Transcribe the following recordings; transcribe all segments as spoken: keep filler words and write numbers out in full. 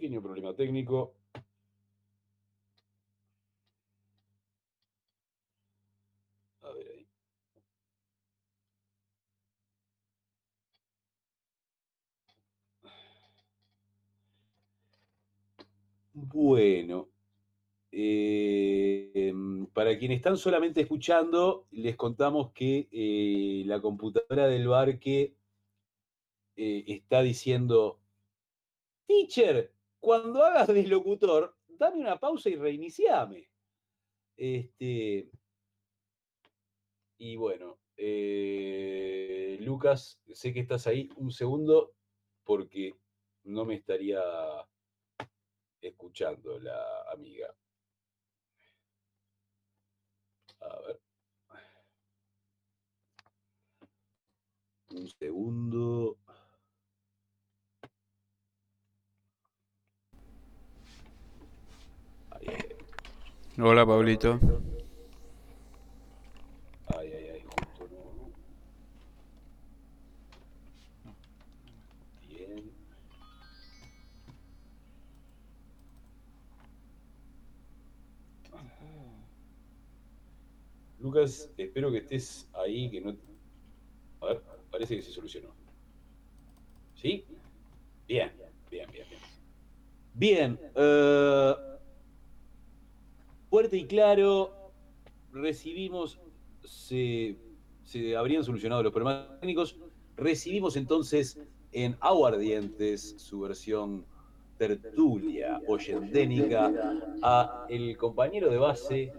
pequeño problema técnico. A ver ahí. Bueno, eh, para quienes están solamente escuchando, les contamos que eh, la computadora del Barque eh, está diciendo, teacher, cuando hagas de locutor, dame una pausa y reiniciame. Este, y bueno, eh, Lucas, sé que estás ahí un segundo porque no me estaría escuchando la amiga. A ver. Un segundo. Ay, ay, ay. Hola, Pablito. Ay, ay, ay, justo no. Bien. Lucas, espero que estés ahí, que no. A ver, parece que se solucionó. ¿Sí? Bien, bien, bien, bien. Bien, eh, fuerte y claro, recibimos, se, se habrían solucionado los problemas técnicos, recibimos entonces en Aguardientes su versión tertulia oyendénica a el compañero de base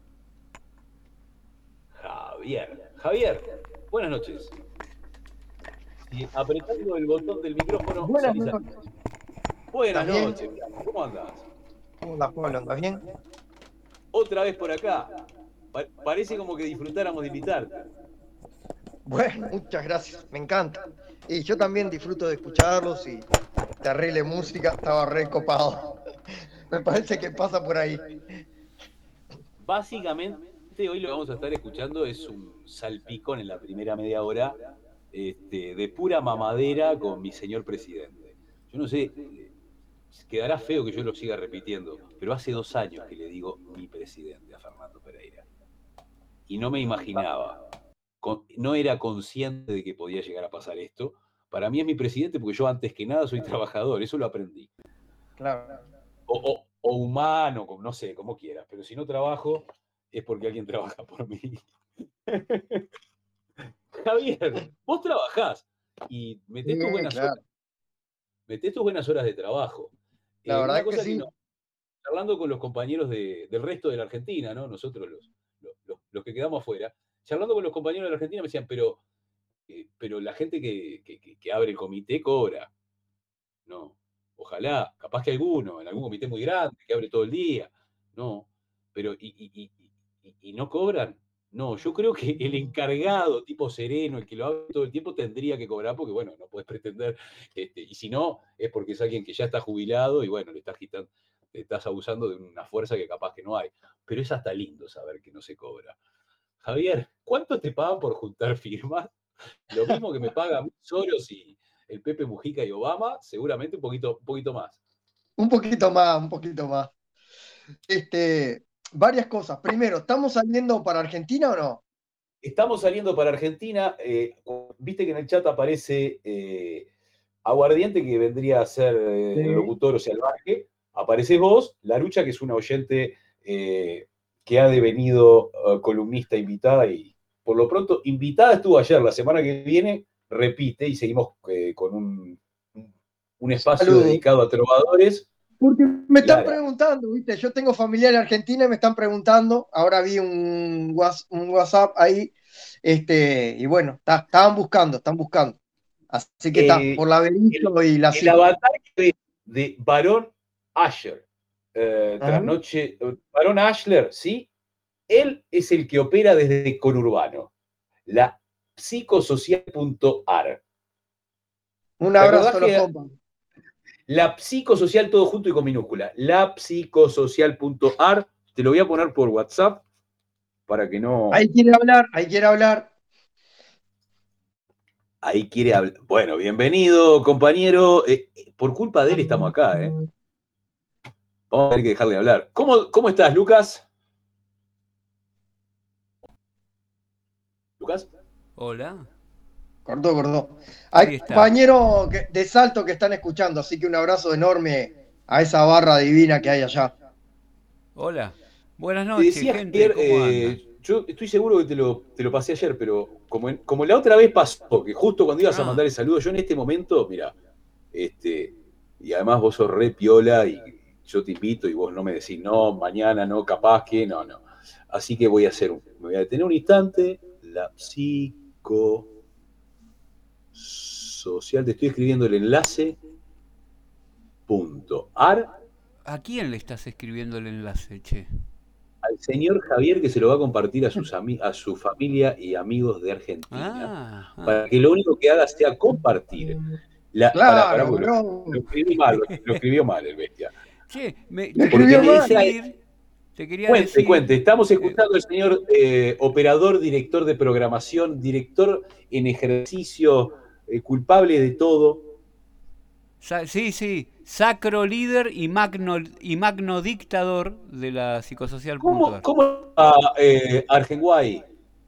Javier. Javier, buenas noches. Y apretando el botón del micrófono Buenas salís a... noches. Buenas ¿Estás bien? noches, ¿cómo andás? Hola, Pablo, ¿andas bien? Otra vez por acá. Pa- parece como que disfrutáramos de invitarte. Bueno, muchas gracias, me encanta. Y yo también disfruto de escucharlos y terrible música, estaba re copado. Me parece que pasa por ahí. Básicamente, hoy lo que vamos a estar escuchando es un salpicón en la primera media hora este, de pura mamadera con mi señor presidente. Yo no sé, eh, quedará feo que yo lo siga repitiendo, pero hace dos años que le digo mi presidente a Fernando Pereira. Y no me imaginaba, con- no era consciente de que podía llegar a pasar esto. Para mí es mi presidente porque yo antes que nada soy trabajador, eso lo aprendí. Claro. O, o- o humano, como- no sé, como quieras, pero si no trabajo es porque alguien trabaja por mí. Javier, vos trabajás y metés tus Sí, buenas claro. horas, metés tus buenas horas de trabajo. La Eh, una verdad que cosa que sí. no, charlando con los compañeros de- del resto de la Argentina, ¿no? Nosotros los, los, los- los que quedamos afuera, charlando con los compañeros de la Argentina me decían, pero, eh, pero la gente que, que- que- que abre el comité cobra. No, ojalá, capaz que alguno, en algún comité muy grande, que abre todo el día. No, pero ¿y, y- y- y- y no cobran? No, yo creo que el encargado, tipo sereno, el que lo abre todo el tiempo, tendría que cobrar, porque bueno, no puedes pretender, este, y si no, es porque es alguien que ya está jubilado y bueno, le estás quitando, le estás abusando de una fuerza que capaz que no hay. Pero es hasta lindo saber que no se cobra. Javier, ¿cuánto te pagan por juntar firmas? Lo mismo que me pagan Soros y el Pepe Mujica y Obama, seguramente un poquito, un poquito más. Un poquito más, un poquito más. Este, varias cosas. Primero, ¿estamos saliendo para Argentina o no? Estamos saliendo para Argentina. Eh, viste que en el chat aparece eh, Aguardiente, que vendría a ser eh, el Sí. locutor, o sea, el Barque. Apareces vos, Larucha, que es una oyente eh, que ha devenido uh, columnista invitada y por lo pronto invitada estuvo ayer. La semana que viene repite y seguimos eh, con un, un espacio Saludos. dedicado a trovadores. Porque me están Lara. preguntando, ¿viste? Yo tengo familia en Argentina y me están preguntando. Ahora vi un, Whats- un WhatsApp ahí. Este, y bueno, ta- estaban buscando, están buscando. Así que está, Eh, por la el, Berizo y la el cita. avatar de, de Barón Asher, eh, Ajá. trasnoche, Barón Ashler, ¿sí? Él es el que opera desde Conurbano, la psicosocial punto ar. Un ¿Te acordás abrazo a los que compas. la psicosocial todo junto y con minúscula? La psicosocial punto ar, te lo voy a poner por WhatsApp para que no. Ahí quiere hablar, ahí quiere hablar. Ahí quiere hablar. Bueno, bienvenido, compañero. Eh, por culpa de él estamos acá, ¿eh? Vamos a tener que dejarle hablar. ¿Cómo, cómo estás, Lucas? ¿Lucas? Hola. Cortó, cortó. Hay compañeros de Salto que están escuchando, así que un abrazo enorme a esa barra divina que hay allá. Hola. Buenas Te noches, decía, gente. Javier, ¿Cómo eh, andan? yo estoy seguro que te lo, te lo pasé ayer, pero como, en- como la otra vez pasó, que justo cuando ibas a Ah, mandar el saludo, yo en este momento, mira, este, y además vos sos re piola y yo te invito y vos no me decís no, mañana no, capaz que, no, no. Así que voy a hacer, un- me voy a detener un instante, la psico social, te estoy escribiendo el enlace, punto, ar, ¿a quién le estás escribiendo el enlace, che? al señor Javier que se lo va a compartir a, sus ami- a su familia y amigos de Argentina, Ah, para ah. que lo único que haga sea compartir. La, para, para, Claro, porque lo, lo bro. escribí mal, lo, lo escribió mal el bestia. Che, me- Lo te Porque escribió quería mal. esa, decir, te quería cuente, cuente, decir, estamos eh, escuchando al señor eh, operador, director de programación, director en ejercicio, eh, culpable de todo. sa- sí, sí, sacro líder y magno, y magno dictador de la ¿Cómo, psicosocial.ar. cómo a eh, Argenguay?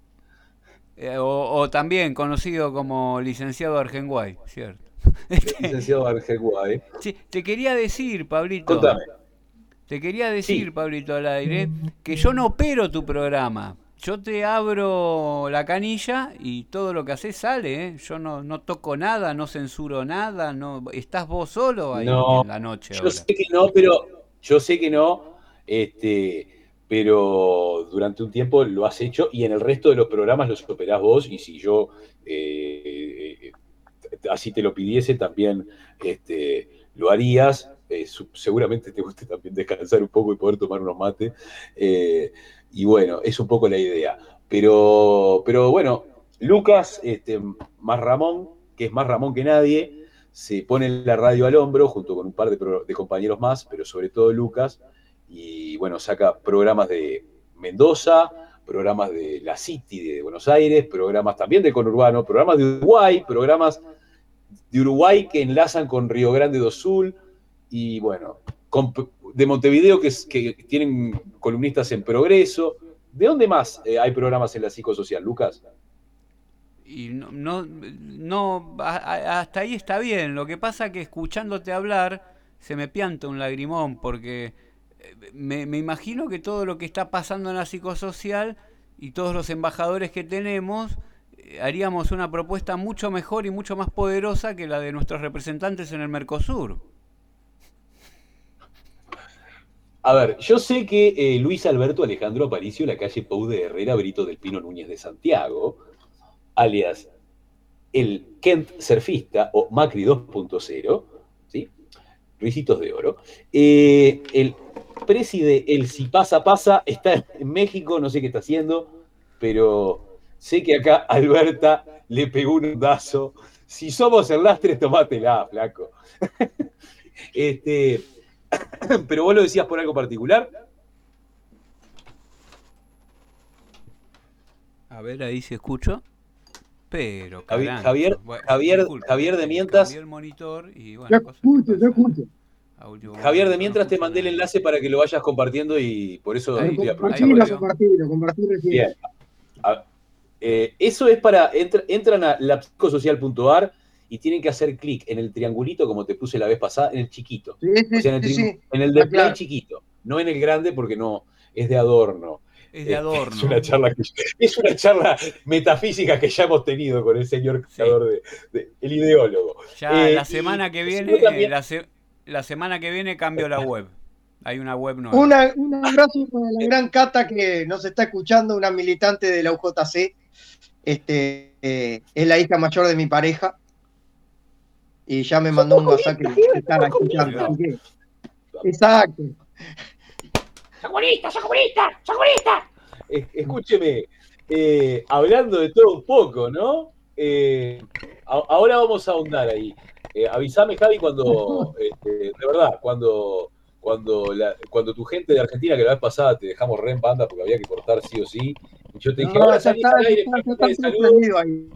Eh, o, o también conocido como licenciado Argenguay, ¿cierto? Este, Licenciado Argenguay. che, te quería decir, Pablito, Contame. Te quería decir, Sí. Pablito, al aire, que yo no opero tu programa. Yo te abro la canilla y todo lo que haces sale, ¿eh? Yo no, no toco nada, no censuro nada, no. Estás vos solo ahí No, en la noche yo ahora. sé que no, pero yo sé que no, este, pero durante un tiempo lo has hecho y en el resto de los programas los operás vos y si yo eh, eh, así te lo pidiese también este, lo harías. Eh, su- seguramente te guste también descansar un poco y poder tomar unos mates. Eh, y bueno, es un poco la idea. Pero, pero bueno, Lucas, este, más Ramón, que es más Ramón que nadie, se pone la radio al hombro junto con un par de, pro- de compañeros más, pero sobre todo Lucas, y bueno, saca programas de Mendoza, programas de la City de Buenos Aires, programas también de conurbano, programas de Uruguay, programas de Uruguay que enlazan con Río Grande do Sul, y bueno, con- de Montevideo que, es- que tienen columnistas en Progreso. ¿De dónde más eh, hay programas en la psicosocial, Lucas? Y no, no, no a- a- hasta ahí está bien. Lo que pasa que escuchándote hablar se me pianta un lagrimón porque eh, me, me imagino que todo lo que está pasando en la psicosocial y todos los embajadores que tenemos eh, haríamos una propuesta mucho mejor y mucho más poderosa que la de nuestros representantes en el Mercosur. A ver, yo sé que eh, Luis Alberto Alejandro Aparicio, la calle Pou de Herrera, Brito del Pino Núñez de Santiago, alias el Kent surfista o Macri dos punto cero, ¿sí? Ricitos de oro. Eh, el preside, el si pasa, pasa, está en México, no sé qué está haciendo, pero sé que acá Alberta le pegó un ondazo. Si somos el lastre, tomátela, flaco. Este, pero vos lo decías por algo particular. A ver, ahí se escucha. Pero, Javier, carancho. Bueno, Javier, disculpe, Javier de eh, cambié mientras, el monitor y Yo bueno, cosas que escucho, yo pasan. escucho. A último Javier de momento, no mientras te escucho a mandé el nadie. enlace para que lo vayas compartiendo y por eso Lo Ahí, estoy ahí compartí, aprovechando. lo volvió. compartí, lo compartí recién. Bien. A- eh, eso es para, entra- entran a la psicosocial punto ar y tienen que hacer clic en el triangulito, como te puse la vez pasada, en el chiquito. Sí, O sí, sea, en el, sí, triángulo- sí. en el Está display claro. chiquito, no en el grande porque no, es de adorno. Es de Este, es una adorno. charla que- es una charla metafísica que ya hemos tenido con el señor Sí. creador de, de- el ideólogo. Ya Eh, la y semana que sino viene, también, la, se- la semana que viene cambio la web. Hay una web nueva. Una- un abrazo para la gran Cata que nos está escuchando, una militante de la U J C. Este, eh, es la hija mayor de mi pareja y ya me mandó un WhatsApp que, que estaba escuchando. Así que, exacto. ¡Sacuarista, sacuarista, sacuarista! Eh, escúcheme, eh, hablando de todo un poco, ¿no? Eh, a- ahora vamos a ahondar ahí. Eh, avísame, Javi, cuando, este, de verdad, cuando, cuando, la- cuando tu gente de Argentina, que la vez pasada te dejamos re en banda porque había que cortar sí o sí, y yo te dije, No, ahora ya salís está, al ya aire está, para ya mandar el están todos saludo. prendidos ahí.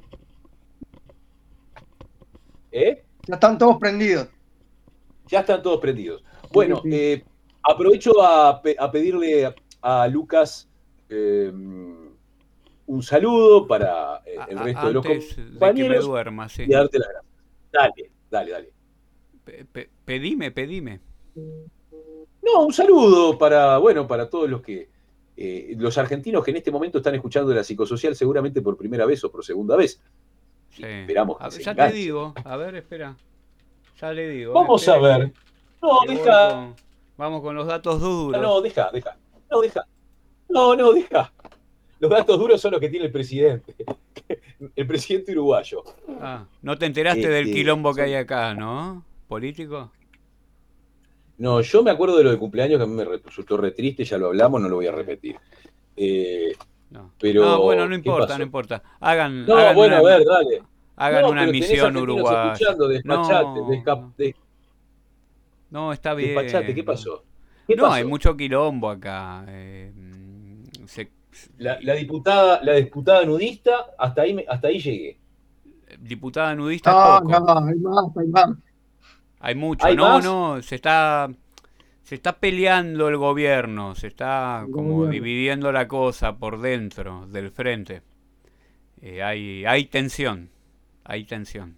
¿Eh? Ya están todos prendidos. Ya están todos prendidos. Bueno, Sí, sí. eh, aprovecho a, pe- a pedirle a, a Lucas eh, un saludo para eh, el A- resto a- de los antes de que me compañeros duerma, sí. y darte las gracias. Dale, dale, dale. Pe- pe- pedime, pedime. No, un saludo para, bueno, para todos los que, eh, los argentinos que en este momento están escuchando la psicosocial seguramente por primera vez o por segunda vez. Sí. Esperamos que A- se ya te enganchen. digo, a ver, espera. Ya le digo. Vamos a espere ver. que- No, que voy deja. con- vamos con los datos duros. No, deja, deja. No, deja. No, no, deja. Los datos duros son los que tiene el presidente. El presidente uruguayo. Ah, no te enteraste del Este, quilombo que son- hay acá, ¿no? ¿Político? No, yo me acuerdo de lo de cumpleaños que a mí me resultó re triste, ya lo hablamos, no lo voy a repetir. Eh, No. pero, No, bueno, no ¿qué importa, pasó? no importa. Hagan, No, hagan bueno, una, a ver, dale. hagan No, una pero tenés misión argentinos uruguaya. escuchando, despachate, No, desca- no, des- no, está bien. despachate, ¿qué no. pasó? ¿Qué No, pasó? hay mucho quilombo acá. eh, mm, se- La, la diputada, la diputada nudista, hasta ahí, me- hasta ahí llegué. Diputada nudista No, poco. no, hay más, hay más. Hay mucho. ¿Hay No, más? no, se está se está peleando el gobierno, se está El como gobierno. dividiendo la cosa por dentro del frente. Eh, hay hay tensión, hay tensión.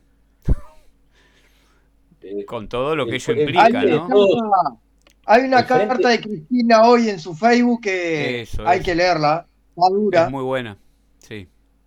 Eh, Con todo lo que el- ello el- implica, Hay una, ¿no? carta, hay una El frente- carta de Cristina hoy en su Facebook que Eso, hay eso. que leerla. Está dura. Es muy buena, sí.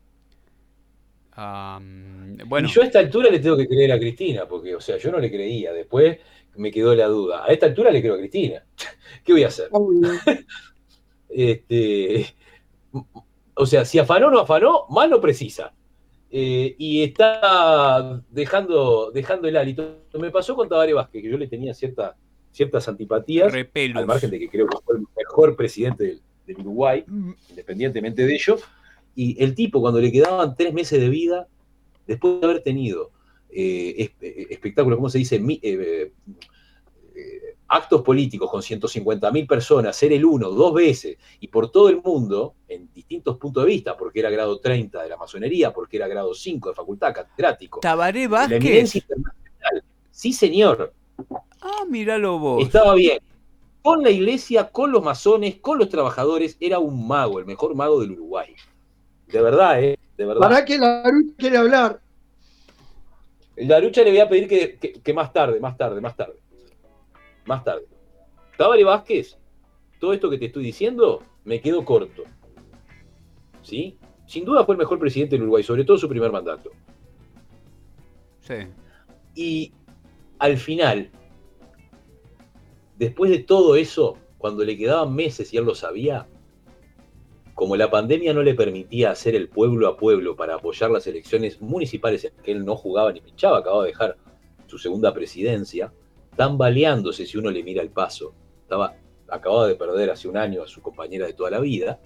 Am, bueno, Y yo a esta altura le tengo que creer a Cristina, porque, o sea, yo no le creía, después me quedó la duda. A esta altura le creo a Cristina. ¿Qué voy a hacer? Obvio. Este, o sea, si afanó o no afanó, mal no precisa. Eh, y está dejando, dejando el hálito. Me pasó con Tabaré Vázquez, que yo le tenía cierta, ciertas antipatías, repelus. al margen de que creo que fue el mejor presidente del, del Uruguay, independientemente de ello. Y el tipo, cuando le quedaban tres meses de vida, después de haber tenido eh, espe- espectáculos, ¿cómo se dice? Mi- eh, eh, actos políticos con ciento cincuenta mil personas, ser el uno, dos veces, y por todo el mundo, en distintos puntos de vista, porque era grado treinta de la masonería, porque era grado cinco de facultad, catedrático. Tabaré La eminencia Vázquez. internacional. Sí, señor. Ah, míralo vos. Estaba bien. Con la iglesia, con los masones, con los trabajadores, era un mago, el mejor mago del Uruguay. De verdad, ¿eh? De verdad. ¿Para qué la Ruth quiere hablar? La lucha le voy a pedir que, que, que más tarde, más tarde, más tarde. Más tarde. Tabaré Vázquez, todo esto que te estoy diciendo, me quedo corto. ¿Sí? Sin duda fue el mejor presidente del Uruguay, sobre todo su primer mandato. Sí. Y al final, después de todo eso, cuando le quedaban meses y él lo sabía, como la pandemia no le permitía hacer el pueblo a pueblo para apoyar las elecciones municipales en que él no jugaba ni pinchaba, acababa de dejar su segunda presidencia, tambaleándose si uno le mira el paso. Estaba, acababa de perder hace un año a su compañera de toda la vida,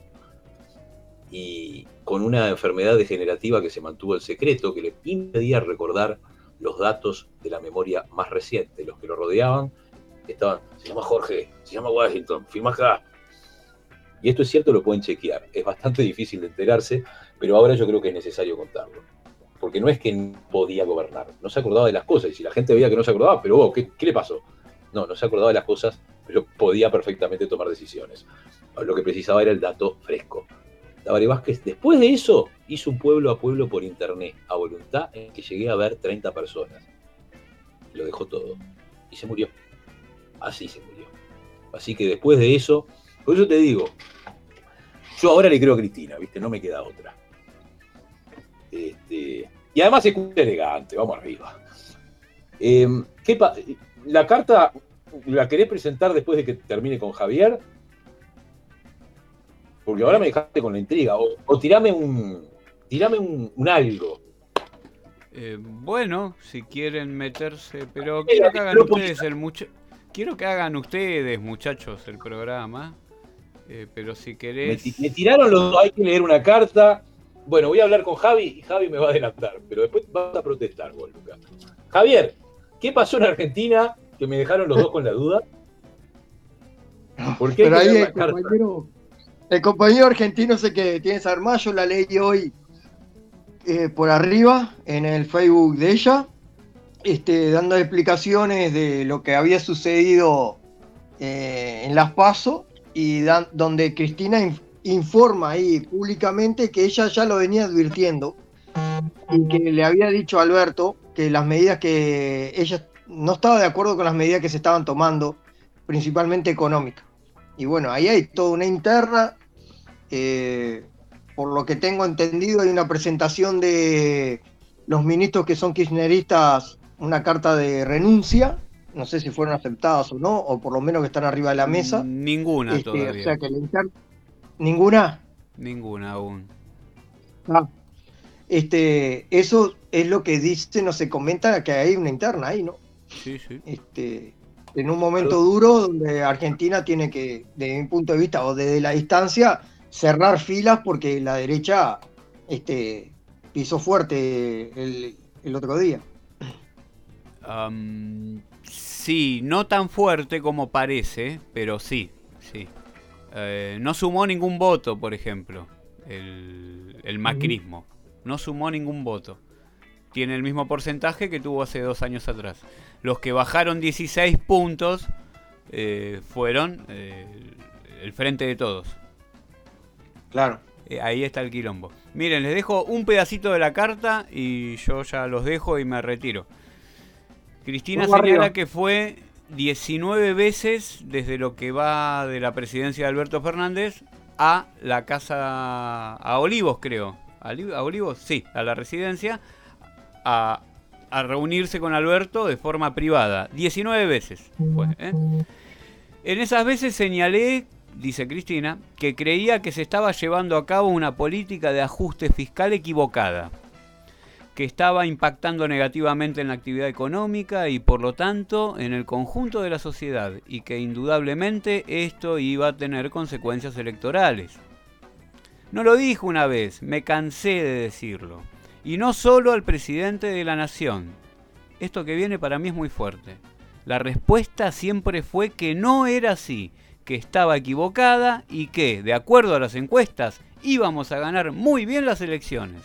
y con una enfermedad degenerativa que se mantuvo en secreto, que le impedía recordar los datos de la memoria más reciente. Los que lo rodeaban estaban, se llama Jorge, se llama Washington, firma acá. Y esto es cierto, lo pueden chequear. Es bastante difícil de enterarse, pero ahora yo creo que es necesario contarlo. Porque no es que no podía gobernar, no se acordaba de las cosas. Y si la gente veía que no se acordaba, pero vos, ¿qué, qué le pasó? No, no se acordaba de las cosas, pero podía perfectamente tomar decisiones. Lo que precisaba era el dato fresco. Tabaré Vázquez, después de eso, hizo un pueblo a pueblo por internet, a voluntad, en que llegué a ver treinta personas. Lo dejó todo. Y se murió. Así se murió. Así que después de eso, por eso te digo, yo ahora le creo a Cristina, ¿viste? No me queda otra. Este, y además es muy elegante, vamos arriba. Eh, ¿qué pa- ¿La carta la querés presentar después de que termine con Javier? Porque ahora me dejaste con la intriga. O, o tirame un. Tirame un, un algo. Eh, bueno, si quieren meterse, pero Eh, quiero que hagan pero ustedes el mucho, quiero que hagan ustedes, muchachos, el programa. Eh, pero si Me, querés, ti- me tiraron los dos, hay que leer una carta. Bueno, voy a hablar con Javi y Javi me va a adelantar, pero después vas a protestar vos, Lucas. Javier, ¿qué pasó en Argentina que me dejaron los dos con la duda? ¿Por qué hay Pero que ahí leer el la carta? compañero, el compañero argentino sé que tiene esa armada, yo la leí hoy eh, por arriba en el Facebook de ella, este, dando explicaciones de lo que había sucedido eh, en las PASO, y dan, donde Cristina inf- informa ahí públicamente que ella ya lo venía advirtiendo y que le había dicho a Alberto que las medidas que ella no estaba de acuerdo con las medidas que se estaban tomando, principalmente económicas. Y bueno, ahí hay toda una interna. Eh, por lo que tengo entendido, hay una presentación de los ministros que son kirchneristas, una carta de renuncia. No sé si fueron aceptadas o no, o por lo menos que están arriba de la mesa. Ninguna Este, o todavía. sea que la interna, ninguna. Ninguna aún. Ah, este, eso es lo que dice, no se comenta que hay una interna ahí, ¿no? Sí, sí. Este, en un momento duro donde Argentina tiene que, desde mi punto de vista o desde la distancia, cerrar filas porque la derecha este, pisó fuerte el, el otro día. Um, sí, no tan fuerte como parece, pero sí, sí. Eh, no sumó ningún voto, por ejemplo, el, el macrismo. No sumó ningún voto. Tiene el mismo porcentaje que tuvo hace dos años atrás. Los que bajaron dieciséis puntos eh, fueron eh, el Frente de Todos. Claro. Eh, ahí está el quilombo. Miren, les dejo un pedacito de la carta y yo ya los dejo y me retiro. Cristina Vamos señala arriba. que fue diecinueve veces desde lo que va de la presidencia de Alberto Fernández a la casa, a Olivos creo, a, a Olivos, sí, a la residencia, a, a reunirse con Alberto de forma privada. diecinueve veces fue, ¿eh? En esas veces señalé, dice Cristina, que creía que se estaba llevando a cabo una política de ajuste fiscal equivocada, que estaba impactando negativamente en la actividad económica y por lo tanto en el conjunto de la sociedad, y que indudablemente esto iba a tener consecuencias electorales. No lo dijo una vez, me cansé de decirlo. Y no solo al presidente de la nación. Esto que viene para mí es muy fuerte. La respuesta siempre fue que no era así, que estaba equivocada y que, de acuerdo a las encuestas, íbamos a ganar muy bien las elecciones.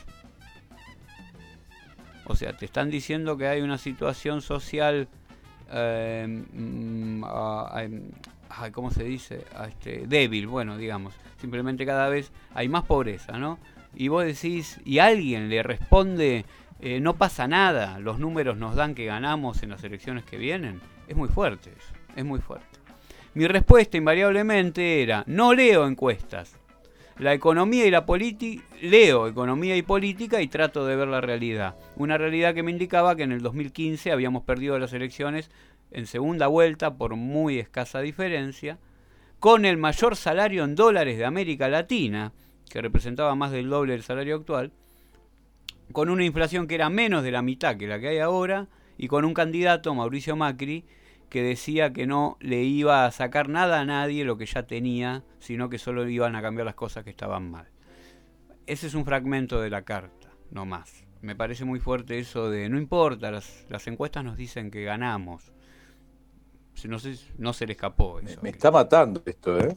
O sea, te están diciendo que hay una situación social, eh, mm, uh, ¿cómo se dice? Este, débil, bueno, digamos. Simplemente cada vez hay más pobreza, ¿no? Y vos decís, y alguien le responde, eh, no pasa nada, los números nos dan que ganamos en las elecciones que vienen. Es muy fuerte eso, es muy fuerte. Mi respuesta invariablemente era, no leo encuestas. La economía y la política, leo economía y política y trato de ver la realidad. Una realidad que me indicaba que en el dos mil quince habíamos perdido las elecciones en segunda vuelta por muy escasa diferencia, con el mayor salario en dólares de América Latina, que representaba más del doble del salario actual, con una inflación que era menos de la mitad que la que hay ahora, y con un candidato, Mauricio Macri, que decía que no le iba a sacar nada a nadie lo que ya tenía, sino que solo iban a cambiar las cosas que estaban mal. Ese es un fragmento de la carta, no más. Me parece muy fuerte eso de, no importa, las, las encuestas nos dicen que ganamos. No, sé, no se le escapó eso. Me, me está matando esto, ¿eh?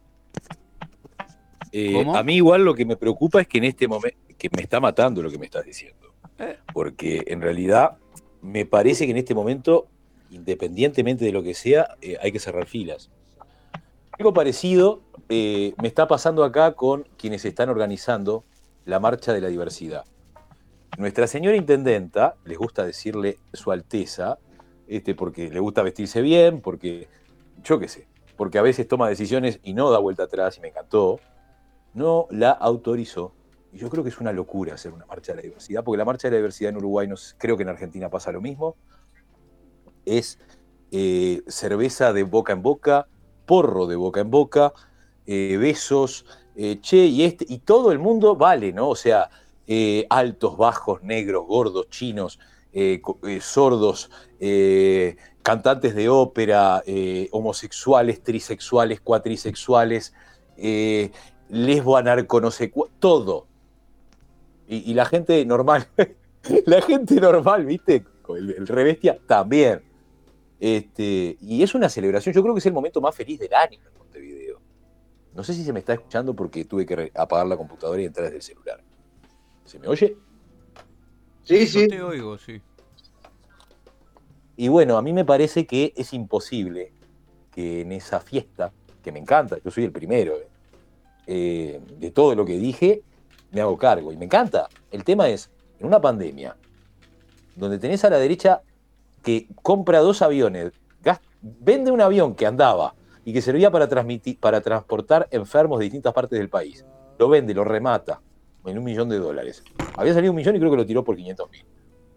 eh ¿Cómo? A mí igual lo que me preocupa es que en este momento, que me está matando lo que me estás diciendo. ¿Eh? Porque en realidad me parece que en este momento, independientemente de lo que sea, eh, hay que cerrar filas. Algo parecido eh, me está pasando acá con quienes están organizando la Marcha de la Diversidad. Nuestra señora intendenta, les gusta decirle Su Alteza, este, porque le gusta vestirse bien, porque, yo qué sé, porque a veces toma decisiones y no da vuelta atrás, y me encantó, no la autorizó. Y yo creo que es una locura hacer una Marcha de la Diversidad, porque la Marcha de la Diversidad en Uruguay, no sé, creo que en Argentina pasa lo mismo, es eh, cerveza de boca en boca, porro de boca en boca, eh, besos, eh, che, y, este, y todo el mundo vale, ¿no? O sea, eh, altos, bajos, negros, gordos, chinos, eh, eh, sordos, eh, cantantes de ópera, eh, homosexuales, trisexuales, cuatrisexuales, eh, lesbo, anarco, no sé, todo. Y, y la gente normal, la gente normal, ¿viste? El, el rebestia también. Este, y es una celebración, yo creo que es el momento más feliz del año en Montevideo. No sé si se me está escuchando porque tuve que apagar la computadora y entrar desde el celular. ¿Se me oye? Sí, sí. Yo te oigo, sí. Y bueno, a mí me parece que es imposible que en esa fiesta, que me encanta, yo soy el primero, eh, eh, de todo lo que dije, me hago cargo. Y me encanta. El tema es, en una pandemia, donde tenés a la derecha que compra dos aviones, gast- vende un avión que andaba y que servía para, transmitir, para transportar enfermos de distintas partes del país, lo vende, lo remata en un millón de dólares. Había salido un millón y creo que lo tiró por quinientos mil.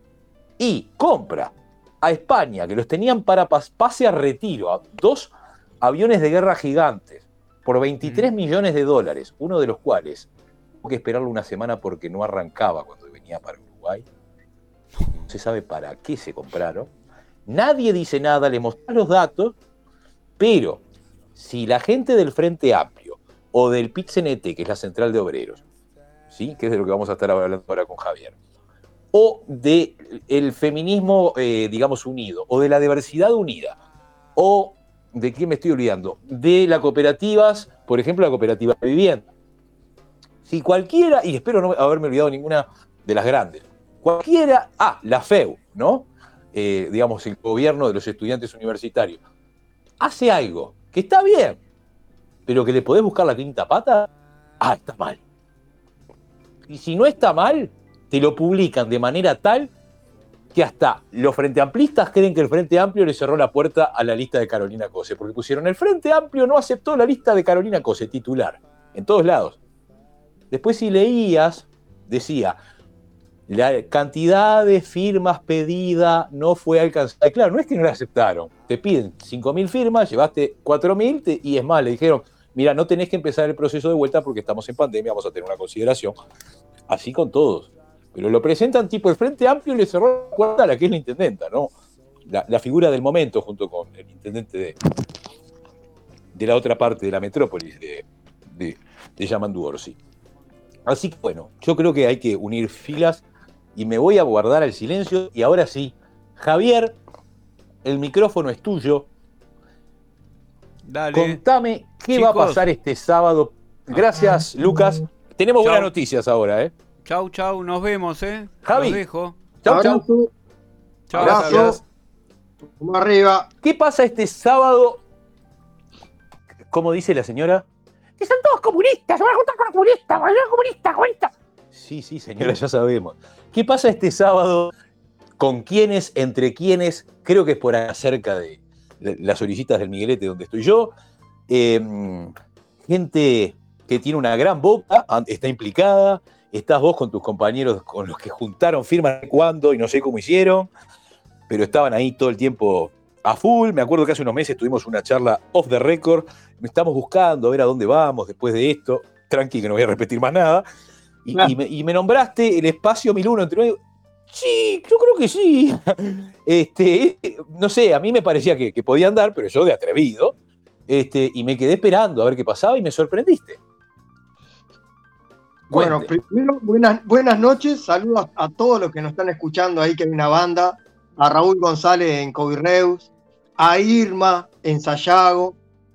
Y compra a España, que los tenían para pas- pase a retiro, a dos aviones de guerra gigantes, por veintitrés millones de dólares, uno de los cuales tuvo que esperarlo una semana porque no arrancaba cuando venía para Uruguay. No se sabe para qué se compraron. Nadie dice nada, le mostrás los datos, pero si la gente del Frente Amplio o del P I T C N T, que es la central de obreros, ¿sí?, que es de lo que vamos a estar hablando ahora con Javier, o del feminismo, eh, digamos, unido, o de la diversidad unida, o ¿de qué me estoy olvidando? De las cooperativas, por ejemplo, la cooperativa de vivienda. Si cualquiera, y espero no haberme olvidado ninguna de las grandes, cualquiera, ah, la F E U, ¿no? Eh, digamos, el gobierno de los estudiantes universitarios, hace algo que está bien, pero que le podés buscar la quinta pata, ah, está mal. Y si no está mal, te lo publican de manera tal que hasta los Frente Amplistas creen que el Frente Amplio le cerró la puerta a la lista de Carolina Cose, porque pusieron el Frente Amplio no aceptó la lista de Carolina Cose, titular, en todos lados. Después si leías, decía, la cantidad de firmas pedida no fue alcanzada. Claro, no es que no la aceptaron, te piden cinco mil firmas, llevaste cuatro mil y es más, le dijeron, mira, no tenés que empezar el proceso de vuelta porque estamos en pandemia, vamos a tener una consideración. Así con todos. Pero lo presentan tipo el Frente Amplio y le cerró la puerta a la que es la intendenta, ¿no? La, la figura del momento junto con el intendente de, de la otra parte de la metrópolis, de, de, de Yamandu Orsi. Así que bueno, yo creo que hay que unir filas y me voy a guardar el silencio. Y ahora sí, Javier, el micrófono es tuyo. Dale. Contame qué Chicos. va a pasar este sábado. Gracias, Ah. Lucas. Tenemos Chau. buenas noticias ahora, ¿eh? Chau, chau, nos vemos, ¿eh? Javi. Los dejo. Chau, chau. Abrazo, Chau, abrazo. Gracias. Vamos arriba. ¿Qué pasa este sábado? ¿Cómo dice la señora? Que son todos comunistas, se van a juntar con los comunistas, con los comunistas, comunistas. Sí, sí, señora, ya sabemos. ¿Qué pasa este sábado? ¿Con quiénes? ¿Entre quiénes? Creo que es por acá cerca de las orillitas del Miguelete, donde estoy yo. Eh, gente que tiene una gran boca, está implicada. Estás vos con tus compañeros con los que juntaron firmas cuándo y no sé cómo hicieron, pero estaban ahí todo el tiempo a full. Me acuerdo que hace unos meses tuvimos una charla off the record. Me estamos buscando a ver a dónde vamos después de esto. Tranqui, que no voy a repetir más nada. Y, Claro. y, me, y me nombraste el espacio mil uno entre medio. Sí, yo creo que sí. Este, no sé, a mí me parecía que, que podía andar, pero yo de atrevido. Este, y me quedé esperando a ver qué pasaba y me sorprendiste. Bueno, Cuente. primero, buenas, buenas noches. Saludos a, a todos los que nos están escuchando ahí, que hay una banda. A Raúl González en Covirreus, a Irma en Sayago,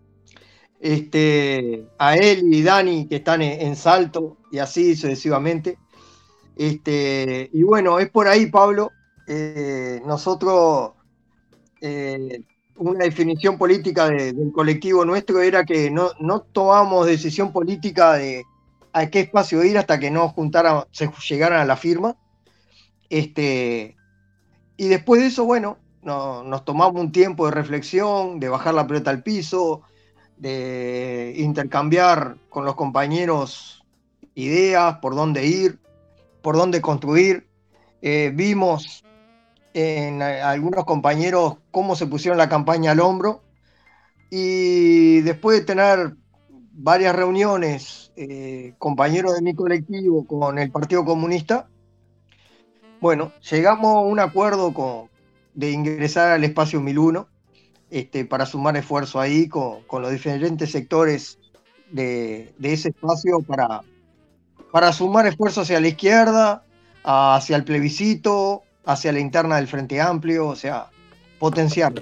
este, a Eli y Dani que están en, en Salto, y así sucesivamente. Este, y bueno, es por ahí, Pablo. Eh, nosotros, eh, una definición política de- del colectivo nuestro era que no, no tomamos decisión política de a qué espacio ir hasta que no juntaran, se llegaran a la firma. Este, y después de eso, bueno, no- nos tomamos un tiempo de reflexión, de bajar la pelota al piso, de intercambiar con los compañeros ideas, por dónde ir, por dónde construir. Eh, vimos en a- algunos compañeros cómo se pusieron la campaña al hombro, y después de tener varias reuniones, eh, compañeros de mi colectivo con el Partido Comunista, bueno, llegamos a un acuerdo con, de ingresar al espacio mil uno, este, para sumar esfuerzo ahí con, con los diferentes sectores de, de ese espacio para, para sumar esfuerzo hacia la izquierda, hacia el plebiscito, hacia la interna del Frente Amplio, o sea, potenciarlo.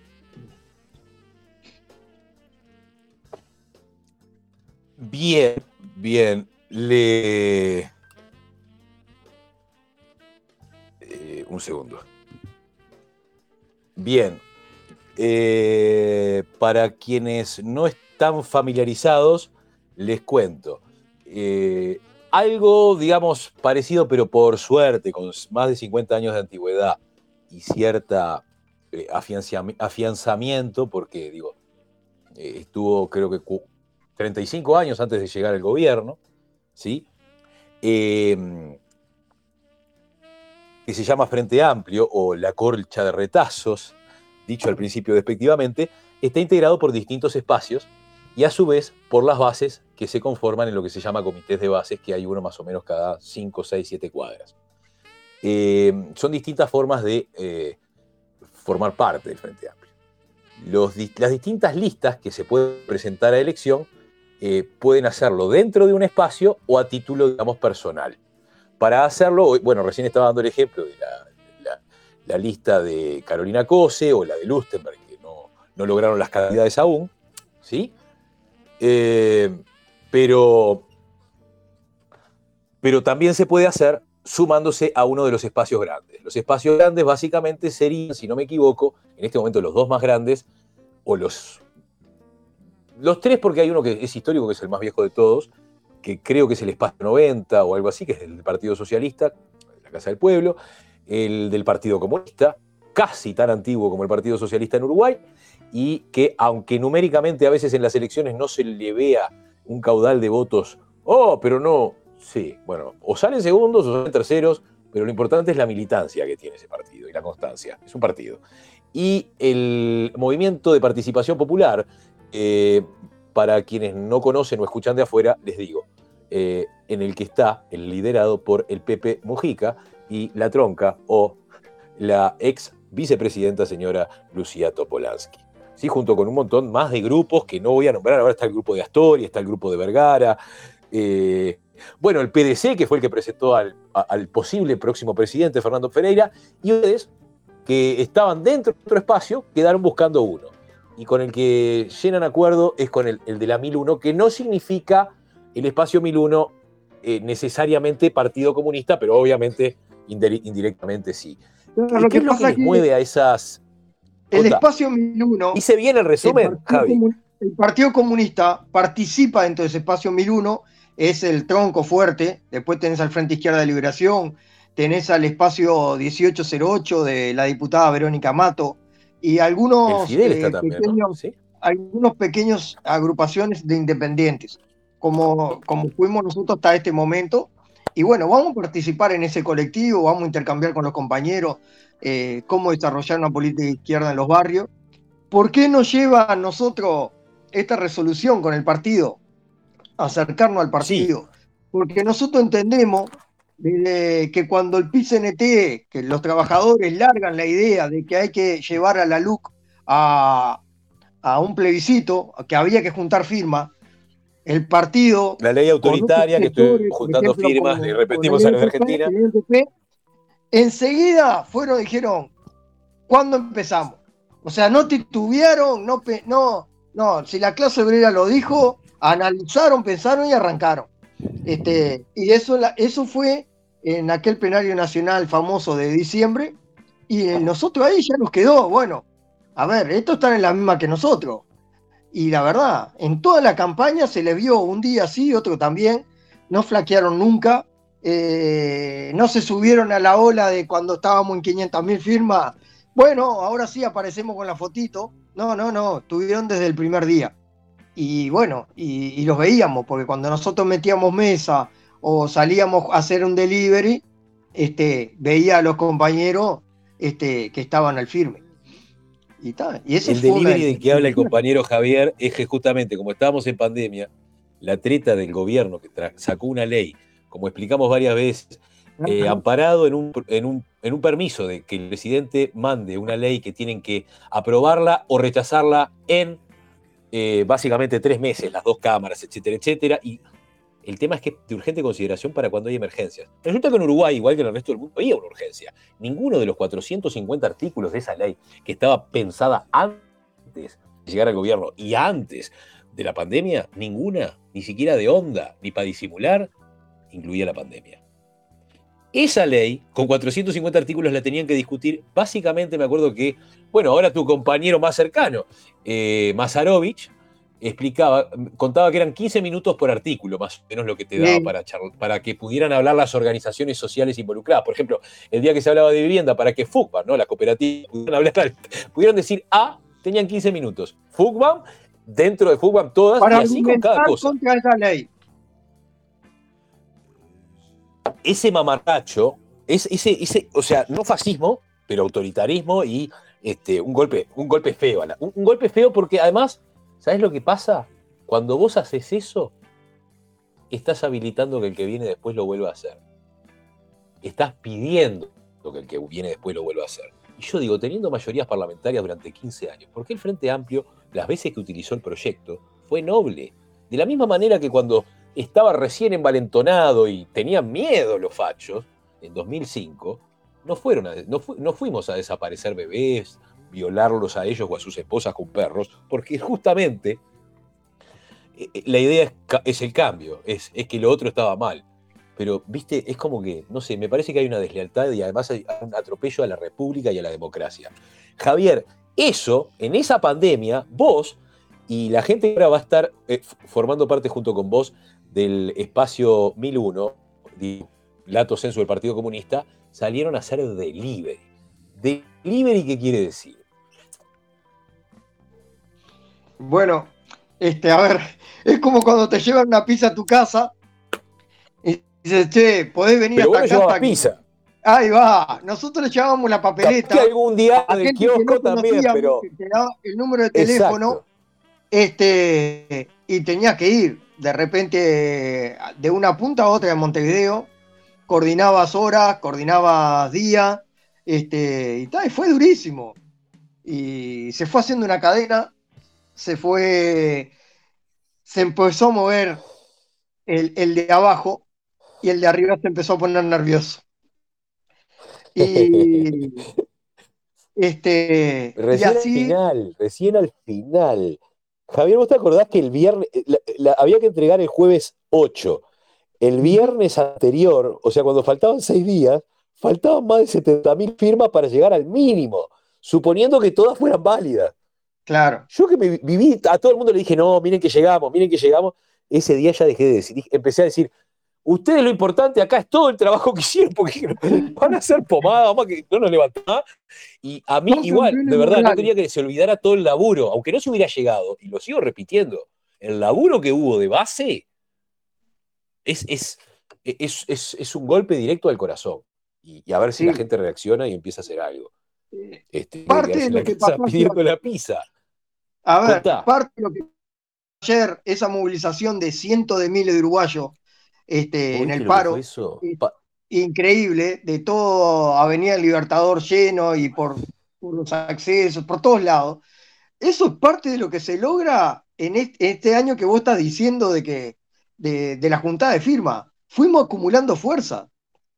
Bien, bien. Le. Eh, un segundo. Bien. Eh, para quienes no están familiarizados, les cuento. Eh, algo, digamos, parecido, pero por suerte, con más de cincuenta años de antigüedad y cierta eh, afianzami- afianzamiento, porque, digo, eh, estuvo creo que cu- treinta y cinco años antes de llegar al gobierno, ¿sí? Eh, que se llama Frente Amplio, o la Colcha de Retazos, dicho al principio despectivamente, está integrado por distintos espacios y a su vez por las bases que se conforman en lo que se llama comités de bases, que hay uno más o menos cada cinco, seis, siete cuadras. Eh, son distintas formas de eh, formar parte del Frente Amplio. Los, las distintas listas que se pueden presentar a elección eh, pueden hacerlo dentro de un espacio o a título, digamos, personal. Para hacerlo, bueno, recién estaba dando el ejemplo de la, la, la lista de Carolina Cose o la de Lustenberg, que no, no lograron las cantidades aún, ¿sí? Eh, pero, pero también se puede hacer sumándose a uno de los espacios grandes. Los espacios grandes básicamente serían, si no me equivoco, en este momento los dos más grandes, o los, los tres, porque hay uno que es histórico, que es el más viejo de todos, que creo que es el Espacio noventa o algo así, que es el del Partido Socialista, la Casa del Pueblo, el del Partido Comunista, casi tan antiguo como el Partido Socialista en Uruguay, y que aunque numéricamente a veces en las elecciones no se le vea un caudal de votos, oh, pero no, sí, bueno, o salen segundos o salen terceros, pero lo importante es la militancia que tiene ese partido y la constancia, es un partido. Y el movimiento de participación popular, eh, para quienes no conocen o escuchan de afuera, les digo, eh, en el que está el liderado por el Pepe Mujica y la tronca o la ex vicepresidenta señora Lucía Topolansky. ¿Sí? Junto con un montón más de grupos que no voy a nombrar, ahora está el grupo de Astori, está el grupo de Vergara, eh, bueno, el P D C, que fue el que presentó al, a, al posible próximo presidente, Fernando Pereira, y ustedes, que estaban dentro de otro espacio, quedaron buscando uno. Y con el que llenan acuerdo es con el, el de la mil uno, que no significa el espacio mil uno eh, necesariamente Partido Comunista, pero obviamente indirectamente sí. Pero lo ¿Qué que es lo que pasa les que mueve a esas...? el Jota, espacio mil uno, ¿hice bien el el resumen, Partido, Javi? Comun- el Partido Comunista participa dentro de ese espacio mil uno, es el tronco fuerte, después tenés al Frente Izquierda de Liberación, tenés al espacio dieciocho cero ocho de la diputada Verónica Mato, y El algunos, Fidel está eh, también, ¿no? pequeños, ¿Sí? algunos pequeños agrupaciones de independientes, como, como fuimos nosotros hasta este momento. Y bueno, vamos a participar en ese colectivo, vamos a intercambiar con los compañeros eh, cómo desarrollar una política de izquierda en los barrios. ¿Por qué nos lleva a nosotros esta resolución con el partido? Acercarnos al Sí, partido. Porque nosotros entendemos de que cuando el P I C N T, que los trabajadores largan la idea de que hay que llevar a la L U C a, a un plebiscito, que había que juntar firmas, el partido, la ley con otros autoritaria, que estoy sectores, por juntando ejemplo, firmas, con, le con repetimos el a los de M P P, Argentina. el M P P, enseguida fueron, dijeron, ¿cuándo empezamos? O sea, no titubearon, no, no, no, si la clase obrera lo dijo, analizaron, pensaron y arrancaron. Este, y eso, eso fue en aquel plenario nacional famoso de diciembre, y nosotros ahí ya nos quedó, bueno, a ver, estos están en la misma que nosotros. Y la verdad, en toda la campaña se les vio un día sí, otro también, no flaquearon nunca, eh, no se subieron a la ola de cuando estábamos en quinientas mil firmas, bueno, ahora sí aparecemos con la fotito, no, no, no, estuvieron desde el primer día. Y bueno, y, y los veíamos, porque cuando nosotros metíamos mesa o salíamos a hacer un delivery, este, veía a los compañeros este, que estaban al firme. Y, ta, y eso El fue una delivery de del que habla el compañero Javier es que justamente como estábamos en pandemia, la treta del gobierno que sacó una ley, como explicamos varias veces, eh, amparado en un, en, un, en un permiso de que el presidente mande una ley que tienen que aprobarla o rechazarla en eh, básicamente tres meses, las dos cámaras, etcétera, etcétera, y el tema es que es de urgente consideración para cuando hay emergencias. Resulta que en Uruguay, igual que en el resto del mundo, había una urgencia. Ninguno de los cuatrocientos cincuenta artículos de esa ley, que estaba pensada antes de llegar al gobierno y antes de la pandemia, ninguna, ni siquiera de onda, ni para disimular, incluía la pandemia. Esa ley, con cuatrocientos cincuenta artículos, la tenían que discutir. Básicamente me acuerdo que, bueno, ahora tu compañero más cercano, eh, Mazarovich, explicaba, contaba que eran quince minutos por artículo, más o menos lo que te daba Sí. para, charla, para que pudieran hablar las organizaciones sociales involucradas. Por ejemplo, el día que se hablaba de vivienda, para que FUCBAM, ¿no? La cooperativa, pudieran, hablar, pudieran decir A, tenían quince minutos. FUCBAM, dentro de FUCBAM todas, Para y así con cada argumentar cosa. contra esa ley. Ese mamarracho, es, ese, ese, o sea, no fascismo, pero autoritarismo y este, un, golpe, un golpe feo. Un, un golpe feo porque además, ¿sabes lo que pasa? Cuando vos haces eso, estás habilitando que el que viene después lo vuelva a hacer. Estás pidiendo que el que viene después lo vuelva a hacer. Y yo digo, teniendo mayorías parlamentarias durante quince años, ¿por qué el Frente Amplio, las veces que utilizó el proyecto, fue noble? De la misma manera que cuando estaba recién envalentonado y tenían miedo los fachos, en dos mil cinco, no, fueron a, no, fu no fuimos a desaparecer bebés, violarlos a ellos o a sus esposas con perros, porque justamente la idea es, es el cambio, es, es que lo otro estaba mal. Pero, viste, es como que, no sé, me parece que hay una deslealtad y además hay un atropello a la República y a la democracia. Javier, eso, en esa pandemia, vos y la gente que ahora va a estar eh, formando parte junto con vos del espacio mil uno, de lato sensu del Partido Comunista, salieron a hacer delivery. ¿Delivery qué quiere decir? Bueno, este, a ver, es como cuando te llevan una pizza a tu casa y dices, che, podés venir Pero hasta vos no acá. llevabas Hasta pizza. Ahí va, nosotros le llevábamos la papeleta. Que algún día a del gente que kiosco no también, pero. que te daba el número de teléfono. Exacto. Este, y tenías que ir de repente de una punta a otra de Montevideo, coordinabas horas, coordinabas días, este, y, tal, y fue durísimo. Y se fue haciendo una cadena, se fue, se empezó a mover el, el de abajo y el de arriba se empezó a poner nervioso. Y este, Recién y así, al final, recién al final. Javier, ¿vos te acordás que el viernes, la, la, había que entregar el jueves ocho? El viernes anterior, o sea, cuando faltaban seis días, faltaban más de setenta mil firmas para llegar al mínimo, suponiendo que todas fueran válidas. claro. Yo que me viví, a todo el mundo le dije, no, miren que llegamos, miren que llegamos. Ese día ya dejé de decir, empecé a decir, ustedes lo importante acá es todo el trabajo que hicieron, porque van a hacer pomada, vamos a que no nos levantamos. Y a mí Son igual, campeones de verdad, no morales. quería que se olvidara todo el laburo, aunque no se hubiera llegado, y lo sigo repitiendo, el laburo que hubo de base es, es, es, es, es un golpe directo al corazón. Y, y a ver si Sí. la gente reacciona y empieza a hacer algo. Este, Parte quedarse de en lo la que casa pasó pidiendo la pizza. A ver, Contá. parte de lo que ayer, esa movilización de cientos de miles de uruguayos este, ¿Vos en viste el lo que paro, fue eso? es Pa- increíble, de todo Avenida del Libertador lleno y por, por los accesos, por todos lados. Eso es parte de lo que se logra en este, este año que vos estás diciendo de que de, de la juntada de firma. Fuimos acumulando fuerza.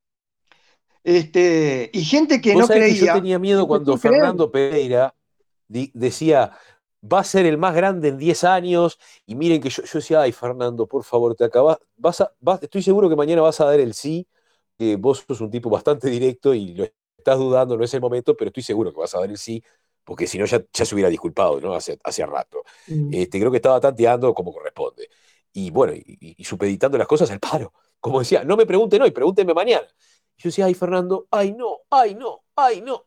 Este, y gente que Vos no sabés que yo creía, tenía miedo empezó cuando a creer. Fernando Pereira di- decía, va a ser el más grande en diez años, y miren que yo, yo decía, ay, Fernando, por favor, te acabas, vas a, vas- estoy seguro que mañana vas a dar el sí, que vos sos un tipo bastante directo y lo estás dudando, no es el momento, pero estoy seguro que vas a dar el sí, porque si no ya, ya se hubiera disculpado, ¿no? Hace, hace rato. Mm. Este, creo que estaba tanteando como corresponde. Y bueno, y, y- y supeditando las cosas al paro. Como decía, no me pregunten hoy, pregúntenme mañana. Yo decía, ay, Fernando, ay, no, ay, no, ay, no.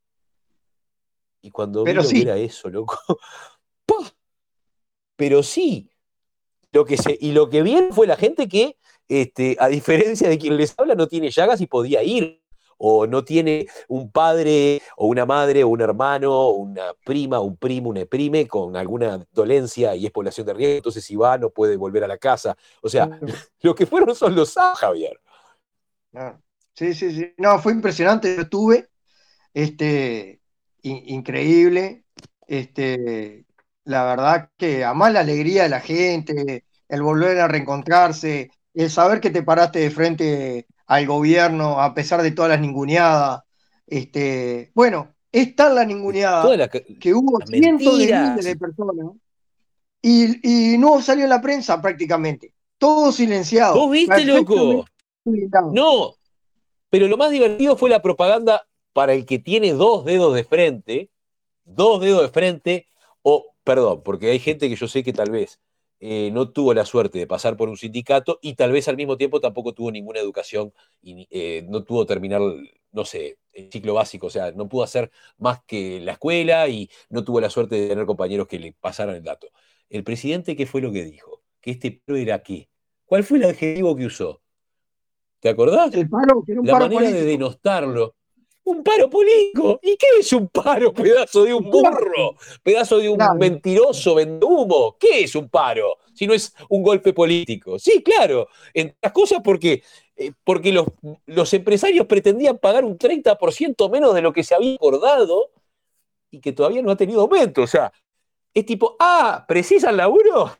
Y cuando vi Pero lo que sí, era eso, loco, ¡pah! Pero sí, lo que se, y lo que vieron fue la gente que, este, a diferencia de quien les habla, no tiene llagas y podía ir. O no tiene un padre, o una madre, o un hermano, o una prima, un primo, una prime con alguna dolencia y es población de riesgo, entonces si va no puede volver a la casa. O sea, lo que fueron son los A, Javier. Ah, sí, sí, sí. No, fue impresionante. Yo estuve, este, in- increíble. Este, la verdad que además la alegría de la gente, el volver a reencontrarse, el saber que te paraste de frente al gobierno a pesar de todas las ninguneadas. Este, bueno, es tal la Toda ninguneada la, que hubo las cientos de miles mentiras. de personas y, y no salió en la prensa prácticamente. Todo silenciado, ¿Vos viste, perfectamente loco? blindado. No, Pero lo más divertido fue la propaganda para el que tiene dos dedos de frente, dos dedos de frente, o, perdón, porque hay gente que yo sé que tal vez eh, no tuvo la suerte de pasar por un sindicato y tal vez al mismo tiempo tampoco tuvo ninguna educación y eh, no tuvo terminar, no sé, el ciclo básico, o sea, no pudo hacer más que la escuela y no tuvo la suerte de tener compañeros que le pasaran el dato. El presidente, ¿qué fue lo que dijo? Que este paro era qué. ¿Cuál fue el adjetivo que usó? ¿Te acordás? El paro, que era un La paro manera de político. denostarlo. Un paro político. ¿Y qué es un paro? Pedazo de un Claro, burro. Pedazo de un claro. mentiroso vendehumo. ¿Qué es un paro? Si no es un golpe político. Sí, claro. Entre las cosas porque, eh, porque los, los empresarios pretendían pagar un treinta por ciento menos de lo que se había acordado y que todavía no ha tenido aumento. O sea, es tipo, ah, ¿precisan laburo?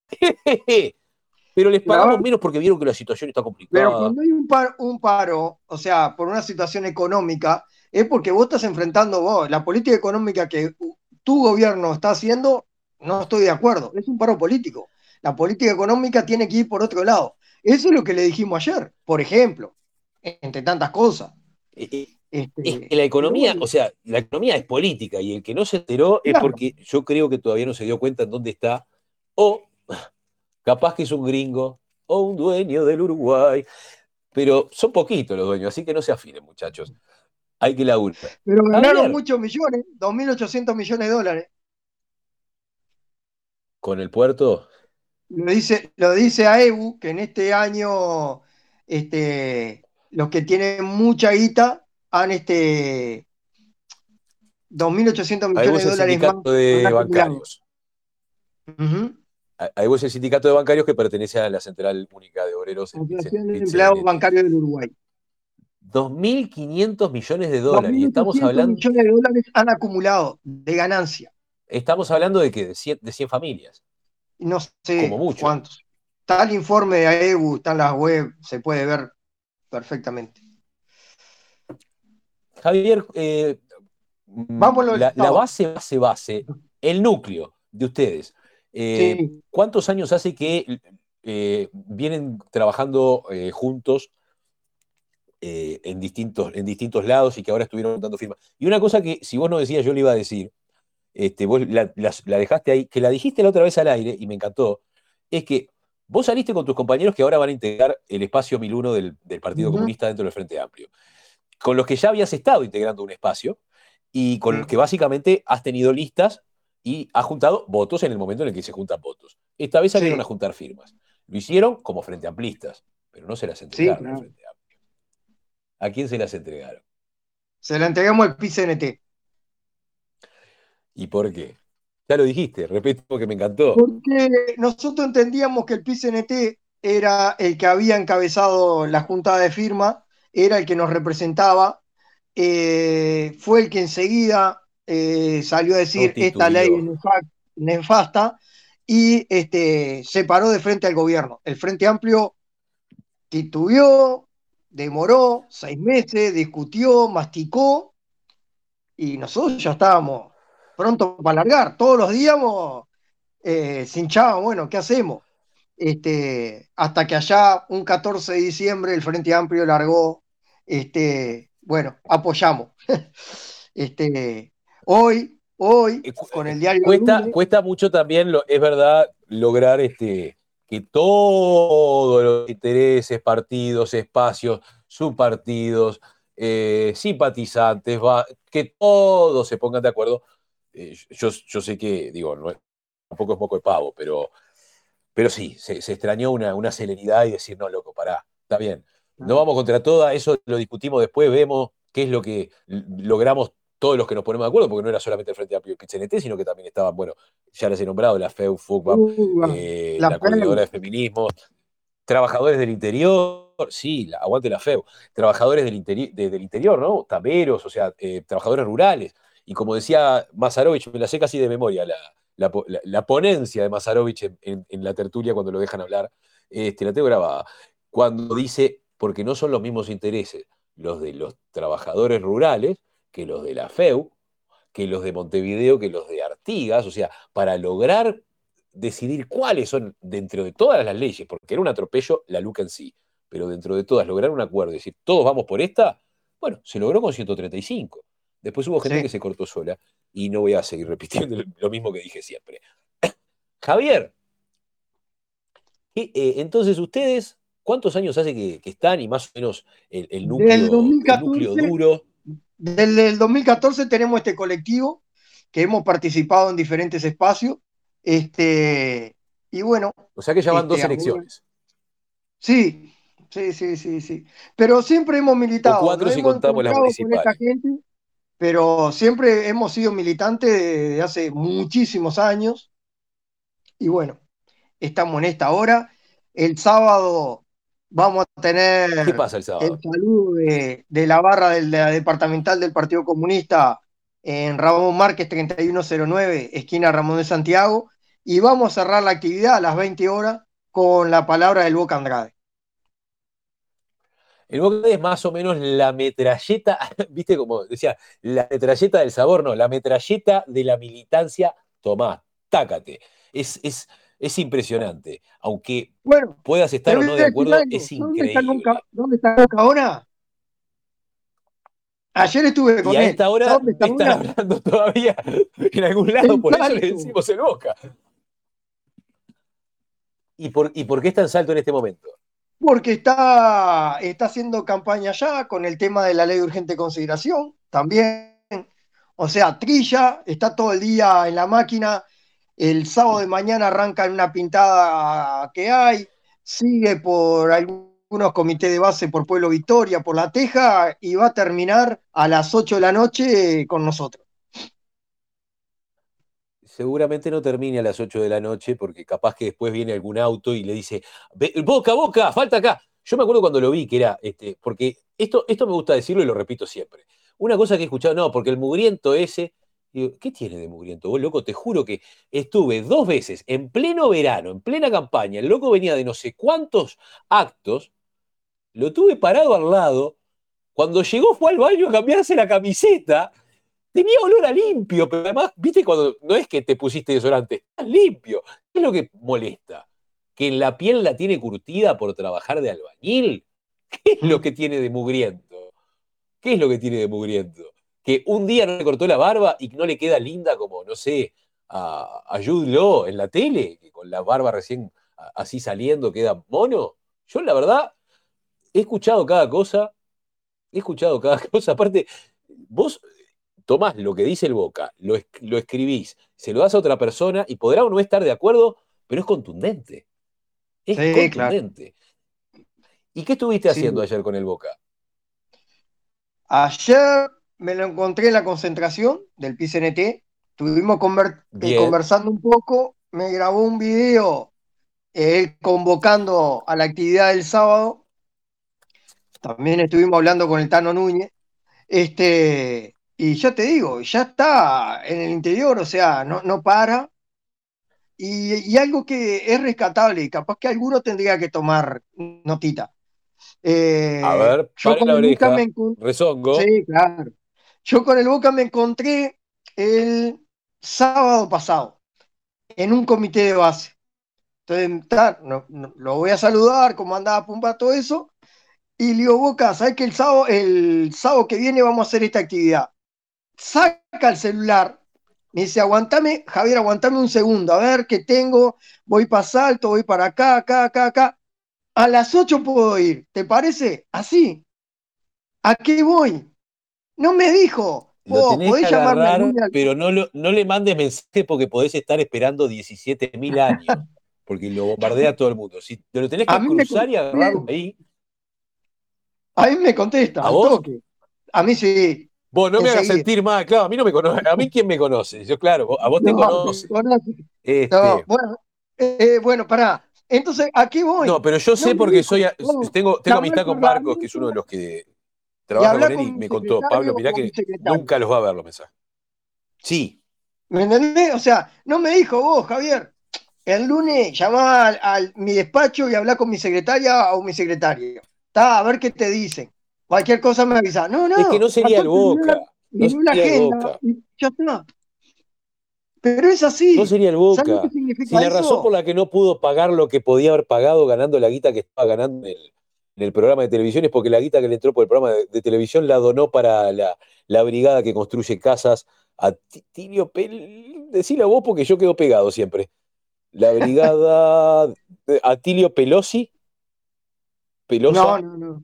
Pero les Pero, a ver, pagamos menos porque vieron que la situación está pero complicada. cuando hay un paro, un paro, o sea, por una situación económica, es porque vos estás enfrentando vos. La política económica que tu gobierno está haciendo, no estoy de acuerdo. Es un paro político. La política económica tiene que ir por otro lado. Eso es lo que le dijimos ayer, por ejemplo, entre tantas cosas. Eh, eh, Este, Es que la pero economía, bueno, o sea, la economía es política y el que no se enteró es claro. porque yo creo que todavía no se dio cuenta en dónde está, o capaz que es un gringo, o un dueño del Uruguay, pero son poquitos los dueños, así que no se afinen, muchachos. Hay que laburar. Pero ganaron Javier, muchos millones, dos mil ochocientos millones de dólares. con el puerto, Lo dice, lo dice a E U, que en este año este, los que tienen mucha guita han este, dos mil ochocientos ahí millones vos de el dólares más sindicato han de acumulado. bancarios. Ujú. Ahí vos el sindicato de bancarios que pertenece a la Central Única de Obreros, el Asociación de Pit-C N Empleados T. Bancarios del Uruguay. dos mil quinientos millones de Dos dólares. Y mil estamos ochocientos hablando, millones de dólares han acumulado de ganancia. estamos hablando de que de cien, de cien familias, Y no como sé mucho. cuántos. Está el informe de A E U, está en las web, se puede ver perfectamente. Javier, eh, Vamos a lo del la, la sábado. base, base, base, el núcleo de ustedes, eh, Sí, ¿cuántos años hace que eh, vienen trabajando eh, juntos eh, en, distintos, en distintos lados y que ahora estuvieron dando firmas? Y una cosa que si vos no decías, yo le iba a decir, este, vos la, la- la dejaste ahí, que la dijiste la otra vez al aire y me encantó, es que vos saliste con tus compañeros que ahora van a integrar el espacio mil uno del, del Partido ujú, Comunista dentro del Frente Amplio, con los que ya habías estado integrando un espacio y con los que sí, básicamente has tenido listas y has juntado votos en el momento en el que se juntan votos. Esta vez salieron a sí, juntar firmas. Lo hicieron como Frente Amplistas, pero no se las sí, entregaron al claro. Frente Amplio. ¿A quién se las entregaron? Se la entregamos al P C N T. ¿Y por qué? Ya lo dijiste, repito porque me encantó. Porque nosotros entendíamos que el P C N T era el que había encabezado la junta de firma, era el que nos representaba, eh, fue el que enseguida eh, salió a decir esta ley es Constituyó. nefa- nefasta y este, se paró de frente al gobierno. El Frente Amplio titubeó, demoró seis meses, discutió, masticó y nosotros ya estábamos pronto para largar. Todos los días eh, se hinchaban, bueno, ¿qué hacemos? Este, hasta que allá, un catorce de diciembre, el Frente Amplio largó, este, bueno, apoyamos. Este, hoy, hoy, Eh, cu- con eh, el diario Cuesta, lunes, cuesta mucho también, lo- es verdad, lograr este, que todos los intereses, partidos, espacios, subpartidos, eh, simpatizantes, va- que todos se pongan de acuerdo. Eh, yo, yo sé que, digo, no es- tampoco es moco de pavo, pero, pero sí, se, se extrañó una, una celeridad y decir, no, loco, pará, está bien. No vamos contra toda, eso lo discutimos después, vemos qué es lo que l- logramos todos los que nos ponemos de acuerdo, porque no era solamente el Frente Amplio y el P C N T, sino que también estaban, bueno, ya les he nombrado, la FEU, FUCBAM, uh, eh, la la Coordinadora P E U, de Feminismo, trabajadores del interior, sí, la, aguante la FEU, trabajadores del, interi de, del interior, ¿no? Taberos, o sea, eh, trabajadores rurales. Y como decía Mazarovich, me la sé casi de memoria, la, la, la, la ponencia de Mazarovich en, en, en, la tertulia cuando lo dejan hablar, este, la tengo grabada, cuando dice, porque no son los mismos intereses los de los trabajadores rurales que los de la FEU, que los de Montevideo, que los de Artigas, o sea, para lograr decidir cuáles son, dentro de todas las leyes, porque era un atropello la LUC en sí, pero dentro de todas lograr un acuerdo y decir, todos vamos por esta, bueno, se logró con ciento treinta y cinco. Después hubo gente Sí. que se cortó sola y no voy a seguir repitiendo lo mismo que dije siempre. Javier, ¿qué, eh, entonces ustedes, ¿cuántos años hace que, que están y más o menos el, el Del núcleo, el núcleo 2014, duro? desde el dos mil catorce tenemos este colectivo que hemos participado en diferentes espacios. Este, y bueno, O sea que ya van este, dos ahora- elecciones. sí, sí, sí, sí, sí. Pero siempre hemos O militado, cuatro nos si hemos contamos las encontrado con esta municipales. gente, pero siempre hemos sido militantes desde hace muchísimos años. Y bueno, estamos en esta hora. El sábado vamos a tener ¿Qué pasa el el sábado? saludo de, de la barra de la departamental del Partido Comunista en Ramón Márquez treinta y uno cero nueve, esquina Ramón de Santiago, y vamos a cerrar la actividad a las veinte horas con la palabra del Boca Andrade. El Boca es más o menos la metralleta, viste como decía, la metralleta del sabor, no, la metralleta de la militancia, tomá, tácate. Es, es, es impresionante. Aunque Bueno, puedas te estar o voy no a de decir acuerdo, algo. es ¿Dónde está increíble. Boca, ¿Dónde está Boca ahora? Ayer estuve Y con a él. esta ¿Sabes hora dónde está están ahora? hablando todavía en algún lado, En por eso le Salto. decimos el Boca. ¿Y por, ¿Y por qué está en Salto en este momento? Porque está, está haciendo campaña ya con el tema de la ley de urgente consideración, también. O sea, trilla, está todo el día en la máquina. El sábado de mañana arranca en una pintada que hay, sigue por algunos comités de base por Pueblo Victoria, por La Teja, y va a terminar a las ocho de la noche con nosotros. Seguramente no termine a las ocho de la noche, porque capaz que después viene algún auto y le dice, Boca, Boca, falta acá. Yo me acuerdo cuando lo vi, que era, este, porque esto, esto me gusta decirlo y lo repito siempre. Una cosa que he escuchado, no, porque el mugriento ese, digo, ¿qué tiene de mugriento? Vos, loco, te juro que estuve dos veces en pleno verano, en plena campaña, el loco venía de no sé cuántos actos, lo tuve parado al lado, cuando llegó fue al baño a cambiarse la camiseta. Tenía olor a limpio, pero además, viste, cuando no es que te pusiste desodorante, estás limpio. ¿Qué es lo que molesta? ¿Que en la piel la tiene curtida por trabajar de albañil? ¿Qué es lo que tiene de mugriento? ¿Qué es lo que tiene de mugriento? Que un día no le cortó la barba y no le queda linda como, no sé, a, a Jude Law en la tele, que con la barba recién así saliendo queda mono. Yo, la verdad, he escuchado cada cosa, he escuchado cada cosa. Aparte, vos tomás lo que dice el Boca, lo, lo escribís, se lo das a otra persona y podrá o no estar de acuerdo, pero es contundente. Es Sí, contundente. Claro. ¿Y qué estuviste Sí. haciendo ayer con el Boca? Ayer me lo encontré en la concentración del P C N T, estuvimos conver eh, conversando un poco, me grabó un video él convocando a la actividad del sábado, también estuvimos hablando con el Tano Núñez, este, y ya te digo, ya está en el interior, o sea, no, no para, y, y algo que es rescatable, y capaz que alguno tendría que tomar notita. Eh, a ver, yo pare con la el Boca oreja, me encontré, rezongo. sí, claro. Yo con el Boca me encontré el sábado pasado en un comité de base. Entonces, ta, no, no, lo voy a saludar, cómo andaba Pumba, todo eso. Y le digo, Boca, ¿sabes que el sábado, el sábado que viene vamos a hacer esta actividad? Saca el celular, me dice, aguantame, Javier, aguantame un segundo, a ver qué tengo, voy para Salto, voy para acá, acá, acá, acá. A las ocho puedo ir, ¿te parece? Así. ¿A qué voy? No me dijo. Lo Vos tenés que podés llamarme al agarrar, lunes. pero no, lo, no le mandes mensaje porque podés estar esperando diecisiete mil años, porque lo bombardea todo el mundo. Si te lo tenés A que mí me cruzar y agarrarlo ahí. A mí me contesta, ¿A al vos? toque. A mí sí. Vos no me hagas enseguida. sentir mal, claro, a mí no me conoce, a mí quién me conoce, yo claro, a vos te No, conoce. me conoce. Este, No, bueno, eh, bueno, pará. Entonces, ¿a qué voy? no, pero yo No sé me porque dijo, soy, a- vos, tengo, tengo llamá amistad al con Marcos, que es uno de parlamento los que y trabaja con hablá él y con mi me contó, Pablo, secretario mirá o mi que secretario. nunca los va a ver los mensajes. Sí, ¿Me entendés? O sea, no me dijo vos, Javier, el lunes llamá al, al- mi despacho y hablá con mi secretaria o mi secretario. Está, a ver qué te dicen. Cualquier cosa me avisa. No, no. es que no sería el Aparte, miró la, Boca, no miró la sería el agenda Boca, y ya está. Pero es no así. sería el ¿Sabes qué Boca. Si significa la razón por eso? la que no pudo pagar lo que podía haber pagado ganando la guita que estaba ganando en el, en el programa de televisión es porque la guita que le entró por el programa de, de televisión la donó para la, la brigada que construye casas. Atilio Pel... Decilo vos porque yo quedo pegado siempre. La brigada de Atilio Pelosi. Pelosa. No, no, no.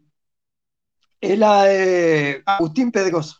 Es la de Agustín Pedrosa.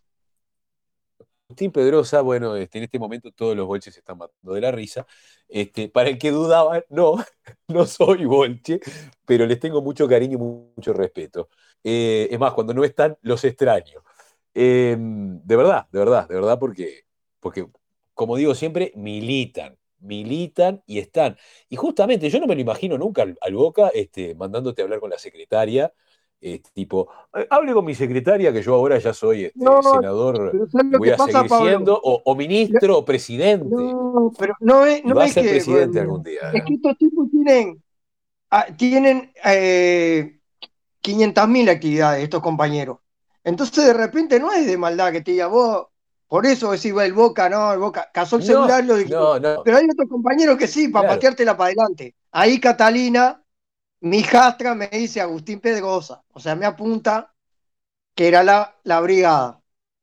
Agustín Pedrosa, bueno, este, en este momento todos los bolches se están matando de la risa. Este, para el que dudaba, no, no soy bolche, pero les tengo mucho cariño y mucho respeto. Eh, es más, cuando no están, los extraño. Eh, de verdad, de verdad, de verdad, porque, porque, como digo siempre, militan, militan y están. Y justamente yo no me lo imagino nunca al, al Boca este, mandándote a hablar con la secretaria, este, tipo, "Eh, hable con mi secretaria, que yo ahora ya soy este, No, senador pero ¿sabes y lo voy que a pasa, seguir Pablo? siendo, o, o ministro o presidente, No, pero no es, y no va a es ser que, presidente bueno, algún día. es que estos tipos tienen, ah, tienen eh, quinientas mil actividades, estos compañeros. Entonces, de repente, no es de maldad que te diga vos, por eso decís, va el Boca, no, el Boca, cazó el No, celular y lo dijiste. no, no, Pero hay otros compañeros que sí, para claro. pateártela para adelante. Ahí Catalina, mi hijastra, me dice Agustín Pedrosa, o sea, me apunta que era la, la brigada.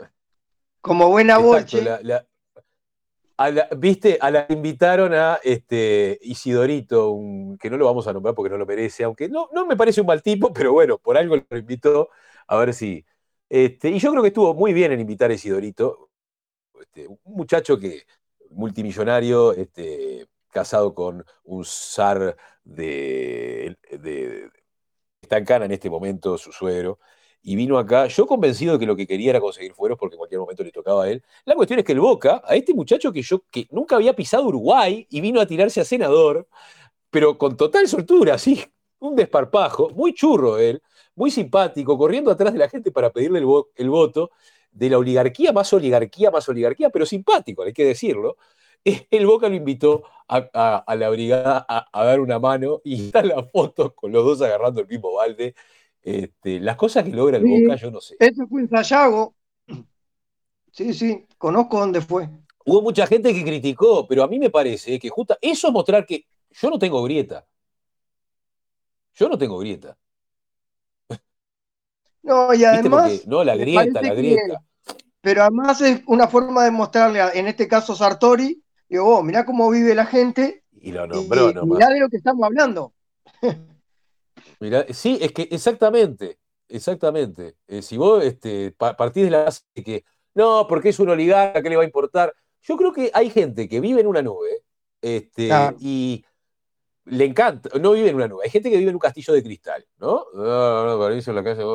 Como buena Exacto, bolche, la, la- a la- viste, a la invitaron a este, Isidorito, un- que no lo vamos a nombrar porque no lo merece, aunque no, no me parece un mal tipo, pero bueno, por algo lo invitó, a ver si. Este, y yo creo que estuvo muy bien en invitar a Isidorito, este, un muchacho que, multimillonario, este, casado con un zar de, de, está en Cana en este momento, su suegro, y vino acá, yo convencido de que lo que quería era conseguir fueros porque en cualquier momento le tocaba a él. La cuestión es que el Boca, a este muchacho que yo que nunca había pisado Uruguay y vino a tirarse a senador, pero con total soltura, así, un desparpajo, muy churro él, muy simpático, corriendo atrás de la gente para pedirle el, vo- el voto, de la oligarquía más oligarquía más oligarquía, pero simpático, hay que decirlo. El Boca lo invitó a, a- a la brigada a, a dar una mano y están las fotos con los dos agarrando el mismo balde. Este, las cosas que logra el Boca, sí, yo no sé. ese fue en Sayago. Sí, sí, conozco dónde fue. Hubo mucha gente que criticó, pero a mí me parece que justo eso es mostrar que yo no tengo grieta. Yo no tengo grieta. No, y ¿Viste? Porque, además, no, la me grieta, parece la que, grieta. pero además es una forma de mostrarle, a- en este caso Sartori, digo, oh, mirá cómo vive la gente Y lo nombró y mirá nomás. de lo que estamos hablando. Mirá, sí, es que exactamente, exactamente. Eh, si vos este, pa- partís de la base de que, no, porque es un oligarca, ¿qué le va a importar? Yo creo que hay gente que vive en una nube este, Claro. y le encanta, no vive en una nube, hay gente que vive en un castillo de cristal, ¿no? No, no, Paradiso en la calle,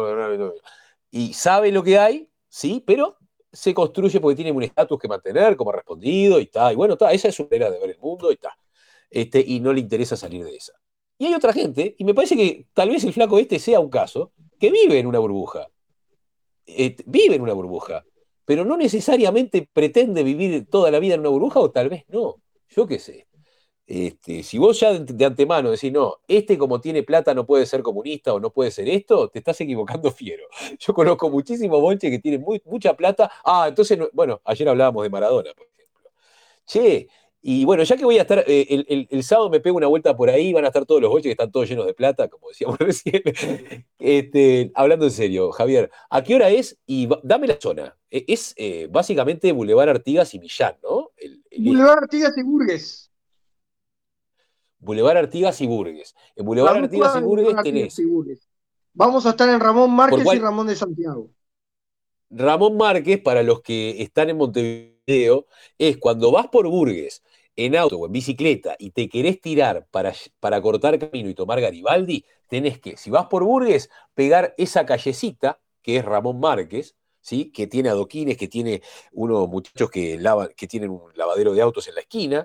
y sabe lo que hay, sí, pero se construye porque tiene un estatus que mantener como respondido y está, y bueno, está, esa es su manera de ver el mundo y está, este, y no le interesa salir de esa. Y hay otra gente, y me parece que tal vez el flaco este sea un caso, que vive en una burbuja, eh, vive en una burbuja, pero no necesariamente pretende vivir toda la vida en una burbuja o tal vez no, yo qué sé. Este, si vos ya de, de antemano decís, no, este como tiene plata no puede ser comunista o no puede ser esto, te estás equivocando fiero. Yo conozco muchísimos bonches que tienen muy, mucha plata. Ah, entonces, no- bueno, ayer hablábamos de Maradona, por ejemplo. Che, y bueno, ya que voy a estar, eh, el, el- el sábado me pego una vuelta por ahí, van a estar todos los bonches que están todos llenos de plata, como decíamos recién. Este, hablando en serio, Javier, ¿a qué hora es? Y va- dame la zona. Eh, Es eh, básicamente Boulevard Artigas y Millán, ¿no? El, el eje. Boulevard Artigas y Burgues. Boulevard Artigas y Burgues. En A Boulevard dos Artigas cuadras y de Boulevard Burgues Artigas y tenés, Burgues. Vamos a estar en Ramón por Márquez y cual Ramón de Santiago. Ramón Márquez, para los que están en Montevideo, es cuando vas por Burgues en auto o en bicicleta y te querés tirar para, para cortar camino y tomar Garibaldi, tenés que, si vas por Burgues, pegar esa callecita, que es Ramón Márquez, ¿sí? Que tiene adoquines, que tiene unos muchachos que, lavan, que tienen un lavadero de autos en la esquina,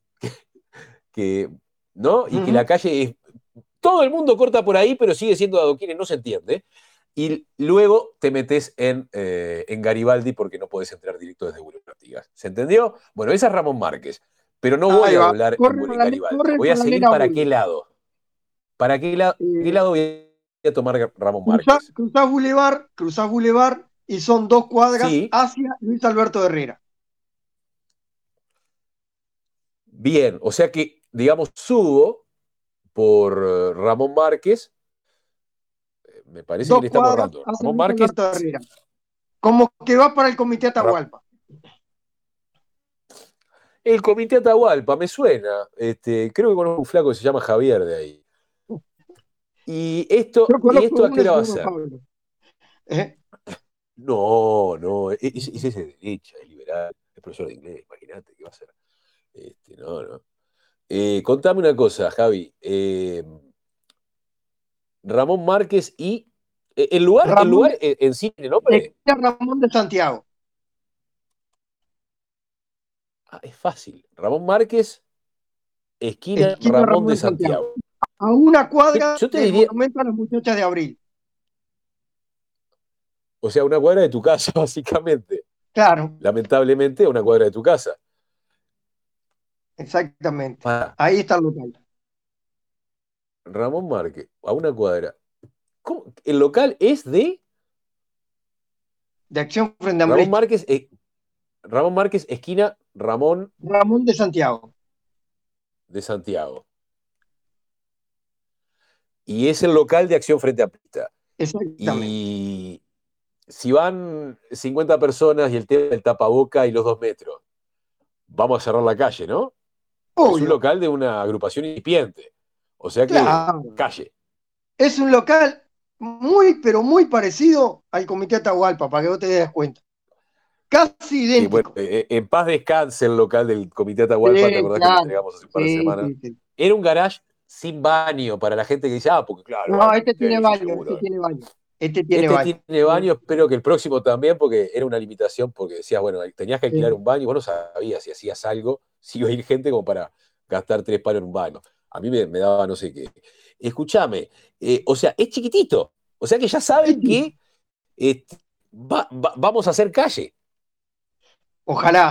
que, ¿no? Y que la Ujú. calle es. Todo el mundo corta por ahí, pero sigue siendo de adoquines, no se entiende. Y luego te metes en, eh, en Garibaldi porque no podés entrar directo desde Boulevard Artigas. ¿Se entendió? Bueno, esa es Ramón Márquez. Pero no voy Ahí a va. doblar en, Corre, en paralela- Garibaldi. corre Voy a seguir paralela a para qué Burgues. lado. ¿Para qué, la- qué Eh, lado voy a tomar Ramón cruzás, Márquez? cruzás Boulevard, cruzás Boulevard y son dos cuadras Sí, hacia Luis Alberto Herrera. bien. O sea que, digamos, subo por eh, Ramón Márquez Me parece que Dos le estamos cuadras errando. a San Ramón Luis Márquez. Alberto Herrera. Como que va para el Comité Ra- Atahualpa. el Comité Atahualpa, me suena. Este, creo que conozco un flaco que se llama Javier de ahí. ¿Y esto, Yo ¿y conozco esto a qué uno, hora se va a llama ser? Pablo. ¿Eh? No, no, e- ese ese es de derecha, es liberal, es profesor de inglés, imagínate qué va a ser. Este, no, no. Eh, contame una cosa, Javi. Eh, Ramón Márquez y. eh, ¿El lugar, el Ramón lugar de, en, en sí tiene nombre? esquina Ramón de Santiago. Ah, es fácil. Ramón Márquez, esquina Esquina Ramón Ramón de de Santiago. Santiago. A una Yo, cuadra yo te del diría, monumento a las muchachas de Abril. o sea, una cuadra de tu casa, básicamente. Claro, Lamentablemente, una cuadra de tu casa. exactamente. Para Ahí está el local. Ramón Márquez, a una cuadra. ¿Cómo? ¿El local es de De Acción Frente Ramón Amplista. Márquez, eh, Ramón Márquez, esquina Ramón Ramón de Santiago. de Santiago? Y es el local de Acción Frente Amplista. Exactamente. Y si van cincuenta personas y el tema del tapaboca y los dos metros, vamos a cerrar la calle, ¿no? Porque es un Obvio. local de una agrupación incipiente. O sea que, Claro. calle. Es un local muy, pero muy parecido al Comité Atahualpa, para que vos te des cuenta. Casi Sí, bueno, idéntico. eh, en paz descanse el local del Comité Atahualpa, ¿te Sí, acordás que lo claro. entregamos hace un par de Sí, semanas? sí, sí. Era un garage sin baño para la gente que dice, ah, porque claro, No, hay este tiene Daisy baño, seguro. este tiene baño. Este tiene Este baño. tiene baño, espero que el próximo también, porque era una limitación, porque decías, bueno, tenías que alquilar Sí. un baño, vos no sabías si hacías algo, si iba a ir gente como para gastar tres palos en un baño. A mí me, me daba no sé qué. Escúchame, eh, o sea, es chiquitito, o sea que ya saben Sí. que eh, va- va- vamos a hacer calle. Ojalá.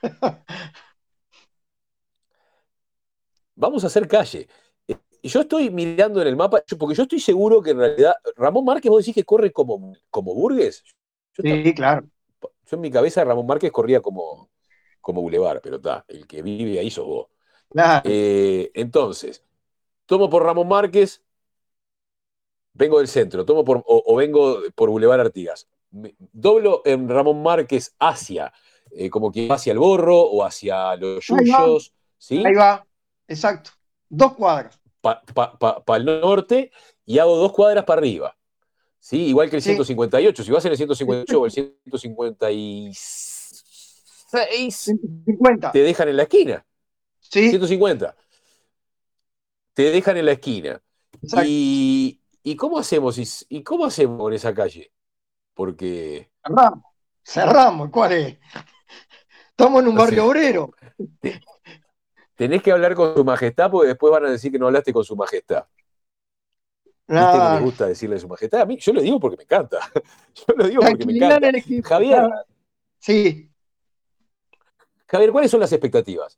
Vamos a hacer calle. Eh, Yo estoy mirando en el mapa, yo- porque yo estoy seguro que en realidad Ramón Márquez, vos decís que corre como, como Burgues. Yo, estaba- Sí, claro. yo en mi cabeza Ramón Márquez corría como, como Boulevard, pero está, el que vive ahí sos vos. Claro. Eh, entonces, tomo por Ramón Márquez, vengo del centro, tomo por, o, o vengo por Boulevard Artigas. Me- doblo en Ramón Márquez hacia, eh, como que hacia el Borro o hacia los Ahí va, Yuyos, ahí ¿sí? va. Exacto. Dos cuadras. Para pa, pa, pa el norte y hago dos cuadras para arriba. ¿Sí? Igual que el Sí. ciento cincuenta y ocho. Si vas en el ciento cincuenta y ocho o el ciento cincuenta y seis, ciento cincuenta. te dejan en la esquina. Sí, ciento cincuenta. Te dejan en la esquina. exacto. ¿Y, y cómo hacemos? ¿Y, y cómo hacemos con esa calle? Porque Cerramos. Cerramos. ¿Cuál es? Estamos en un o sea, barrio obrero. te- tenés que hablar con su majestad porque después van a decir que no hablaste con su majestad. ¿Viste que les No, gusta decirle su majestad? A mí, yo lo digo porque me encanta. Yo lo digo porque me tranquilidad en encanta. el equipo. Javier, Ya- Sí. Javier, ¿cuáles son las expectativas?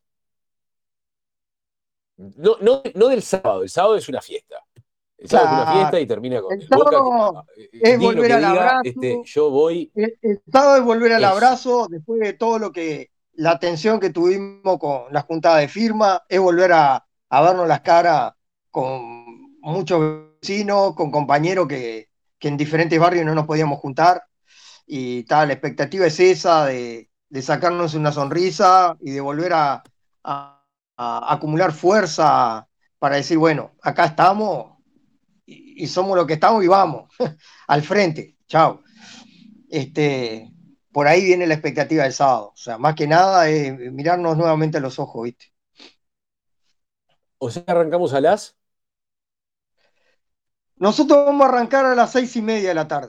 No, no, no del sábado, el sábado es una fiesta. El sábado es una fiesta Claro. y termina con El el Boca, que, sábado eh, es diga lo volver que al diga, este, abrazo. yo voy, El, el sábado es volver al eso. abrazo después de todo lo que, la atención que tuvimos con la juntada de firma, es volver a, a vernos las caras con muchos vecinos, con compañeros que, que en diferentes barrios no nos podíamos juntar. Y tal, la expectativa es esa, de, de sacarnos una sonrisa y de volver a, a- a acumular fuerza para decir, bueno, acá estamos y, y somos lo que estamos y vamos, al frente, chao. Este, por ahí viene la expectativa del sábado. O sea, más que nada es mirarnos nuevamente a los ojos, ¿viste? O sea, arrancamos a las. Nosotros vamos a arrancar a las seis y media de la tarde.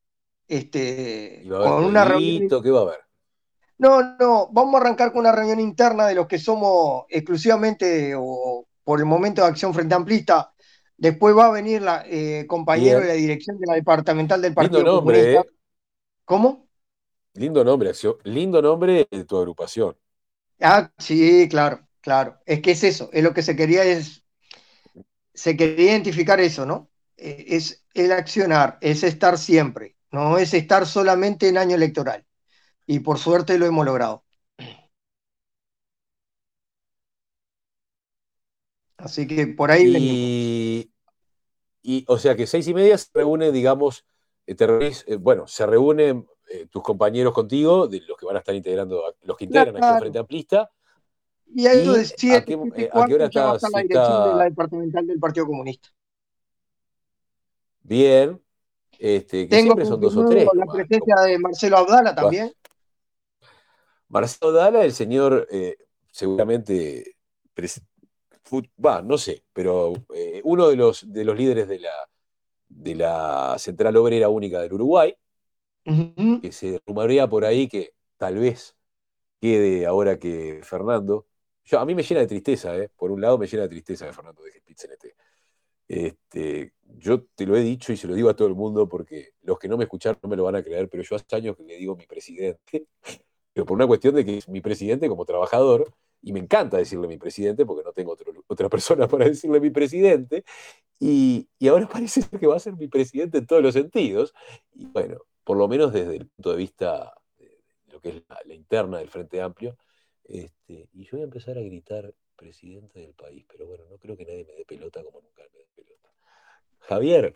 Y Este, va a haber con una reunión. jueguito, ¿qué va a haber? No, no, vamos a arrancar con una reunión interna de los que somos exclusivamente o por el momento de Acción Frente Amplista. Después va a venir la eh, compañero de Bien. la dirección de la departamental del Lindo Partido nombre, Comunista. ¿eh? ¿Cómo? Lindo nombre, acción. Lindo nombre de tu agrupación. Ah, sí, claro, claro. Es que es eso, es lo que se quería, es, se quería identificar eso, ¿no? Eh, Es el accionar, es estar siempre, no es estar solamente en año electoral. Y por suerte lo hemos logrado. Así que por ahí venimos. Y, y, o sea que seis y media se reúne, digamos, eh, te reunís, eh, bueno, se reúnen eh, tus compañeros contigo, de los que van a estar integrando, los que integran Acción Claro. Frente Amplista, Y a eso de y a siete, qué, siete y eh, a qué hora cuarto ya va a estar estás, la dirección de la está departamental del Partido Comunista. bien, este, que Tengo siempre son dos o confirmado tres la nomás. presencia de Marcelo Abdala Va- también. Marcelo Dala, el señor, eh, seguramente, pres- fut- va, no sé, pero eh, uno de los, de los líderes de la, de la Central Obrera Única del Uruguay, Ujú. que se rumorea por ahí que tal vez quede ahora que Fernando. Yo, a mí me llena de tristeza, ¿eh? Por un lado me llena de tristeza que Fernando deje Spitzenete. Este, yo te lo he dicho y se lo digo a todo el mundo porque los que no me escucharon no me lo van a creer, pero yo hace años que le digo mi presidente, pero por una cuestión de que es mi presidente como trabajador, y me encanta decirle mi presidente porque no tengo otro- otra persona para decirle mi presidente, y, y ahora parece ser que va a ser mi presidente en todos los sentidos, y bueno, por lo menos desde el punto de vista de lo que es la, la interna del Frente Amplio, este, y yo voy a empezar a gritar presidente del país, pero bueno, no creo que nadie me dé pelota como nunca me dé pelota. Javier,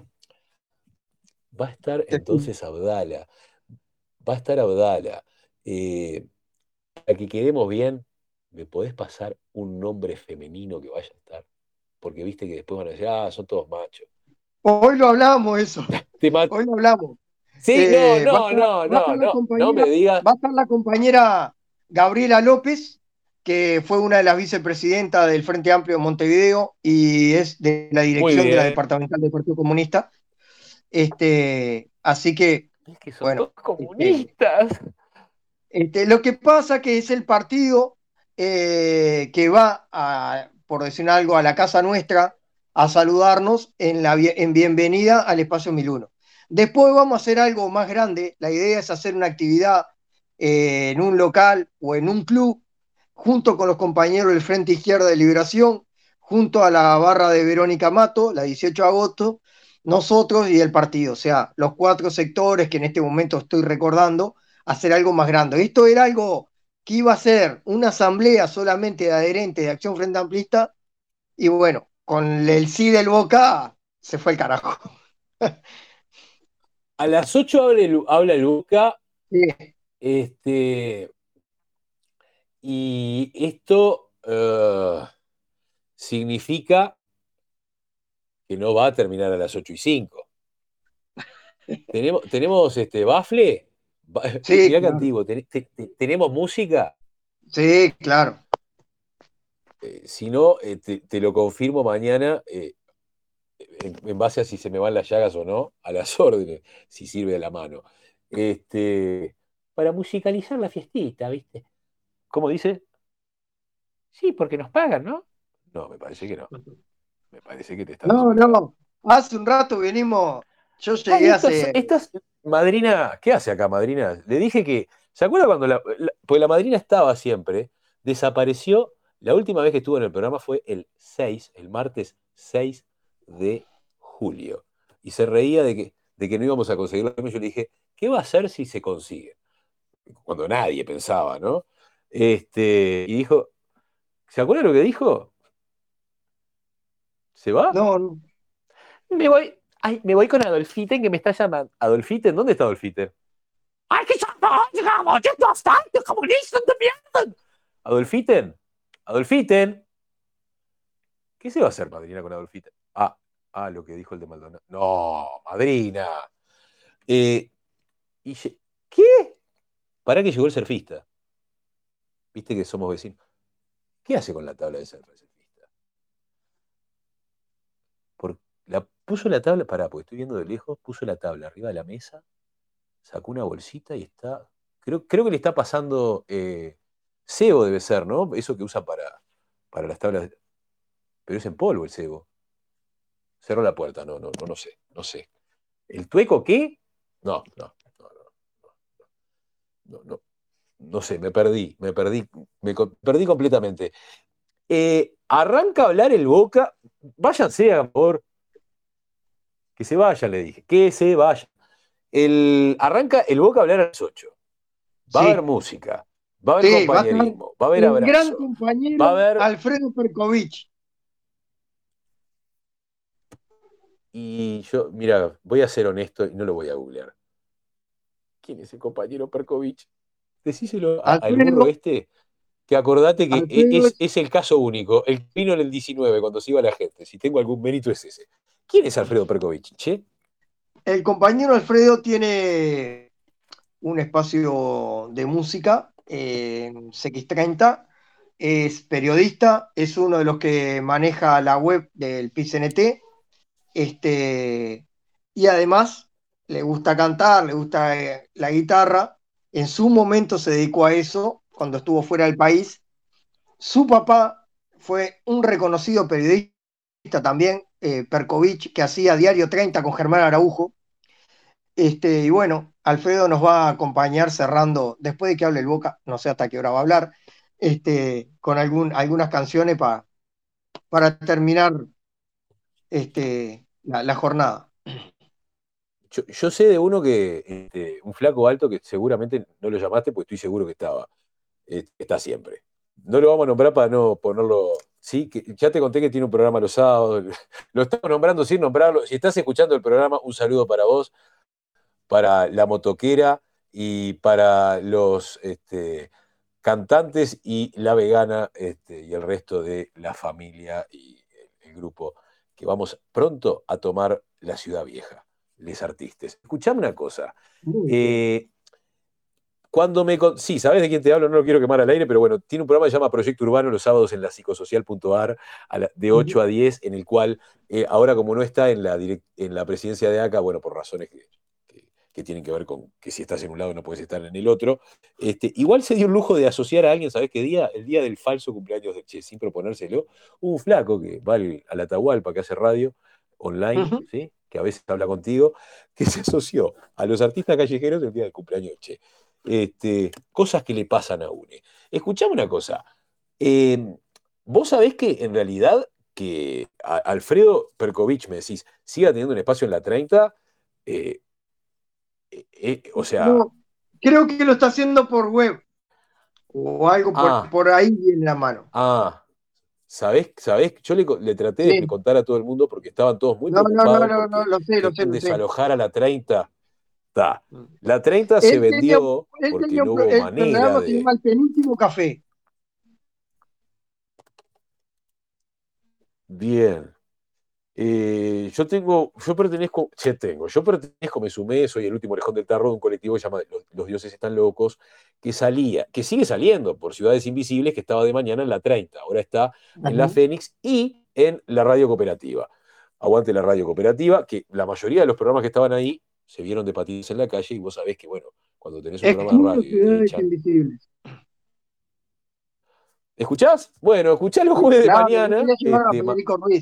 va a estar Te escucho. entonces Abdala, va a estar Abdala. Eh, para que quedemos bien, ¿me podés pasar un nombre femenino que vaya a estar? Porque viste que después van a decir, ah, son todos machos. Hoy lo hablamos eso. Te ma- Hoy lo hablamos. sí, no, Eh, va a no, estar, no, va a estar no, la no, no compañera, me digas. va a estar la compañera Gabriela López, que fue una de las vicepresidentas del Frente Amplio de Montevideo y es de la Muy dirección de la bien. departamental del Partido Comunista. Este, así que, Es que son bueno, todos este, comunistas. este, lo que pasa que es el partido eh, que va, a, por decir algo, a la casa nuestra a saludarnos en, la, en bienvenida al Espacio mil uno. Después vamos a hacer algo más grande. La idea es hacer una actividad eh, en un local o en un club, junto con los compañeros del Frente Izquierda de Liberación, junto a la barra de Verónica Mato, la dieciocho de agosto, nosotros y el partido. O sea, los cuatro sectores que en este momento estoy recordando, hacer algo más grande. Esto era algo que iba a ser una asamblea solamente de adherentes de Acción Frente Amplista, y bueno, con el sí del Boca se fue el carajo. A las ocho habla, Lu- habla Luca, Sí. este, y esto eh, significa que no va a terminar a las ocho y cinco. ¿Tenemos, tenemos este, bafle? Ba- Sí, Mirá qué claro. antiguo. Ten- te- te- ¿Tenemos música? Sí, claro. Eh, si no, eh, te, te lo confirmo mañana, eh, en, en base a si se me van las llagas o no, a las órdenes, si sirve de la mano. Este, para musicalizar la fiestita, ¿viste? ¿Cómo dice? Sí, porque nos pagan, ¿no? No, me parece que no. Me parece que te estás No, desubicando. no. Hace un rato venimos. Yo Ay, llegué estos, hace. estas, madrina, ¿qué hace acá, madrina? Le dije que, ¿se acuerda cuando la, la- porque la madrina estaba siempre, desapareció, la última vez que estuvo en el programa fue el seis, el martes seis de julio, y se reía de que, de que no íbamos a conseguirlo, y yo le dije, ¿qué va a hacer si se consigue? Cuando nadie pensaba, ¿no? Este, y dijo, ¿se acuerda lo que dijo? ¿Se va? No, no. Me voy. Ay, me voy con Adolfiten que me está llamando. ¿Adolfiten? ¿Dónde está Adolfiten? ¡Ay, que llegamos! ¡Ya bastante, comunista también! ¿Adolfiten? ¿Adolfiten? ¿Qué se va a hacer, madrina, con Adolfita? Ah, ah, lo que dijo el de Maldonado. No, madrina. Eh, y lle- ¿Qué? ¿Para que llegó el surfista? Viste que somos vecinos. ¿Qué hace con la tabla de surf el surfista? Por- la, puso la tabla, pará, porque estoy viendo de lejos, puso la tabla arriba de la mesa, sacó una bolsita y está. Creo, creo que le está pasando eh, cebo, debe ser, ¿no? Eso que usa para, para las tablas. Pero es en polvo el cebo. Cerró la puerta, no, no, no, no sé, no sé. ¿El tueco qué? No, no, no, no, no, no, no sé, me perdí, me perdí, me co- perdí completamente. Eh, arranca a hablar el Boca, váyanse, a favor, que se vayan, le dije, que se vayan. El, arranca el Boca a hablar a las ocho. Va a haber Sí, música, va a haber sí, va a estar compañerismo, va a haber el gran abrazo, va a compañero haber. Alfredo Perkovich. Y yo, mira, voy a ser honesto y no lo voy a googlear. ¿Quién es el compañero Perkovich? Decíselo a- al burro Alfredo, este, que acordate que e- Alfredo es, es es el caso único. El que vino en el diecinueve, cuando se iba la gente. Si tengo algún mérito, es ese. ¿Quién es Alfredo Perkovich? Che, el compañero Alfredo tiene un espacio de música en C X treinta, es periodista, es uno de los que maneja la web del P C N T, este, y además le gusta cantar, le gusta eh, la guitarra. En su momento se dedicó a eso cuando estuvo fuera del país. Su papá fue un reconocido periodista también, eh, Perkovich, que hacía Diario treinta con Germán Araujo. Este, y bueno, Alfredo nos va a acompañar cerrando, después de que hable el Boca, no sé hasta qué hora va a hablar, este, con algún, algunas canciones pa- para terminar este, la, la jornada. yo, yo sé de uno que, este, un flaco alto que seguramente no lo llamaste, pues estoy seguro que estaba. Eh, está siempre. No lo vamos a nombrar para no ponerlo. Sí, que ya te conté que tiene un programa los sábados. Lo estamos nombrando sin nombrarlo. Si estás escuchando el programa, un saludo para vos, para la motoquera y para los este, cantantes y la vegana este, y el resto de la familia y el, el grupo que vamos pronto a tomar la ciudad vieja, les artistas. Escuchame una cosa. Muy bien. Eh, cuando me... con- Sí, ¿sabes de quién te hablo? No lo quiero quemar al aire, pero bueno, tiene un programa que se llama Proyecto Urbano los sábados en la psicosocial punto ar a la- de ocho a diez, en el cual eh, ahora como no está en la, direc- en la presidencia de ACA, bueno, por razones que, que- que tienen que ver con que si estás en un lado no puedes estar en el otro, este, igual se dio el lujo de asociar a alguien, ¿sabes qué día? El día del falso cumpleaños de Che, sin proponérselo, un flaco que va al, al Atahualpa, que hace radio online, Ujú. ¿sí? Que a veces habla contigo, que se asoció a los artistas callejeros el día del cumpleaños de Che. Este, cosas que le pasan a uno. Escuchame una cosa. eh, Vos sabés que en realidad que a- Alfredo Perkovich, me decís, siga teniendo un espacio en la treinta, eh, eh, eh, o sea, No, creo que lo está haciendo por web o algo por, ah, por ahí en la mano. ah, ¿sabés? ¿Sabés? Yo le, co- le traté de Sí. contar a todo el mundo porque estaban todos muy No, no, no, preocupados no, no, porque lo sé, lo sé, querían lo sé. desalojar a la treinta. Ta. La treinta se Él tenía, un- vendió él porque tenía un no pro- hubo el manera programa se llama de... El Penúltimo Café. Bien. Eh, yo tengo, yo pertenezco, ya tengo, yo pertenezco, me sumé, soy el último orejón del tarro de un colectivo que se llama Los, Los Dioses Están Locos, que salía, que sigue saliendo por Ciudades Invisibles, que estaba de mañana en la treinta, ahora está en la Ajá. Fénix y en la Radio Cooperativa. Aguante la Radio Cooperativa, que la mayoría de los programas que estaban ahí se vieron de patines en la calle y vos sabés que, bueno, cuando tenés un programa de Escudo radio y te Ciudades echan. Invisibles. ¿Escuchás? Bueno, escuchá los Sí, jueves de claro, yo mañana. quería llevar a Este, ma- Federico Ruiz.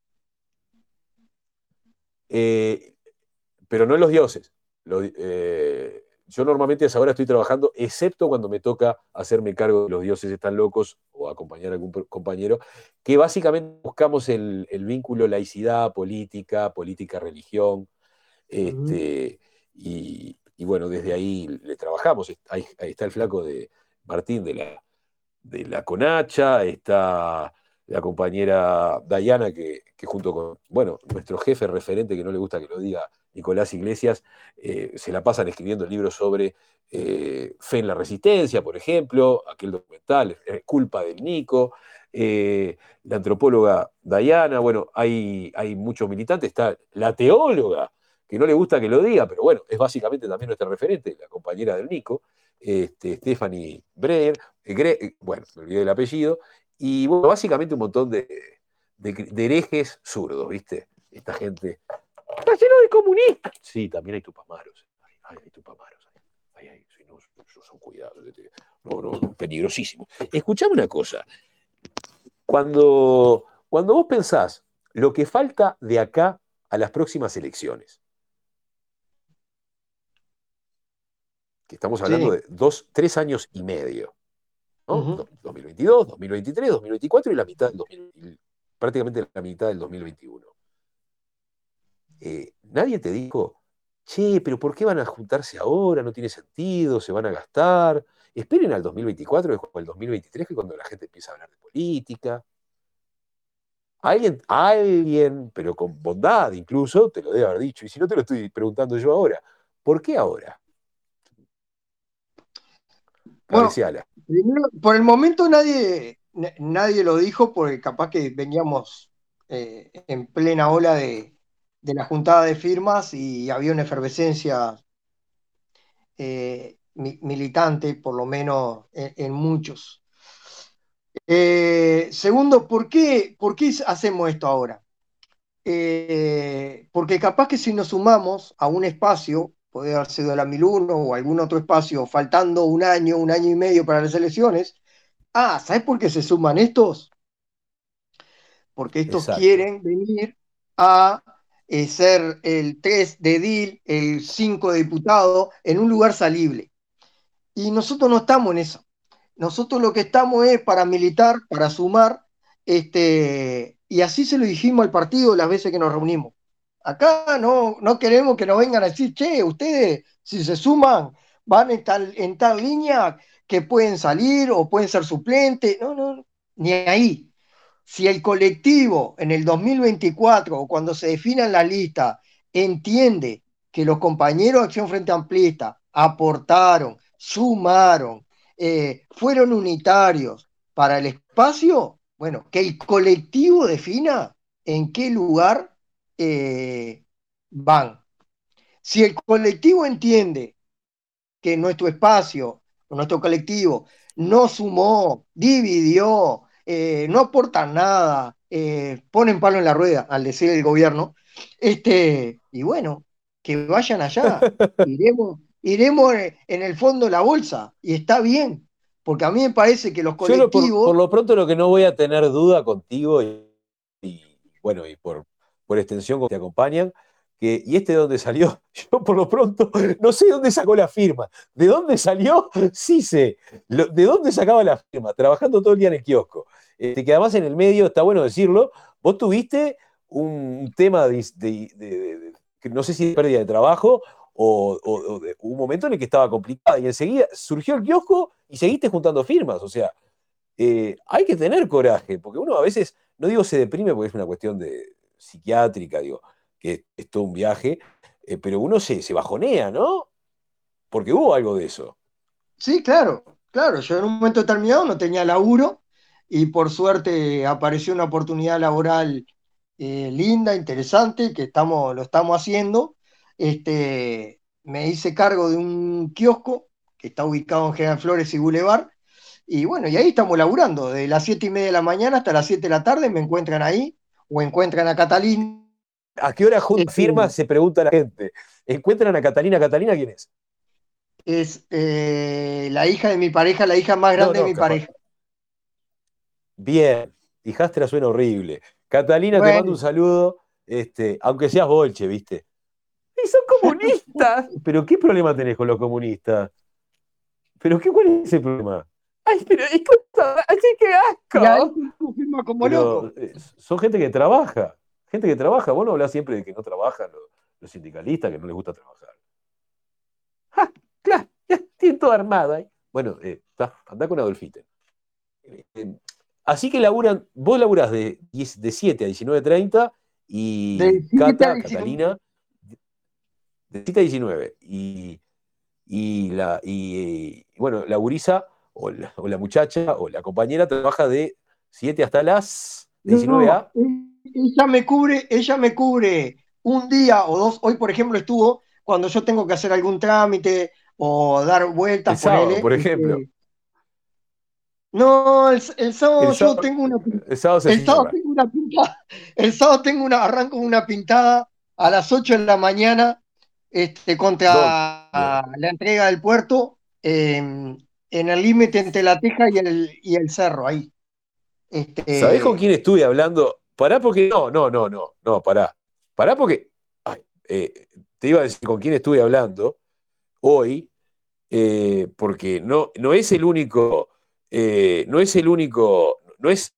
eh, pero no en los dioses. Los- eh, yo normalmente a esa hora estoy trabajando, excepto cuando me toca hacerme cargo de los dioses están locos o acompañar a algún pro- compañero, que básicamente buscamos el, el vínculo laicidad, política, política, religión, Ujú. este, y, y bueno, desde ahí le trabajamos. Ahí, ahí está el flaco de Martín de la, de la Conacha, está la compañera Dayana, que, que junto con, bueno, nuestro jefe referente, que no le gusta que lo diga Nicolás Iglesias, eh, se la pasan escribiendo libros sobre eh, fe en la resistencia, por ejemplo, aquel documental, eh, Culpa del Nico, eh, la antropóloga Dayana, bueno, hay, hay muchos militantes, está la teóloga, que no le gusta que lo diga, pero bueno, es básicamente también nuestra referente, la compañera del Nico, este, Stephanie Breyer, eh, Gre- eh, bueno, me olvidé del apellido, y bueno, básicamente un montón de, de, de herejes zurdos, ¿viste? Esta gente. ¡Está lleno de comunistas! Sí, también hay tupamaros. Ay, ay, hay tupamaros. Ay, ay, sí, no, no son cuidados. No, no, no, peligrosísimo. Escuchame una cosa. Cuando, cuando vos pensás lo que falta de acá a las próximas elecciones, que estamos hablando Sí. de dos, tres años y medio, ¿no? Ujú. dos mil veintidós, dos mil veintitrés, dos mil veinticuatro y la mitad del dos mil, prácticamente la mitad del dos mil veintiuno. Eh, nadie te dijo, che, pero ¿por qué van a juntarse ahora? No tiene sentido, se van a gastar. Esperen al dos mil veinticuatro o al dos mil veintitrés, que es cuando la gente empieza a hablar de política. Alguien, alguien, pero con bondad incluso, te lo debe haber dicho. Y si no te lo estoy preguntando yo ahora, ¿por qué ahora? Bueno, Cabeceala. primero, por el momento nadie, na- nadie lo dijo porque capaz que veníamos eh, en plena ola de, de la juntada de firmas y había una efervescencia eh, mi- militante, por lo menos en, en muchos. Eh, segundo, ¿por qué, por qué hacemos esto ahora? Eh, porque capaz que si nos sumamos a un espacio, puede haber sido la mil uno o algún otro espacio, faltando un año, un año y medio para las elecciones, ah, ¿sabes por qué se suman estos? Porque estos Exacto. quieren venir a eh, ser el tres de edil, el cinco de diputado, en un lugar salible. Y nosotros no estamos en eso. Nosotros lo que estamos es para militar, para sumar, este, y así se lo dijimos al partido las veces que nos reunimos. Acá no, no queremos que nos vengan a decir, che, ustedes si se suman van en tal, en tal línea que pueden salir o pueden ser suplentes. No, no, ni ahí. Si el colectivo en el dos mil veinticuatro o cuando se definan las listas entiende que los compañeros de Acción Frente Amplista aportaron, sumaron, eh, fueron unitarios para el espacio, bueno, que el colectivo defina en qué lugar eh, van. Si el colectivo entiende que nuestro espacio, nuestro colectivo, no sumó, dividió, eh, no aportan nada, eh, ponen palo en la rueda, al decir el gobierno, este, y bueno, que vayan allá, iremos, iremos en el fondo de la bolsa, y está bien, porque a mí me parece que los Yo lo- por, por colectivos, lo pronto lo que no voy a tener duda contigo y, y, bueno, y por, por extensión que te acompañan, que, y este de dónde salió, yo por lo pronto no sé dónde sacó la firma. ¿De dónde salió? Sí sé. Lo- ¿de dónde sacaba la firma? Trabajando todo el día en el kiosco. Este, que además en el medio, está bueno decirlo, vos tuviste un, un tema de, de- de- de- de- que no sé si de pérdida de trabajo o, o- o de un momento en el que estaba complicada y enseguida surgió el kiosco y seguiste juntando firmas. O sea, eh, hay que tener coraje, porque uno a veces, no digo se deprime porque es una cuestión de psiquiátrica, digo, que es todo un viaje, eh, pero uno se, se bajonea, ¿no? Porque hubo algo de eso. sí, claro, claro, yo en un momento determinado no tenía laburo y por suerte apareció una oportunidad laboral eh, linda, interesante, que estamos, lo estamos haciendo. Este, me hice cargo de un kiosco que está ubicado en General Flores y Boulevard. Y bueno, y ahí estamos laburando. De las siete y media de la mañana hasta las siete de la tarde me encuentran ahí o encuentran a Catalina. ¿A qué hora junta Este, firmas? Se pregunta la gente. ¿Encuentran a Catalina? ¿Catalina quién es? es eh, la hija de mi pareja, la hija más No, grande de no, mi capa- pareja. bien. Hijastra suena horrible. Catalina, te mando un Bueno, saludo, este, aunque seas bolche, ¿viste? ¡Y son comunistas! ¿Pero qué problema tenés con los comunistas? ¿Pero qué, cuál es el problema? Ay, pero es cosa, así que y ahí asco. firma como Pero loco. eh, son gente que trabaja, gente que trabaja. Vos no hablás siempre de que no trabajan los, los sindicalistas, que no les gusta trabajar. Ja, claro, ya tiene todo armado ahí. Bueno, eh, ta, andá con Adolfite. Eh, eh, así que laburan, vos laburás de, diez de siete a diecinueve treinta De y siete a Cata, diecinueve. Catalina, de siete a diecinueve. Y, y, la, y, y, bueno, la gurisa o la, o la muchacha o la compañera trabaja de siete hasta las de diecinueve No, a... ella me cubre, ella me cubre un día o dos. Hoy, por ejemplo, estuvo cuando yo tengo que hacer algún trámite o dar El vueltas, sábado, ponele. por ejemplo. Este, no, el, el sábado El yo sábado, tengo una, pin- el sábado se el sábado cierra. tengo una pintada, el sábado tengo una, arranco una pintada a las ocho de la mañana, este, contra ¿Dónde? la entrega del puerto, em, en el límite entre La Teja y el, y el Cerro, ahí. ¿Sabés con Este, quién estuve hablando? Pará porque. No, no, no, no, no, pará. Pará porque. Ay, eh, te iba a decir con quién estuve hablando hoy, eh, porque no, no es el único. Eh, no es el único. No es.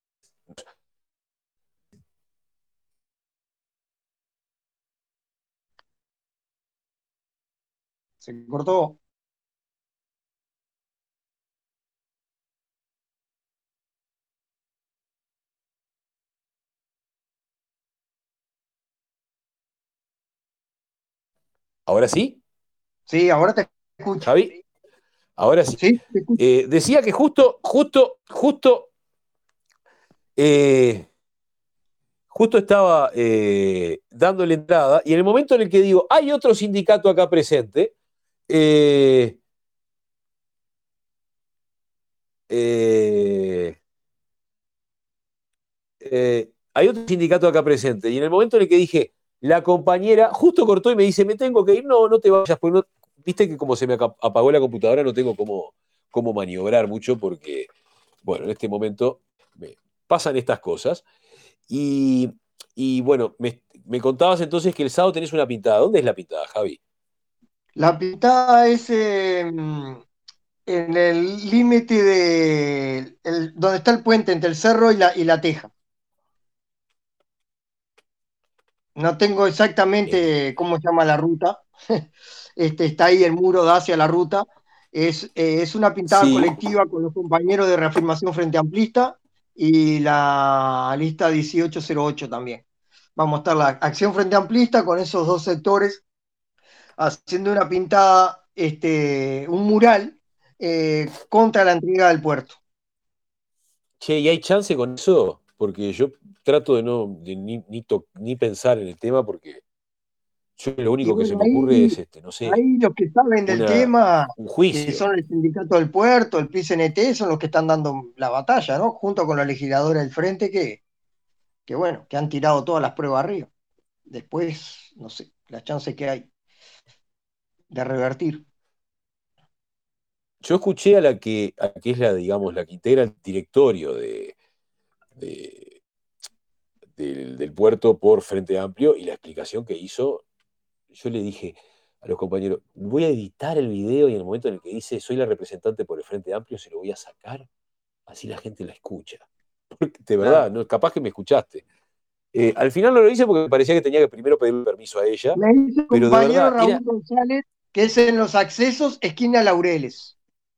se cortó. ¿Ahora sí, Sí, ahora te escucho. Javi? Ahora sí. Sí, te escucho. Eh, decía que justo, justo, justo, eh, justo estaba eh, dándole entrada y en el momento en el que digo, hay otro sindicato acá presente, eh, eh, eh, hay otro sindicato acá presente. Y en el momento en el que dije, la compañera, justo cortó y me dice, me tengo que ir, no, no te vayas, porque no, viste que como se me aca- apagó la computadora, no tengo cómo, cómo maniobrar mucho, porque, bueno, en este momento me pasan estas cosas. Y, y bueno, me, me contabas entonces que el sábado tenés una pintada. ¿Dónde es la pintada, Javi? La pintada es eh, en el límite de el- donde está el puente entre el cerro y la, y la teja. No tengo En- exactamente cómo se llama la ruta. Este, está ahí el muro da hacia la ruta. Es, eh, es una pintada sí, colectiva con los compañeros de Reafirmación Frente Amplista y la lista dieciocho cero ocho también. Vamos a estar la Acción Frente Amplista con esos dos sectores haciendo una pintada, este, un mural eh, contra la entrega del puerto. che, ¿y hay chance con eso? Porque yo trato de no de ni, ni, to- ni pensar en el tema porque yo lo Y único que se bueno, me ocurre ahí, es, este, no sé, ahí los que saben del una, tema, un que juicio. son el Sindicato del Puerto, el P I C N T, son los que están dando la batalla, ¿no? Junto con los legisladores del frente que, que bueno, que han tirado todas las pruebas arriba. Después, no sé, las chances que hay de revertir. Yo escuché a la que, a que es la, digamos, la que integra el directorio de, de- del, del puerto por Frente Amplio y la explicación que hizo, yo le dije a los compañeros, voy a editar el video y en el momento en el que dice soy la representante por el Frente Amplio, se lo voy a sacar, así la gente la escucha. Porque, de verdad, Claro. no, capaz que me escuchaste. Eh, al final no lo hice porque me parecía que tenía que primero pedir permiso a ella, Me dice el pero de compañero verdad, Raúl era González que es en los accesos esquina Laureles.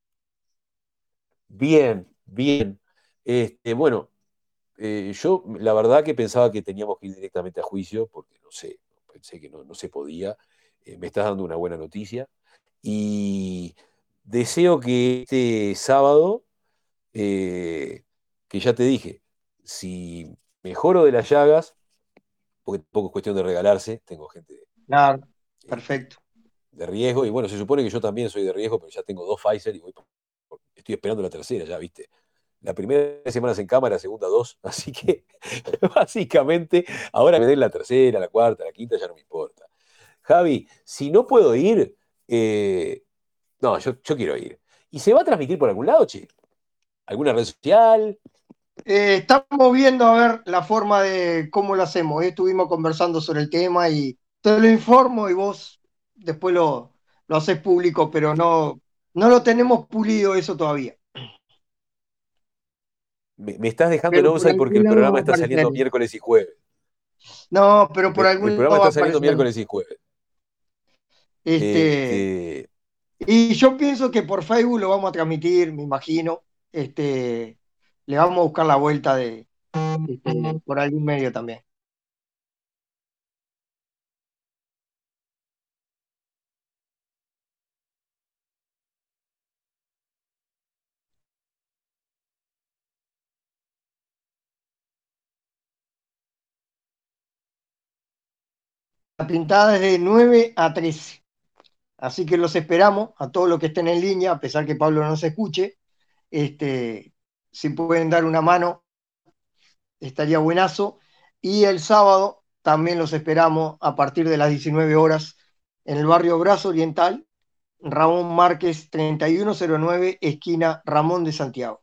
bien, bien. Este, bueno, eh, yo la verdad que pensaba que teníamos que ir directamente a juicio, porque no sé, pensé que no, no se podía. Eh, me estás dando una buena noticia. Y deseo que este sábado, eh, que ya te dije, si mejoro de las llagas, porque tampoco es cuestión de regalarse, tengo gente Claro, este, perfecto. de riesgo, y bueno, se supone que yo también soy de riesgo, pero ya tengo dos Pfizer y voy por- por- estoy esperando la tercera, ya viste. La primera semana en cama, la segunda dos, así que básicamente ahora me den la tercera, la cuarta, la quinta, ya no me importa. Javi, si no puedo ir, eh, no, yo, yo quiero ir. ¿Y se va a transmitir por algún lado, che? ¿Alguna red social? Eh, estamos viendo a ver la forma de cómo lo hacemos. eh. Estuvimos conversando sobre el tema y te lo informo y vos después lo, lo haces público, pero no, no lo tenemos pulido eso todavía. Me, me estás dejando en Pero por offside porque algún el lado programa va a está aparecer. saliendo miércoles y jueves. No, pero por Me- algún el programa lado va a está saliendo aparecer. miércoles y jueves. Este, Este, y yo pienso que por Facebook lo vamos a transmitir, me imagino. Este, le vamos a buscar la vuelta de, este, por algún medio también. La pintada es de nueve a trece. Así que los esperamos a todos los que estén en línea, a pesar que Pablo no se escuche. Este, si pueden dar una mano, estaría buenazo. Y el sábado también los esperamos a partir de las diecinueve horas en el barrio Brazo Oriental, Ramón Márquez treinta y uno cero nueve, esquina Ramón de Santiago.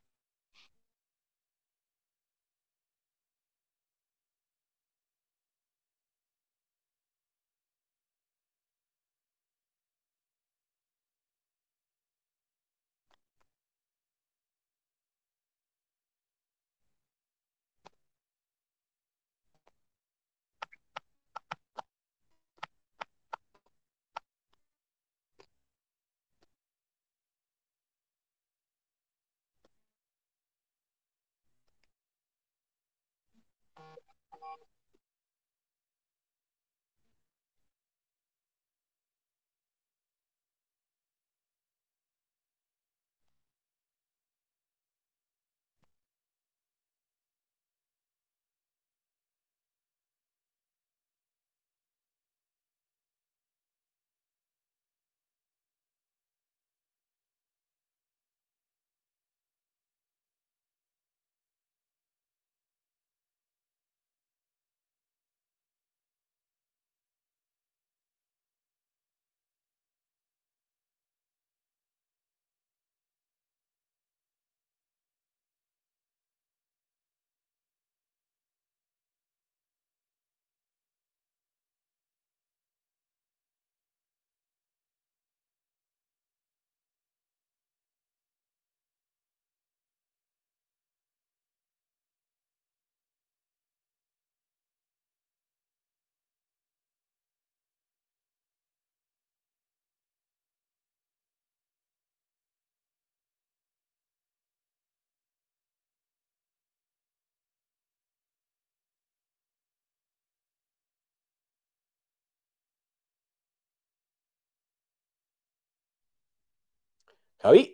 Javi.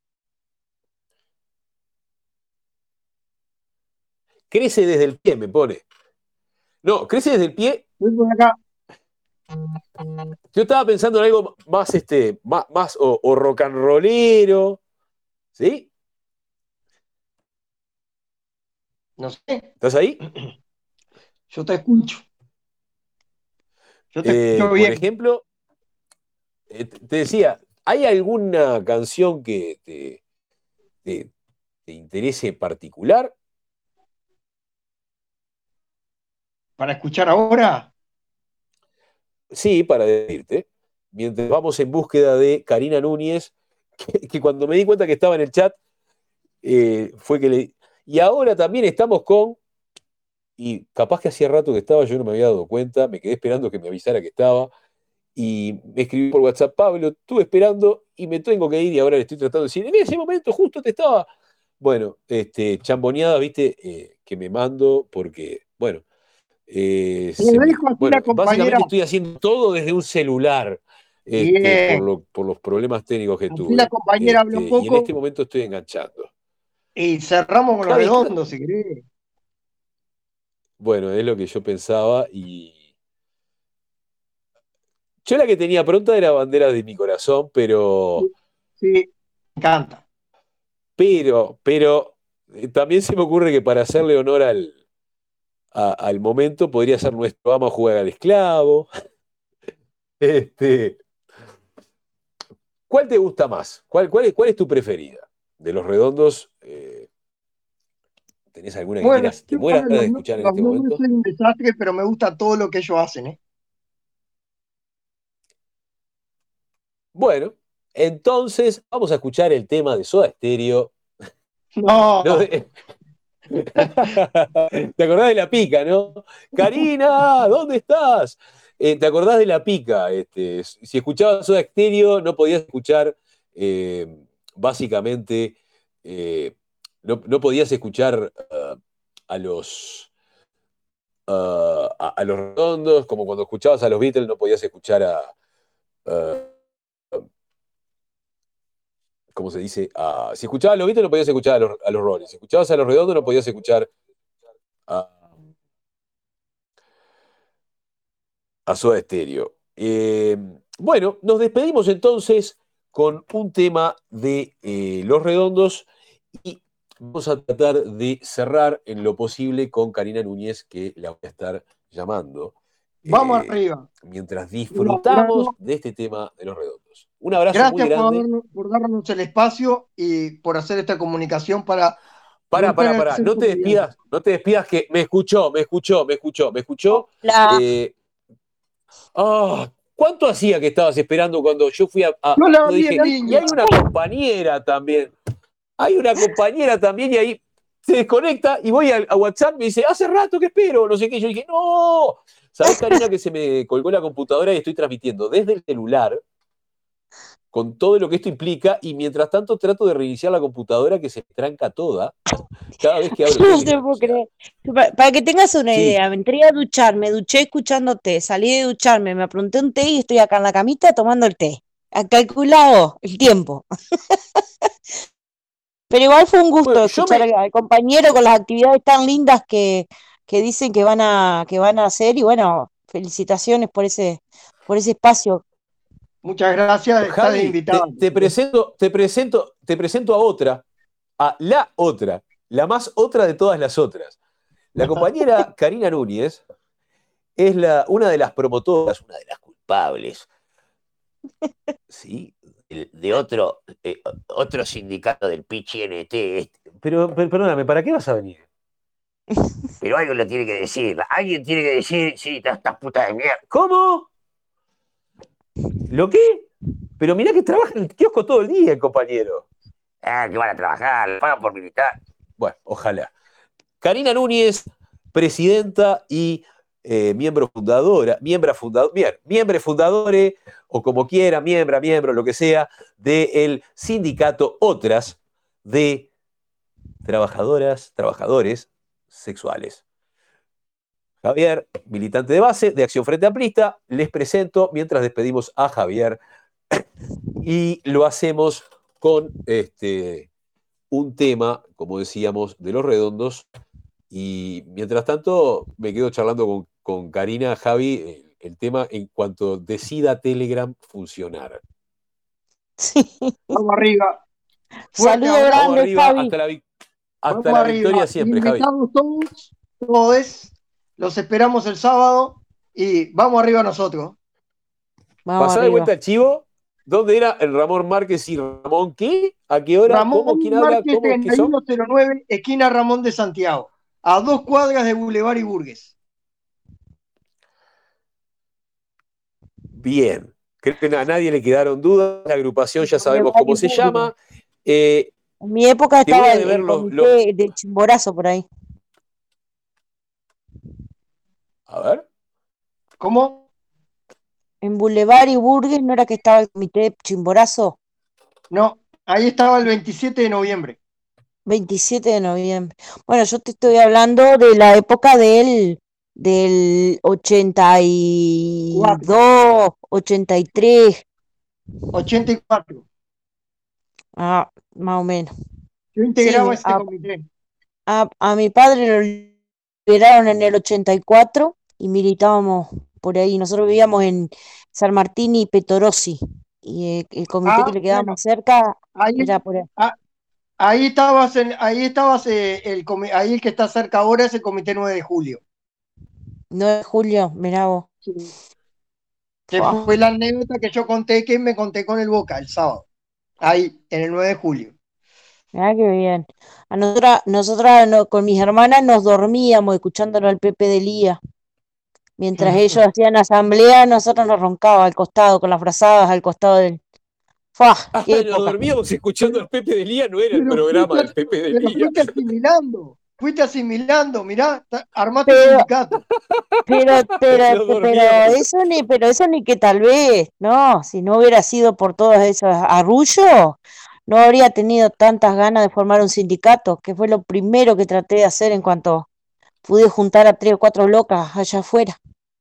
Crece desde el pie, me pone. No, crece desde el pie. Estoy por acá. Yo estaba pensando en algo más, este, más, más o, o rock and rollero. ¿Sí? No sé, ¿Estás ahí? yo te escucho. Yo te Eh, escucho por bien. ejemplo, eh, te decía, ¿hay alguna canción que te, te, te interese en particular? Para escuchar ahora, Sí, para decirte. Mientras vamos en búsqueda de Karina Núñez, que, que cuando me di cuenta que estaba en el chat, eh, fue que le... Y ahora también estamos con... Y capaz que hacía rato que estaba, yo no me había dado cuenta, me quedé esperando que me avisara que estaba. Y me escribí por WhatsApp, Pablo, estuve esperando y me tengo que ir y ahora le estoy tratando de decir, en ese momento justo te estaba... Bueno, este, chamboneada, viste, eh, que me mando porque, bueno, eh, te se me- dejo así la bueno, compañera. básicamente estoy haciendo todo desde un celular, este, por, Bien, lo- por los problemas técnicos que así la tuve. compañera habla Este, un y en este poco momento estoy enganchando. y cerramos con los Javi, ¿qué- redondos, si querés. bueno, es lo que yo pensaba y yo la que tenía pronta era Bandera de mi corazón, pero, Sí, me encanta. pero, pero eh, también se me ocurre que para hacerle honor al, a- al momento podría ser Nuestro Vamos a jugar al esclavo. Este, ¿cuál te gusta más? ¿Cuál, cuál es, cuál es tu preferida? De los redondos, eh, ¿tenés alguna que Bueno, quieras, te yo mueras para de los, no- escuchar en los este nombres momento? soy un desastre, pero me gusta todo lo que ellos hacen, ¿eh? Bueno, entonces vamos a escuchar el tema de Soda Stereo. ¿No? No, De- ¿Te acordás de la pica, no? Karina, ¿dónde estás? Eh, ¿te acordás de la pica? Este, si escuchabas Soda Stereo, no podías escuchar, eh, básicamente, eh, no, no podías escuchar uh, a los uh, a, a los redondos, como cuando escuchabas a los Beatles, no podías escuchar a, uh, ¿cómo se dice? A, si escuchabas a los Beatles, no podías escuchar a los, a los Rolling. Si escuchabas a los redondos, no podías escuchar a, a Soda Stereo. Eh, bueno, nos despedimos entonces con un tema de eh, Los Redondos y vamos a tratar de cerrar en lo posible con Karina Núñez, que la voy a estar llamando vamos eh, arriba. mientras Un disfrutamos abrazo. de este tema de Los Redondos. Un abrazo muy Gracias por grande. darnos, por darnos el espacio y por hacer esta comunicación para Pará, romper pará, el pará, no cerco te mediático. despidas, no te despidas que me escuchó, me escuchó, me escuchó, me escuchó. La, Eh, Ah, ¿cuánto hacía que estabas esperando cuando yo fui a, a- Yo la yo vi en dije, y línea. hay una compañera también, hay una compañera también y ahí se desconecta y voy a, a WhatsApp y me dice, hace rato que espero, no sé qué, yo dije, no, ¿sabés, Karina, que se me colgó la computadora y estoy transmitiendo desde el celular con todo lo que esto implica y mientras tanto trato de reiniciar la computadora que se me tranca toda cada vez que abro no te Telegram? O puedo sea, creer. Pa- Para que tengas una sí, idea, me entré a duchar, me duché escuchándote, salí de ducharme, me apronté un té y estoy acá en la camita tomando el té. Ha calculado el tiempo. Pero igual fue un gusto bueno, yo escuchar me, al, al compañero con las actividades tan lindas que, que dicen que van a, que van a hacer y bueno, felicitaciones por ese, por ese espacio. Muchas gracias, estás Javi, invitada. te, te presento, te presento, te presento a otra, a la otra, la más otra de todas las otras. La compañera Karina Núñez es la, una de las promotoras, una de las culpables, ¿sí? El- de otro, eh, otro sindicato del P H N T. este. Pero, pero, perdóname, ¿para qué vas a venir? Pero alguien lo tiene que decir, alguien tiene que decir, sí, todas estas putas de mierda. ¿Cómo? ¿Lo qué? Pero mirá que trabaja en el kiosco todo el día, el compañero. Ah, que van a trabajar, le pagan por militar. Bueno, ojalá. Karina Núñez, presidenta y eh, miembro fundadora, miembro fundador, bien, miembro fundadores, o como quiera, miembro, miembro, lo que sea, del sindicato Otras de trabajadoras, trabajadores sexuales. Javier, militante de base de Acción Frente Amplista, les presento mientras despedimos a Javier y lo hacemos con este, un tema, como decíamos, de Los Redondos. Y mientras tanto, me quedo charlando con, con Karina, Javi, el, el tema en cuanto decida Telegram funcionar. Sí. Vamos arriba. Fuerte Saludo abrazo. Vamos grande, arriba, Javi. hasta la, vic- hasta Vamos la arriba. victoria siempre, Javi. Invitados todos, todos. Los esperamos el sábado y vamos arriba nosotros. Vamos Pasá de arriba. vuelta al chivo. ¿Dónde era el Ramón Márquez y Ramón qué? ¿A qué hora? Ramón ¿Cómo? ¿Quién habla? Márquez, ¿Cómo? ¿Qué treinta y son? uno cero nueve, esquina Ramón de Santiago, a dos cuadras de Boulevard y Burgues. Bien. Creo que a nadie le quedaron dudas. La agrupación ya sabemos Boulevard cómo y se Burgues. llama. Eh, En mi época te voy estaba a el, deber el los, comité los- de Chimborazo por ahí. A ver. ¿Cómo? En Boulevard y Burgues, ¿no era que estaba el comité de Chimborazo? No, ahí estaba el veintisiete de noviembre. veintisiete de noviembre. Bueno, yo te estoy hablando de la época del, del ochenta y dos, ochenta y tres, ochenta y cuatro. ah, más o menos. Yo integraba Sí, ese a, comité. a, a mi padre lo liberaron en el ochenta y cuatro y militábamos por ahí. Nosotros vivíamos en San Martín y Petorossi y eh, el comité Ah, que le quedaba bueno, más cerca ahí, era por ahí. ah, ahí estabas, en, ahí estabas eh, el, comi- ahí el que está cerca ahora es el comité nueve de julio. nueve de julio, mirá vos. Sí. Que Fua. fue la anécdota que yo conté, que me conté con el Boca el sábado. Ahí, en el nueve de julio. Mirá qué bien. A nosotras, nosotras no- con mis hermanas nos dormíamos escuchándolo al Pepe de Lía. Mientras ellos hacían asamblea, nosotros nos roncábamos al costado, con las frazadas al costado del. ¡Fua! Ah, ¡Qué nos época! dormíamos escuchando al Pepe de Lía, no era el Pero programa fuiste, del Pepe de pero Lía. fuiste asimilando, fuiste asimilando, mirá, ta- armaste Pero, sindicato. pero, pero, Nos pero dormíamos. eso ni, pero eso ni que tal vez, no, si no hubiera sido por todos esos arrullos, no habría tenido tantas ganas de formar un sindicato, que fue lo primero que traté de hacer en cuanto pude juntar a tres o cuatro locas allá afuera.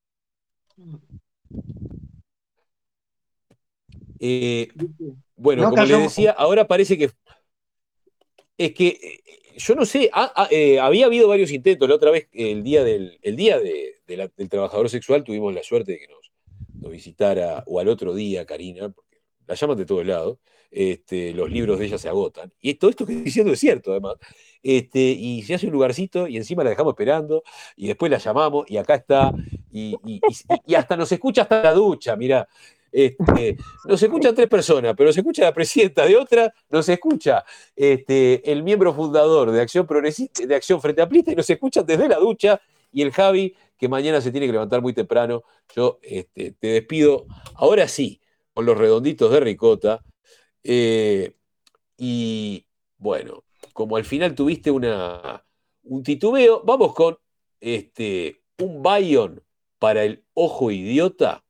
Eh, bueno, No como les cayó. decía, ahora parece que es que eh, yo no sé, ha- ha- eh, había habido varios intentos. La otra vez, el día del, el día de- de la- del trabajador sexual, tuvimos la suerte de que nos, nos visitara, o al otro día, Karina, porque la llaman de todos lados. Este, los libros de ella se agotan. Y todo esto que estoy diciendo es cierto, además. Este, y se hace un lugarcito y encima la dejamos esperando y después la llamamos y acá está. Y, y- y- y hasta nos escucha hasta la ducha, mirá. Este, nos escuchan tres personas, pero nos escucha la presidenta de otra, nos escucha este, el miembro fundador de Acción Progresista, de Acción Frente Amplista, y nos escuchan desde la ducha, y el Javi, que mañana se tiene que levantar muy temprano. Yo este, te despido, ahora sí, con los redonditos de ricota. Eh, y bueno, como al final tuviste una, un titubeo, vamos con este, un Bayon para el ojo idiota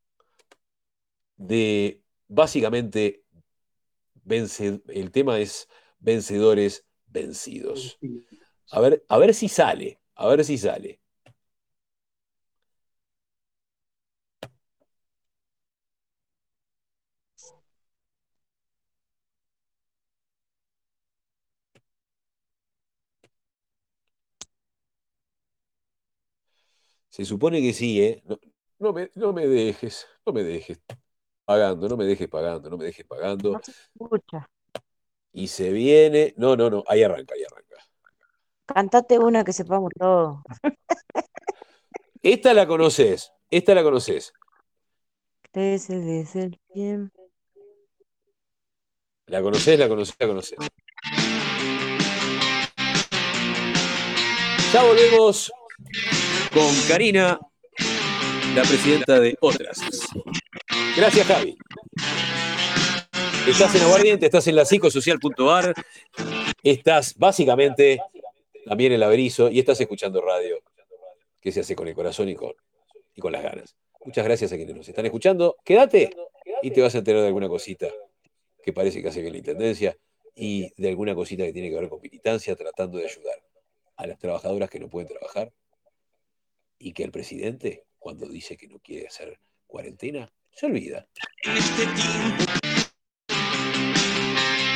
de básicamente vence, el tema es vencedores vencidos. A ver, a ver si sale, a ver si sale. Se supone que sí, ¿eh? No, no me, no me dejes, no me dejes pagando, no me dejes pagando, no me dejes pagando. No se escucha. Y se viene. No, no, no, ahí arranca, ahí arranca. Cantate una que sepamos todo. Esta la conoces, esta la conoces. Crece desde el tiempo. La conoces, la conoces, la conoces. Ya volvemos con Karina, la presidenta de Otras. Gracias, Javi. Estás en Aguardiente, estás en la psicosocial punto ar, estás básicamente también en la Berizo y estás escuchando radio que se hace con el corazón y con, y con las ganas. Muchas gracias a quienes nos están escuchando. Quédate y te vas a enterar de alguna cosita que parece que hace bien la Intendencia y de alguna cosita que tiene que ver con militancia, tratando de ayudar a las trabajadoras que no pueden trabajar y que el presidente, cuando dice que no quiere hacer cuarentena, se olvida. En este tiempo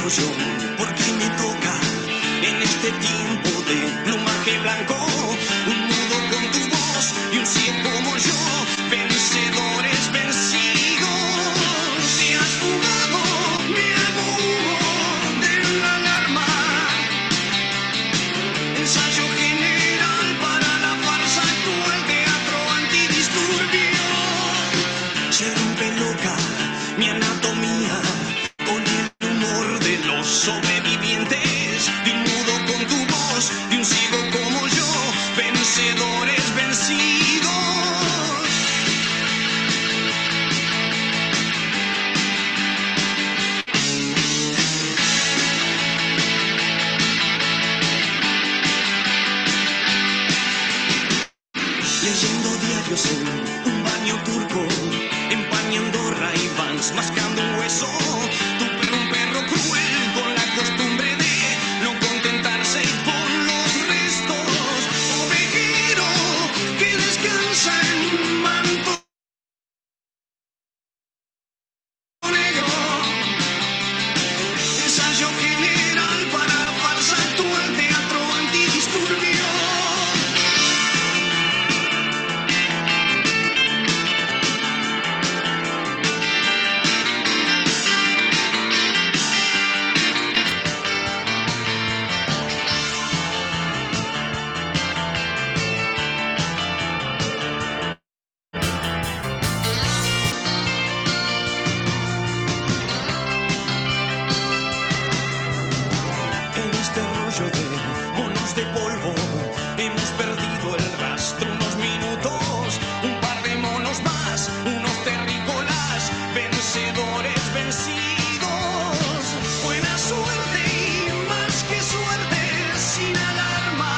quiero yo, porque me toca en este tiempo de plumaje blanco, un mudo con tu voz y un ciego como yo, vencedores vencidos. Te has fugado, me hago humo de la alarma, ensayo general para la farsa actual, teatro antidisturbio. Se rompe loca mi anatomía con el humor de los sobrevivientes, de un mudo con tu voz, de un ciego como yo, vencedores vencidos. Leyendo diarios en un baño turco, empañando Ray-Bans, mascando un hueso. Tu perro, un perro cruel, con la costumbre de no contentarse con los restos. Ovejero que descansa en un manto negro. Ensayo general para la farsa actual, teatro antidisturbio. En este rollo de monos de polvo hemos perdido el rastro unos minutos, un par de monos más, unos terrícolas, vencedores vencidos. Buena suerte y más que suerte, sin alarma.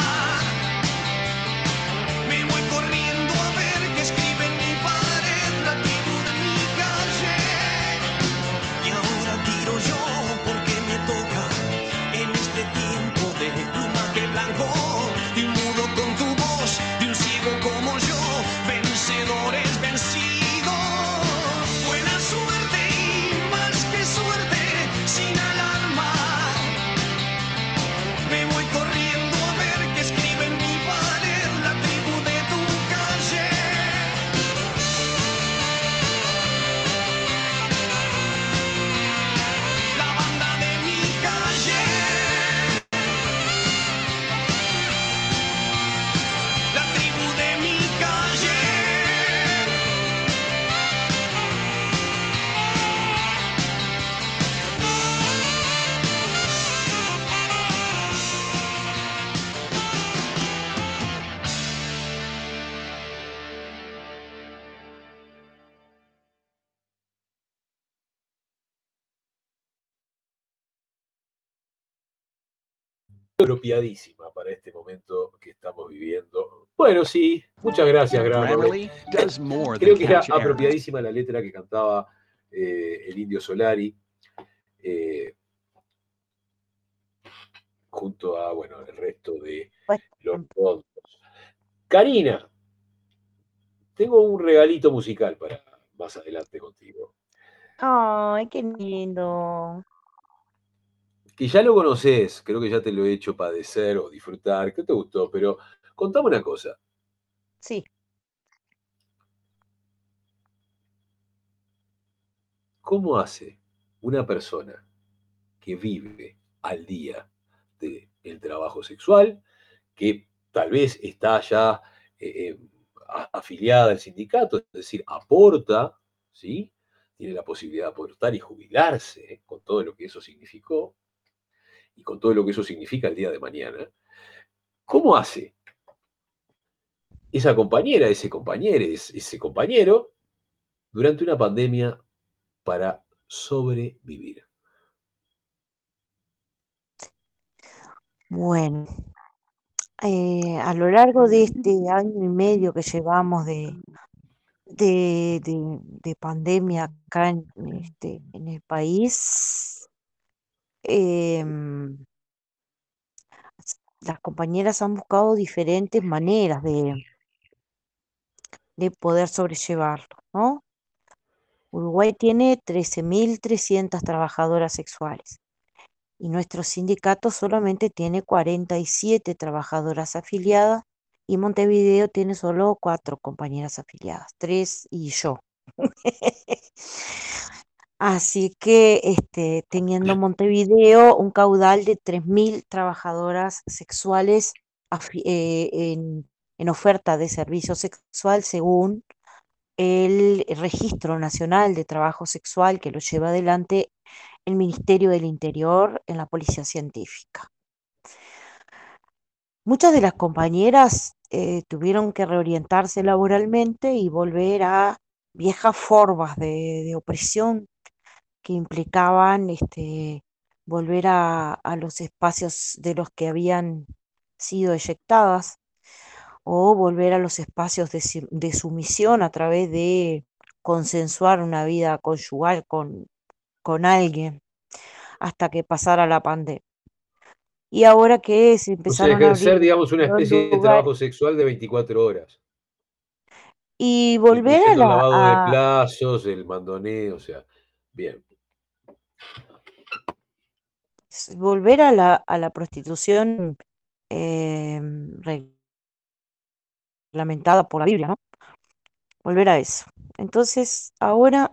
Me voy corriendo a ver qué escribe en mi pared la tribu de mi calle. Y ahora tiro yo porque me toca en este tiempo de plumaje blanco, de un mudo con tu voz, de un ciego como yo, vencedores vencidos. Buena suerte y más que suerte, sin alarma. Me voy corriendo a ver qué escribe en mi pared la tribu de tu calle. La banda de mi calle, la tribu de mi calle. Apropiadísima para este momento que estamos viviendo. Bueno, sí, muchas gracias, Grano. Grammarly does more Creo than que era catch errors. apropiadísima la letra que cantaba eh, el Indio Solari, eh, junto a, bueno, el resto de Pues, los rondos. Karina, tengo un regalito musical para más adelante contigo. ay, qué lindo. Que ya lo conoces, creo que ya te lo he hecho padecer o disfrutar, que te gustó, pero contame una cosa. Sí, ¿Cómo hace una persona que vive al día del trabajo sexual, que tal vez está ya eh, eh, a- afiliada al sindicato, es decir, aporta, ¿sí? Tiene la posibilidad de aportar y jubilarse, ¿eh? Con todo lo que eso significó y con todo lo que eso significa el día de mañana? ¿Cómo hace esa compañera, ese compañero, ese ese compañero durante una pandemia para sobrevivir? bueno, eh, a lo largo de este año y medio que llevamos de, de, de- de pandemia acá en, este, en el país, em, las compañeras han buscado diferentes maneras de, de poder sobrellevarlo, ¿no? Uruguay tiene trece mil trescientas trabajadoras sexuales. y nuestro sindicato solamente tiene cuarenta y siete trabajadoras afiliadas y Montevideo tiene solo cuatro compañeras afiliadas, tres y yo. Así que este, teniendo Montevideo un caudal de tres mil trabajadoras sexuales afi- eh, en, en oferta de servicio sexual según el Registro Nacional de Trabajo Sexual que lo lleva adelante el Ministerio del Interior en la Policía Científica. Muchas de las compañeras eh, tuvieron que reorientarse laboralmente y volver a viejas formas de, de opresión que implicaban este, volver a, a los espacios de los que habían sido eyectadas o volver a los espacios de, si- de sumisión a través de consensuar una vida conyugal con, con alguien hasta que pasara la pandemia. Y ahora que se O sea, empezaron a abrir ejercer, digamos, una los especie de lugares trabajo sexual de veinticuatro horas. y volver a Incluyendo el la, lavado de a, plazos, el mandoneo, o sea, bien. s- volver a la, a la prostitución eh, reglamentada por la Biblia, ¿no? Volver a eso. Entonces, ahora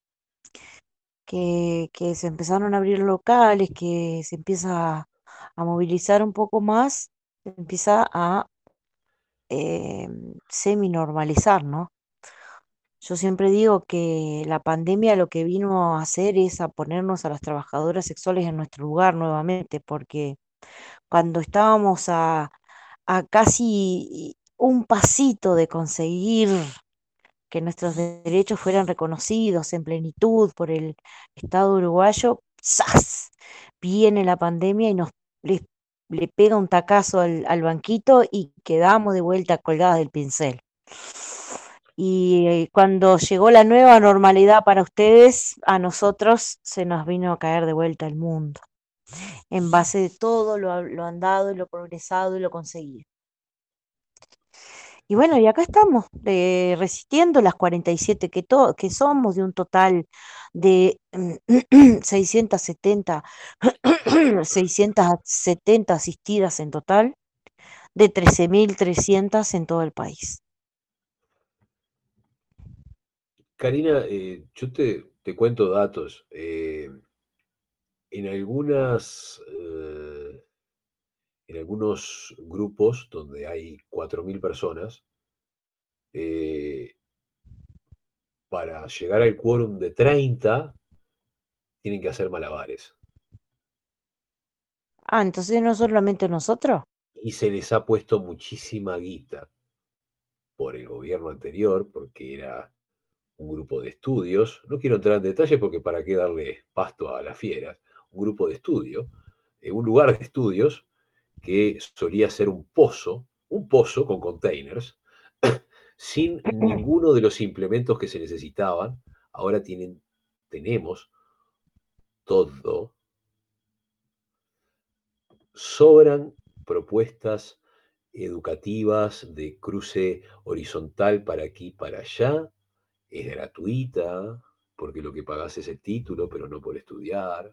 que, que se empezaron a abrir locales, que se empieza a, a movilizar un poco más, se empieza a eh, semi-normalizar, ¿no? Yo siempre digo que la pandemia lo que vino a hacer es a ponernos a las trabajadoras sexuales en nuestro lugar nuevamente, porque cuando estábamos a, a casi un pasito de conseguir que nuestros derechos fueran reconocidos en plenitud por el Estado uruguayo, ¡zas! Viene la pandemia y nos le, le pega un tacazo al, al banquito y quedamos de vuelta colgadas del pincel. Y eh, cuando llegó la nueva normalidad para ustedes, a nosotros se nos vino a caer de vuelta el mundo, en base de todo lo, lo andado y lo progresado y lo conseguido. Y bueno, y acá estamos, eh, resistiendo las cuarenta y siete que, to- que somos, de un total de seiscientas setenta, seiscientas setenta asistidas en total, de trece mil trescientas en todo el país. Karina, eh, yo te, te cuento datos. Eh, en algunas, eh, en algunos grupos donde hay cuatro mil personas, eh, para llegar al quórum de treinta, tienen que hacer malabares. Ah, entonces no solamente nosotros. Y se les ha puesto muchísima guita por el gobierno anterior, porque era un grupo de estudios. No quiero entrar en detalles porque para qué darle pasto a las fieras. Un grupo de estudio, eh, un lugar de estudios que solía ser un pozo, un pozo con containers, sin ninguno de los implementos que se necesitaban. Ahora tienen, tenemos todo. Sobran propuestas educativas de cruce horizontal para aquí y para allá. Es gratuita, porque lo que pagás es el título, pero no por estudiar.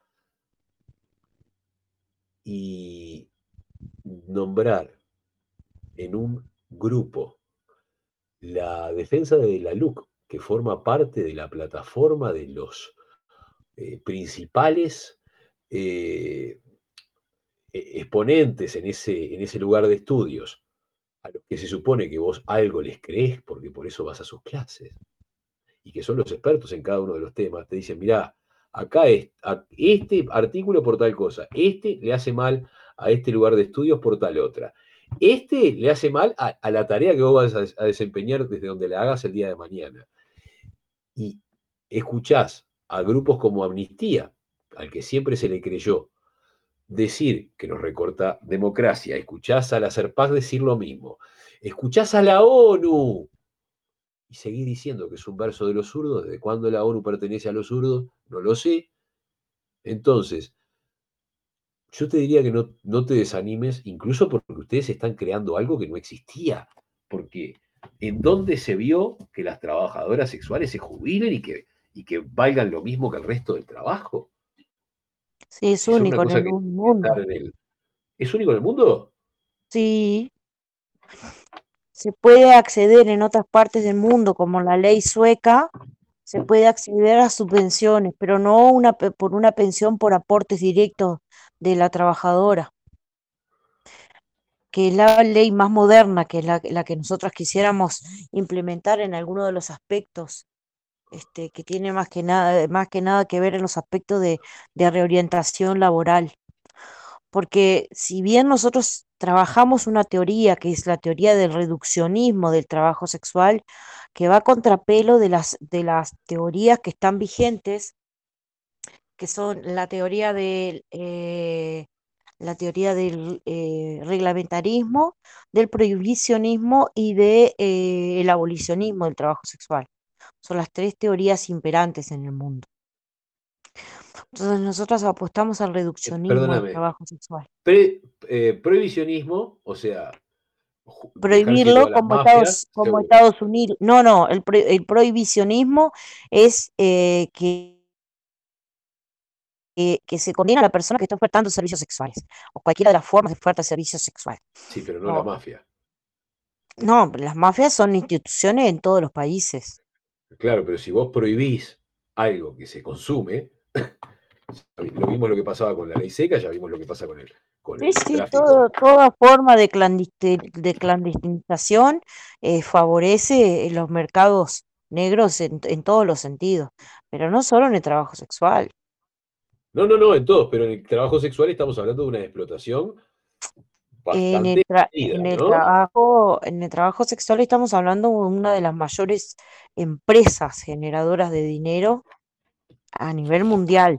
Y nombrar en un grupo la defensa de la L U C, que forma parte de la plataforma de los eh, principales eh, e- exponentes en ese, en ese lugar de estudios, a los que se supone que vos algo les creés, porque por eso vas a sus clases, y que son los expertos en cada uno de los temas, te dicen, mirá, acá es, a- este artículo por tal cosa, este le hace mal a este lugar de estudios por tal otra, este le hace mal a, a la tarea que vos vas a, a desempeñar desde donde la hagas el día de mañana. Y escuchás a grupos como Amnistía, al que siempre se le creyó, decir que nos recorta democracia, escuchás a la Serpaz decir lo mismo, escuchás a la ONU y seguís diciendo que es un verso de los zurdos. ¿Desde cuándo la ONU pertenece a los zurdos? No lo sé. Entonces, yo te diría que no, no te desanimes, incluso porque ustedes están creando algo que no existía. Porque ¿en dónde se vio que las trabajadoras sexuales se jubilen y que, y que valgan lo mismo que el resto del trabajo? Sí, es Es una único en cosa el que mu- tiene que estar mundo. en el. ¿Es único en el mundo? Sí, se puede acceder en otras partes del mundo, como la ley sueca, se puede acceder a subvenciones, pero no una, pe- por una pensión por aportes directos de la trabajadora, que es la ley más moderna, que es la, la que nosotros quisiéramos implementar en alguno de los aspectos, este, que tiene más que nada, más que nada que ver en los aspectos de, de reorientación laboral. Porque si bien nosotros trabajamos una teoría, que es la teoría del reduccionismo del trabajo sexual, que va a contrapelo de las, de las teorías que están vigentes, que son la teoría del, eh, la teoría del eh, reglamentarismo, del prohibicionismo y del de, eh, el abolicionismo del trabajo sexual. Son las tres teorías imperantes en el mundo. Entonces nosotros apostamos al Eh, reduccionismo del perdóname. trabajo sexual. Pre- eh, prohibicionismo, o sea, ju- dejar que Prohibirlo todas las como mafias, Estados, como seguro. Estados Unidos. No, no, el, pro- el prohibicionismo es eh, que, que, que se condena a la persona que está ofertando servicios sexuales o cualquiera de las formas de oferta de servicios sexuales. Sí, pero no la No, mafia. no, las mafias son instituciones en todos los países. Claro, pero si vos prohibís algo que se consume, lo vimos lo que pasaba con la ley seca, ya vimos lo que pasa con el, con Sí, el sí, tráfico. todo, toda forma de, clandesti- de clandestinización eh, favorece los mercados negros en, en todos los sentidos, pero no solo en el trabajo sexual. No, no, no, en todos, pero en el trabajo sexual estamos hablando de una explotación En bastante el, tra- medida, en el ¿no? trabajo, en el trabajo sexual estamos hablando de una de las mayores empresas generadoras de dinero a nivel mundial,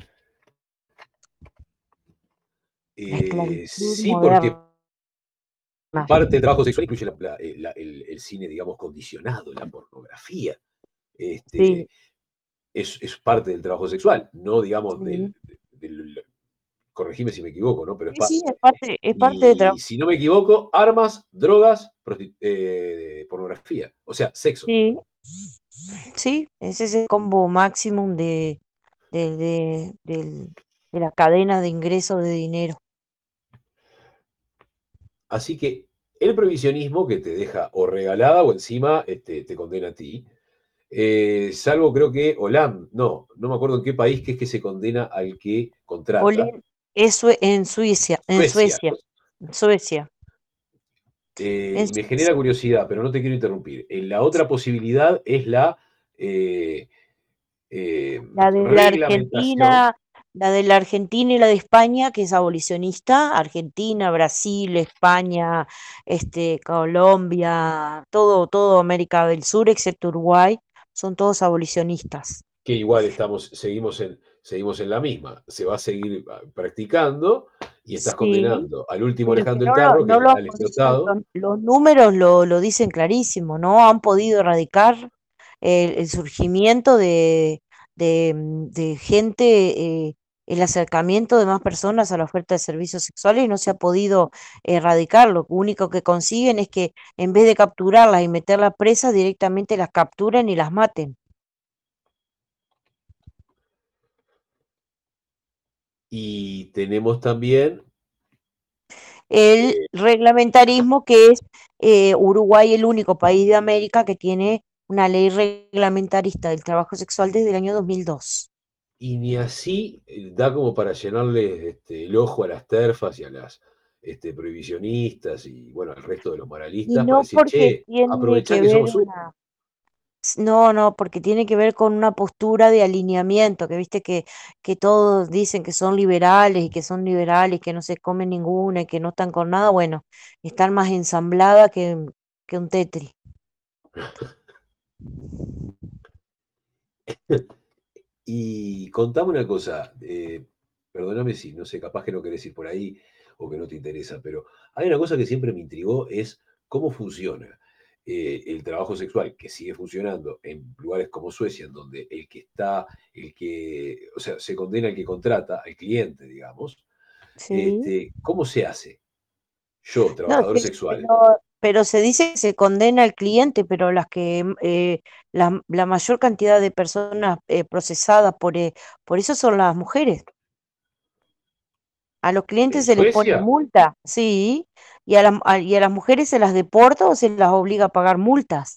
la Eh, esclavitud sí, porque moderna. parte del trabajo sexual incluye la- la- eh, la- el, el cine, digamos, condicionado, la pornografía. Sí, Este, es, es parte del trabajo sexual, no, digamos, del, sí, del- corregime si me equivoco, ¿no? Pero es sí, sí, parte. es parte, es parte del Y trabajo. si no me equivoco, armas, drogas, prosti- eh, pornografía, o sea, sexo. Sí, sí, ese es el combo máximo de, de, de, del- de la cadena de ingresos de dinero. Así que el prohibicionismo que te deja o regalada o encima este, te condena a ti. Eh, salvo creo que Holanda, no, no me acuerdo en qué país que es que se condena al que contrata. Polen- Eso en Suiza, en Suecia. Suecia, en Suecia, Eh, en y me genera Suiza. curiosidad, pero no te quiero interrumpir. Eh, la otra posibilidad es la eh, eh, La de la reglamentación. Argentina, la de la Argentina y la de España, que es abolicionista, Argentina, Brasil, España, este, Colombia, todo, todo América del Sur, excepto Uruguay, son todos abolicionistas. Que igual estamos, seguimos en, seguimos en la misma. Se va a seguir ah, practicando y estás Sí, condenando al último pero que Alejandro el no lo, Tarro, que no es lo han al podido, explotado. los, los números lo, lo dicen clarísimo, no han podido erradicar el, el surgimiento de, de, mm, de gente, eh, el acercamiento de más personas a la oferta de servicios sexuales y no se ha podido erradicar. Lo único que consiguen es que en vez de capturarlas y meterlas presas, directamente las capturan y las maten. Y tenemos también, El eh, reglamentarismo, que es eh, Uruguay el único país de América que tiene una ley reglamentarista del trabajo sexual desde el año dos mil dos. y ni así eh, da como para llenarle este, el ojo a las terfas y a las este, prohibicionistas y bueno, al resto de los Y moralistas para no decir, porque che, tiene aprovechá que que ver somos uno. una, no, no, porque tiene que ver con una postura de alineamiento, que viste que, que todos dicen que son liberales y que son liberales, que no se comen ninguna y que no están con nada, bueno, están más ensambladas que, que un Tetris. Y contame una cosa, eh, perdóname si no sé, capaz que no querés ir por ahí o que no te interesa, pero hay una cosa que siempre me intrigó, es cómo funciona eh, el trabajo sexual, que sigue funcionando en lugares como Suecia, en donde el que está, el que, o sea, se condena al que contrata, al cliente, digamos. Sí. Este, ¿cómo se hace? Yo, No, trabajador sí, sexual, pero, pero se dice que se condena al cliente, pero las que eh, la, la mayor cantidad de personas eh, procesadas por, eh, por eso son las mujeres. A los ¿En clientes se les pone Suecia? multa, sí, y a, la- a- y a las mujeres se las deporta o se las obliga a pagar multas.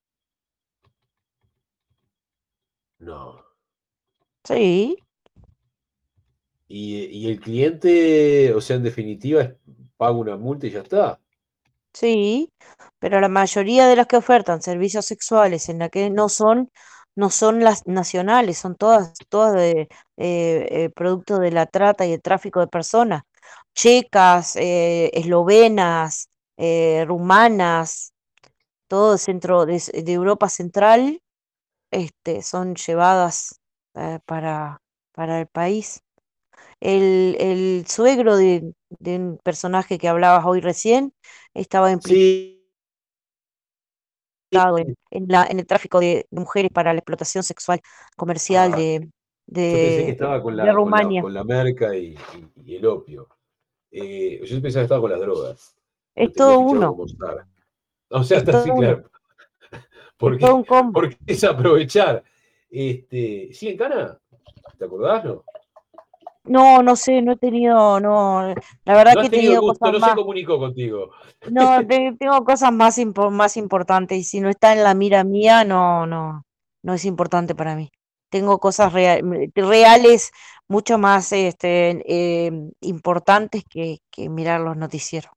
No. Sí, Y, y el cliente, o sea, en definitiva, es- paga una multa y ya está. sí, pero la mayoría de las que ofertan servicios sexuales en la que no son, no son las nacionales, son todas, todas de eh, eh, producto de la trata y el tráfico de personas. Checas, eh, eslovenas, eh, rumanas, todo el centro de, s- de Europa Central, este, son llevadas eh, para, para el país. El, el suegro de, de un personaje que hablabas hoy recién estaba implicado Sí, en, en la, en el tráfico de, de mujeres para la explotación sexual comercial ah, de, yo pensé que de, estaba con de la, con la, Rumania. con la merca y, y- y el opio. Eh, yo pensaba que estaba con las drogas. Lo Es tenía todo fichado uno, como Star. O sea, es está todo así, uno, claro. es todo Porque, un combo. porque es aprovechar. Este, ¿sí en Cana? ¿Te acordás, no? No, no sé, no he tenido, no, la verdad No que has he tenido el tenido gusto, cosas no se más, comunicó contigo. no, te- tengo cosas más, impo- más importantes y si no está en la mira mía, no, no, no es importante para mí. Tengo cosas rea- reales mucho más este, eh, importantes que, que mirar los noticieros.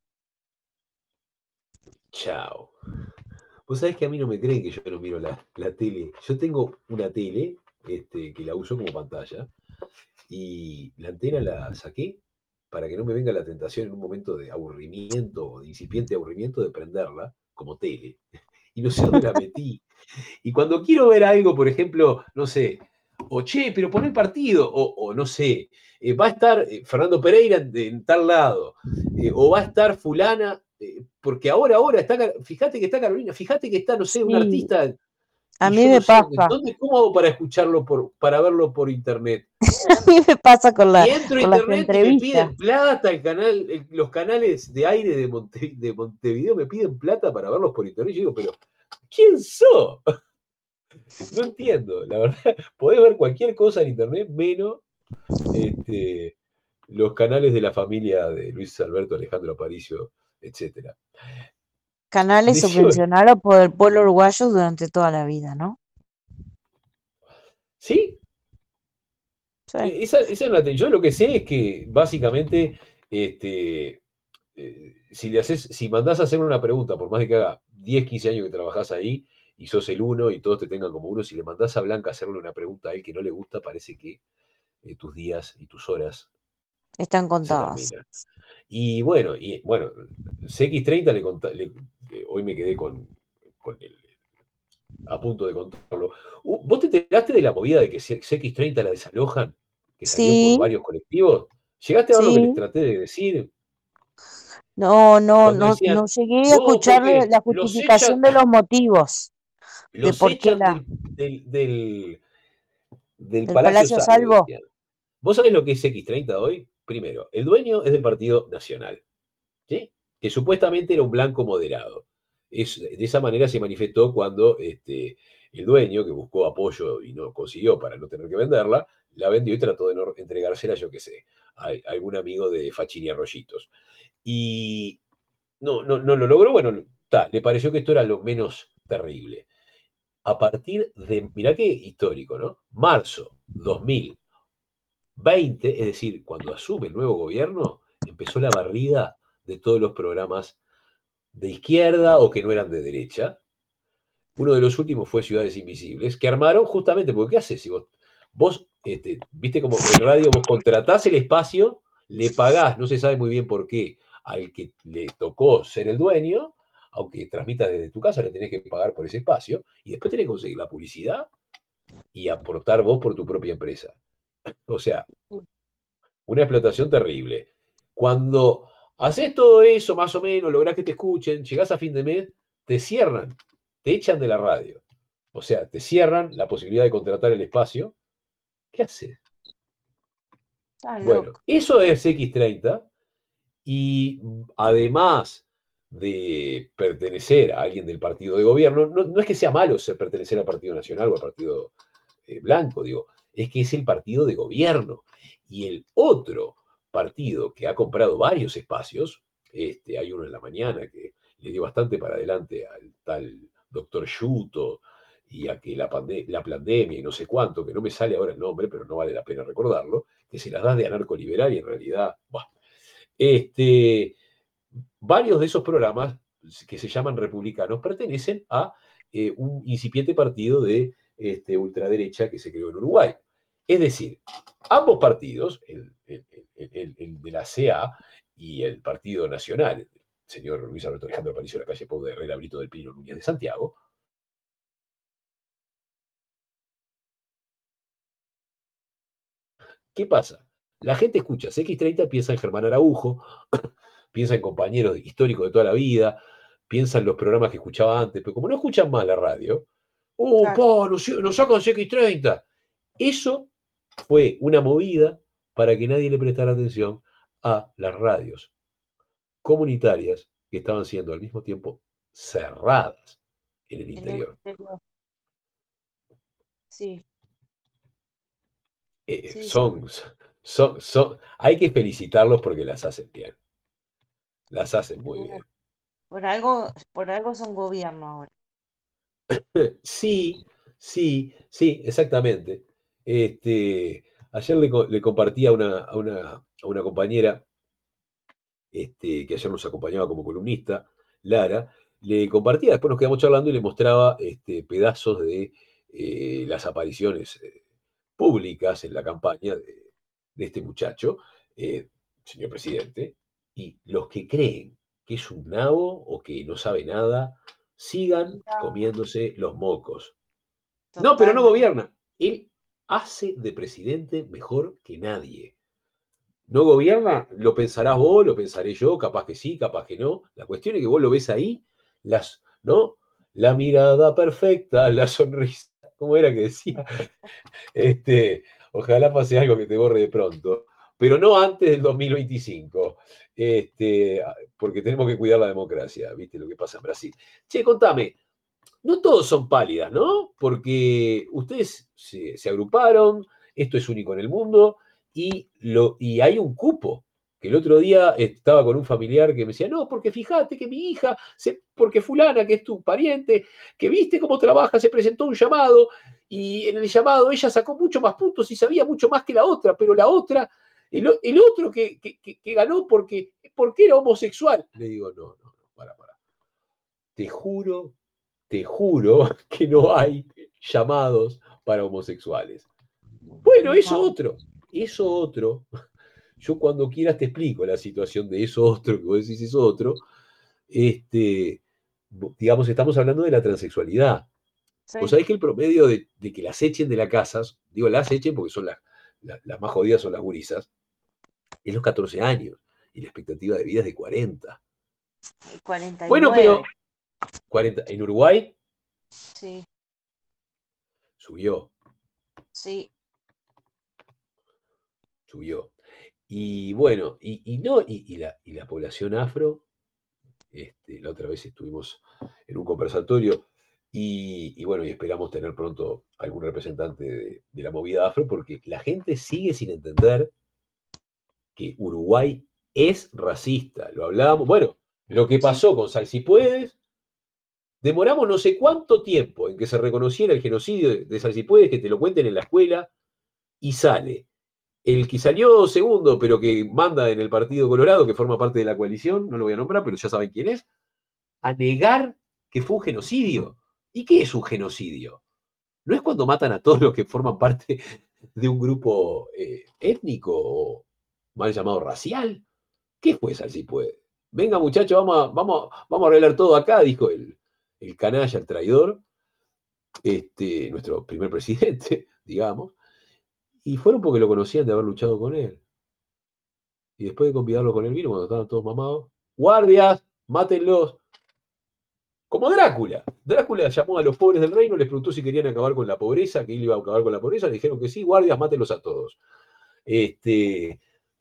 Chao. Vos sabés que a mí no me creen que yo no miro la, la tele. Yo tengo una tele este, que la uso como pantalla y la antena la saqué para que no me venga la tentación en un momento de aburrimiento o de incipiente aburrimiento de prenderla como tele. Y no sé dónde la metí. Y cuando quiero ver algo, por ejemplo, no sé, o che, pero pon el partido, o, o no sé, eh, va a estar eh, Fernando Pereira en, en tal lado, eh, o va a estar fulana, eh, porque ahora, ahora está, fíjate que está Carolina, fíjate que está, no sé, un Sí, artista, a y mí yo no me sé dónde, pasa, dónde, ¿cómo hago para escucharlo, por, para verlo por internet? a mí me pasa con Y la, entro a con las internet y me entrevistas. piden plata, el canal, el- los canales de aire de, Monte- de Montevideo me piden plata para verlos por internet. Y yo digo, pero ¿quién sos? No entiendo, la verdad. Podés ver cualquier cosa en internet menos este, los canales de la familia de Luis Alberto, Alejandro Aparicio, etcétera. Canales Decime, subvencionados por el pueblo uruguayo durante toda la vida, ¿no? ¿sí? Sí, Eh, Esa, esa es la, yo lo que sé es que básicamente este, eh, si le haces, si mandás a hacer una pregunta, por más de que haga diez quince años que trabajás ahí y sos el uno y todos te tengan como uno, si le mandás a Blanca a hacerle una pregunta a él que no le gusta, parece que eh, tus días y tus horas están se contadas. terminan. Y bueno, y bueno, C X treinta le, conta- le- eh, hoy me quedé con, con el, a punto de contarlo. Uh, ¿Vos te enteraste de la movida de que C X treinta la desalojan? Que salió por Sí, varios colectivos. ¿Llegaste a ver lo que les sí. traté de decir? No, no, Cuando no, decían, no llegué a no, escuchar la porque la los echan, justificación de los motivos de los por qué echan la del, del, del, del del Palacio Palacio Salvo, Salvo. decían. ¿Vos sabés lo que es X treinta hoy? Primero, el dueño es del Partido Nacional, ¿sí? Que supuestamente era un blanco moderado. Es, de esa manera se manifestó cuando este, el dueño, que buscó apoyo y no consiguió para no tener que venderla, la vendió y trató de no entregársela, yo qué sé, a, a algún amigo de Fachini Arroyitos. Y no, no, no lo logró, bueno, ta, le pareció que esto era lo menos terrible. A partir de, mirá qué histórico, ¿no? Marzo dos mil veinte, es decir, cuando asume el nuevo gobierno, empezó la barrida de todos los programas de izquierda o que no eran de derecha. Uno de los últimos fue Ciudades Invisibles, que armaron justamente, porque ¿qué haces si vos, vos este, viste como en radio, vos contratás el espacio, le pagás, no se sabe muy bien por qué, al que le tocó ser el dueño, aunque transmita desde tu casa, le tenés que pagar por ese espacio, y después tenés que conseguir la publicidad y aportar vos por tu propia empresa. O sea, una explotación terrible. Cuando haces todo eso, más o menos, lográs que te escuchen, llegás a fin de mes, te cierran, te echan de la radio. O sea, te cierran la posibilidad de contratar el espacio. ¿Qué haces? Estás Bueno, loco. eso es X treinta y además de pertenecer a alguien del partido de gobierno, no, no es que sea malo ser pertenecer al Partido Nacional o al Partido eh, Blanco, digo, es que es el partido de gobierno. Y el otro partido que ha comprado varios espacios, este, hay uno en la mañana que le dio bastante para adelante al tal doctor Yuto y a que la, pande la pandemia y no sé cuánto, que no me sale ahora el nombre, pero no vale la pena recordarlo, que se las das de anarcoliberal y en realidad, bah, este, varios de esos programas que se llaman republicanos pertenecen a eh, un incipiente partido de este, ultraderecha que se creó en Uruguay. Es decir, ambos partidos, el, el, el, el de la C A y el Partido Nacional, el señor Luis Alberto Alejandro Aparicio de la calle Pau de Herrera, Brito del Pino, Núñez de Santiago, ¿qué pasa? La gente escucha C X treinta, piensa en Germán Araujo, piensa en compañeros históricos de toda la vida, piensa en los programas que escuchaba antes, pero como no escuchan más la radio, ¡oh, Claro. po, nos, nos sacan C X treinta! Eso fue una movida para que nadie le prestara atención a las radios comunitarias que estaban siendo al mismo tiempo cerradas en el En el interior. interior. Sí, Eh, sí, sí. son, son, son, hay que felicitarlos porque las hacen bien, las hacen muy bien. Por algo, por algo son gobierno ahora. Sí, sí, sí, exactamente. Este, ayer le, co- le compartí a una, a una, a una compañera este, que ayer nos acompañaba como columnista, Lara, le compartía, después nos quedamos charlando y le mostraba este, pedazos de eh, las apariciones eh, públicas en la campaña de, de este muchacho, eh, señor presidente, y los que creen que es un nabo o que no sabe nada, sigan No, comiéndose los mocos. No, pero no totalmente. gobierna. Él hace de presidente mejor que nadie. ¿No gobierna? Lo pensarás vos, lo pensaré yo, capaz que sí, capaz que no. La cuestión es que vos lo ves ahí, las, ¿no? La mirada perfecta, la sonrisa. ¿Cómo era que decía? Este, ojalá pase algo que te borre de pronto, pero no antes del dos mil veinticinco, este, porque tenemos que cuidar la democracia, ¿viste lo que pasa en Brasil? Che, contame, no todos son pálidas, ¿no? Porque ustedes se, se agruparon, esto es único en el mundo, y, lo, y hay un cupo. Que el otro día estaba con un familiar que me decía, no, porque fíjate que mi hija, se, porque fulana, que es tu pariente, que viste cómo trabaja, se presentó un llamado, y en el llamado ella sacó mucho más puntos y sabía mucho más que la otra, pero la otra, el, o- el otro que, que- que- que ganó porque, porque era homosexual. Le digo, no, no, no, para, para. Te juro te juro que no hay llamados para homosexuales. Bueno, eso No, otro, eso otro, yo cuando quieras te explico la situación de eso otro, que vos decís eso otro, este, digamos, estamos hablando de la transexualidad. Vos sí, sabés que el promedio de, de que las echen de la casa, digo las echen porque son las, las, las más jodidas son las gurisas, es los catorce años, y la expectativa de vida es de cuarenta. Bueno, pero cuarenta y nueve. cuarenta, en Uruguay Sí, subió, sí. subió. Y bueno, y, y no, y, y la, y la población afro, este, la otra vez estuvimos en un conversatorio y, y bueno, y esperamos tener pronto algún representante de, de la movida afro, porque la gente sigue sin entender que Uruguay es racista. Lo hablábamos, bueno, lo que Sí, pasó con Sal Si Puedes, demoramos no sé cuánto tiempo en que se reconociera el genocidio de, de Sal Si Puedes, que te lo cuenten en la escuela, y sale el que salió segundo, pero que manda en el Partido Colorado, que forma parte de la coalición, no lo voy a nombrar, pero ya saben quién es, a negar que fue un genocidio. ¿Y qué es un genocidio? ¿No es cuando matan a todos los que forman parte de un grupo eh, étnico o mal llamado racial? ¿Qué fue esa si puede? Venga, muchachos, vamos a, vamos, vamos a arreglar todo acá, dijo el, el canalla, el traidor, este, nuestro primer presidente, digamos. Y fueron porque lo conocían de haber luchado con él. Y después de convidarlo con el vino, cuando estaban todos mamados, guardias, mátenlos. Como Drácula. Drácula llamó a los pobres del reino, les preguntó si querían acabar con la pobreza, que él iba a acabar con la pobreza, le dijeron que sí, guardias, mátenlos a todos. Este,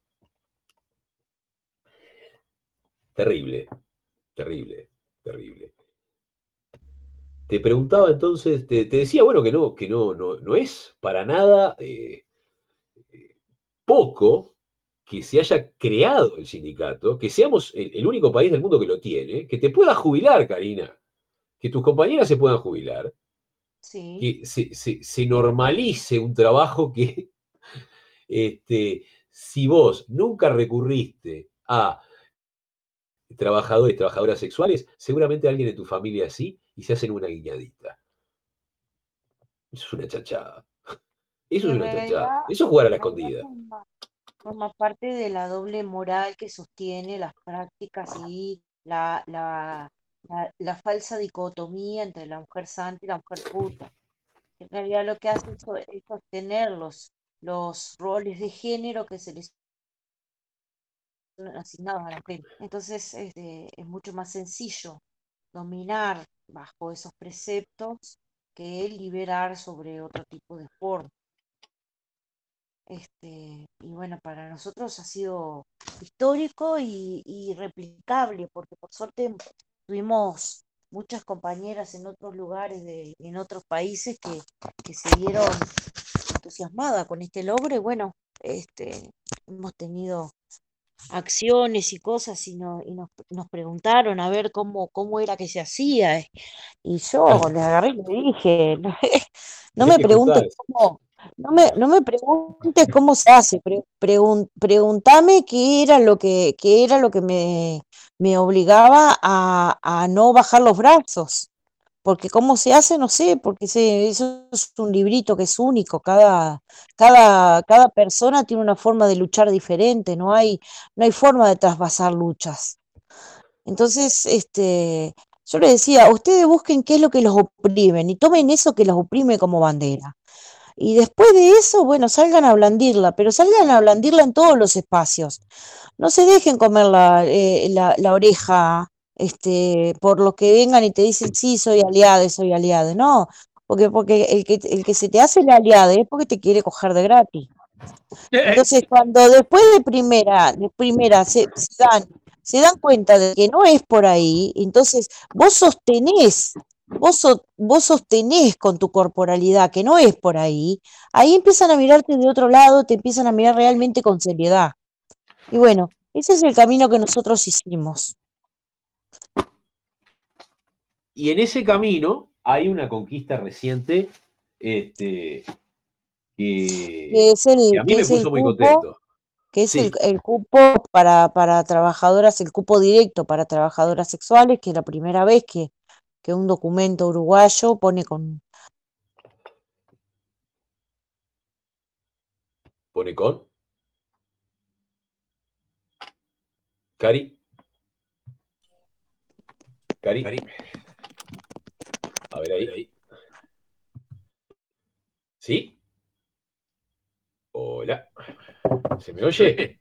terrible, terrible, terrible. Te preguntaba entonces, te, te decía, bueno, que no, que no, no, no es para nada eh, eh, poco que se haya creado el sindicato, que seamos el, el único país del mundo que lo tiene, que te puedas jubilar, Karina, que tus compañeras se puedan jubilar, Sí. que se, se, se normalice un trabajo que, este, si vos nunca recurriste a trabajadores, trabajadoras sexuales, seguramente alguien de tu familia sí, y se hacen una guiñadita. Eso es una chachada. Y Eso es en una chachada. realidad, Eso es jugar a la en realidad escondida. forma, forma parte de la doble moral que sostiene las prácticas y la, la, la, la falsa dicotomía entre la mujer santa y la mujer puta. En realidad lo que hace eso es sostener los, los roles de género que se les son asignados a la mujer. Entonces este, es mucho más sencillo dominar bajo esos preceptos que liberar sobre otro tipo de forma. Este, y bueno, para nosotros ha sido histórico y, y replicable, porque por suerte tuvimos muchas compañeras en otros lugares, de, en otros países que, que se vieron entusiasmadas con este logro y bueno, este, hemos tenido acciones y cosas y, no, y nos, nos preguntaron a ver cómo, cómo era que se hacía. eh, Y yo Ah, les agarré y le dije, no, no tenés me que preguntes juntarse. cómo, no me, no me preguntes cómo se hace, pre- pregun- preguntame qué era lo que, qué era lo que me, me obligaba a, a no bajar los brazos. Porque cómo se hace, no sé, porque se, eso es un librito que es único, cada, cada, cada persona tiene una forma de luchar diferente, no hay, no hay forma de trasvasar luchas. Entonces, este, yo le decía, ustedes busquen qué es lo que los oprimen y tomen eso que los oprime como bandera. Y después de eso, bueno, salgan a blandirla, pero salgan a blandirla en todos los espacios. No se dejen comer la, eh, la, la oreja, este, por lo que vengan y te dicen, sí, soy aliado, soy aliado. No, porque, porque el que, el que se te hace el aliado es porque te quiere coger de gratis. Entonces, cuando después de primera, de primera se, se dan, se dan cuenta de que no es por ahí, entonces vos sostenés, vos, so- vos sostenés con tu corporalidad que no es por ahí, ahí empiezan a mirarte de otro lado, te empiezan a mirar realmente con seriedad. Y bueno, ese es el camino que nosotros hicimos. Y en ese camino hay una conquista reciente este, Que que, es que el, a mí que me es el puso muy cupo, contento. que es el, Sí, el cupo para, para trabajadoras, el cupo directo para trabajadoras sexuales, que es la primera vez que, que un documento uruguayo pone con, pone con. Cari, Cari, a ver ahí. ¿Sí? Hola. ¿Se me oye?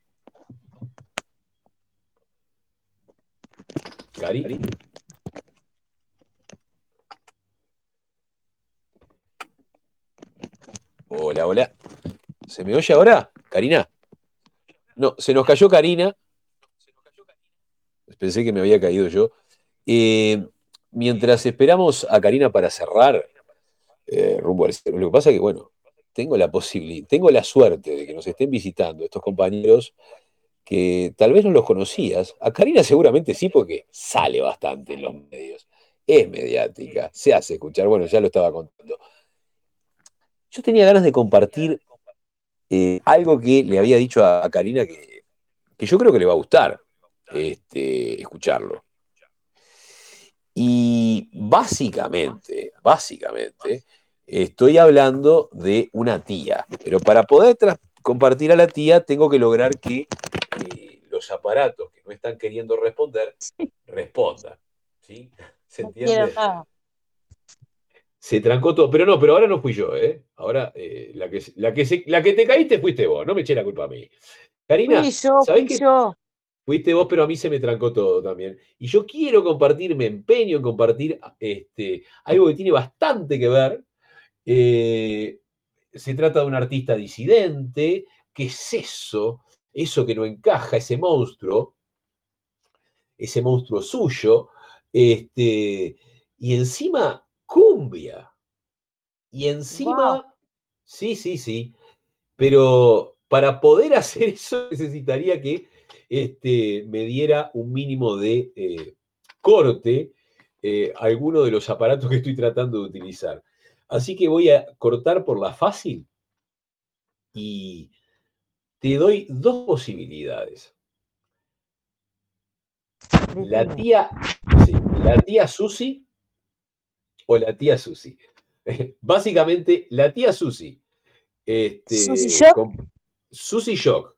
Cari. Hola, hola. ¿Se me oye ahora? Karina. No, se nos cayó Karina. Pensé que me había caído yo. Eh, mientras esperamos a Karina para cerrar, eh, rumbo al cierre, lo que pasa es que, bueno, tengo la posibilidad, tengo la suerte de que nos estén visitando estos compañeros que tal vez no los conocías. A Karina seguramente sí, porque sale bastante en los medios. Es mediática, se hace escuchar, bueno, ya lo estaba contando. Yo tenía ganas de compartir eh, algo que le había dicho a, a Karina que, que yo creo que le va a gustar este, escucharlo. Y básicamente, básicamente, estoy hablando de una tía. Pero para poder tras- compartir a la tía, tengo que lograr que eh, los aparatos que no están queriendo responder, respondan. ¿Sí? ¿Se no quiero entiende? nada. Se trancó todo. Pero no, pero ahora no fui yo, ¿eh? Ahora eh, la, que, se- la, que se- la que te caíste fuiste vos, no me eché la culpa a mí. Fui Karina, yo, ¿sabés fui qué? yo. Fuiste vos, pero a mí se me trancó todo también. Y yo quiero compartir, me empeño en compartir este, algo que tiene bastante que ver. Eh, se trata de un artista disidente. ¿Qué es eso? Eso que no encaja, ese monstruo, ese monstruo suyo. Este, y encima, cumbia. Y Wow, encima, sí, sí, sí. Pero para poder hacer eso necesitaría que este, me diera un mínimo de eh, corte eh, alguno de los aparatos que estoy tratando de utilizar. Así que voy a cortar por la fácil y te doy dos posibilidades. La Decime. tía, sí, la tía Susi o la tía Susi. Básicamente, la tía Susi. Susy Este, Shock, con Susi Shock,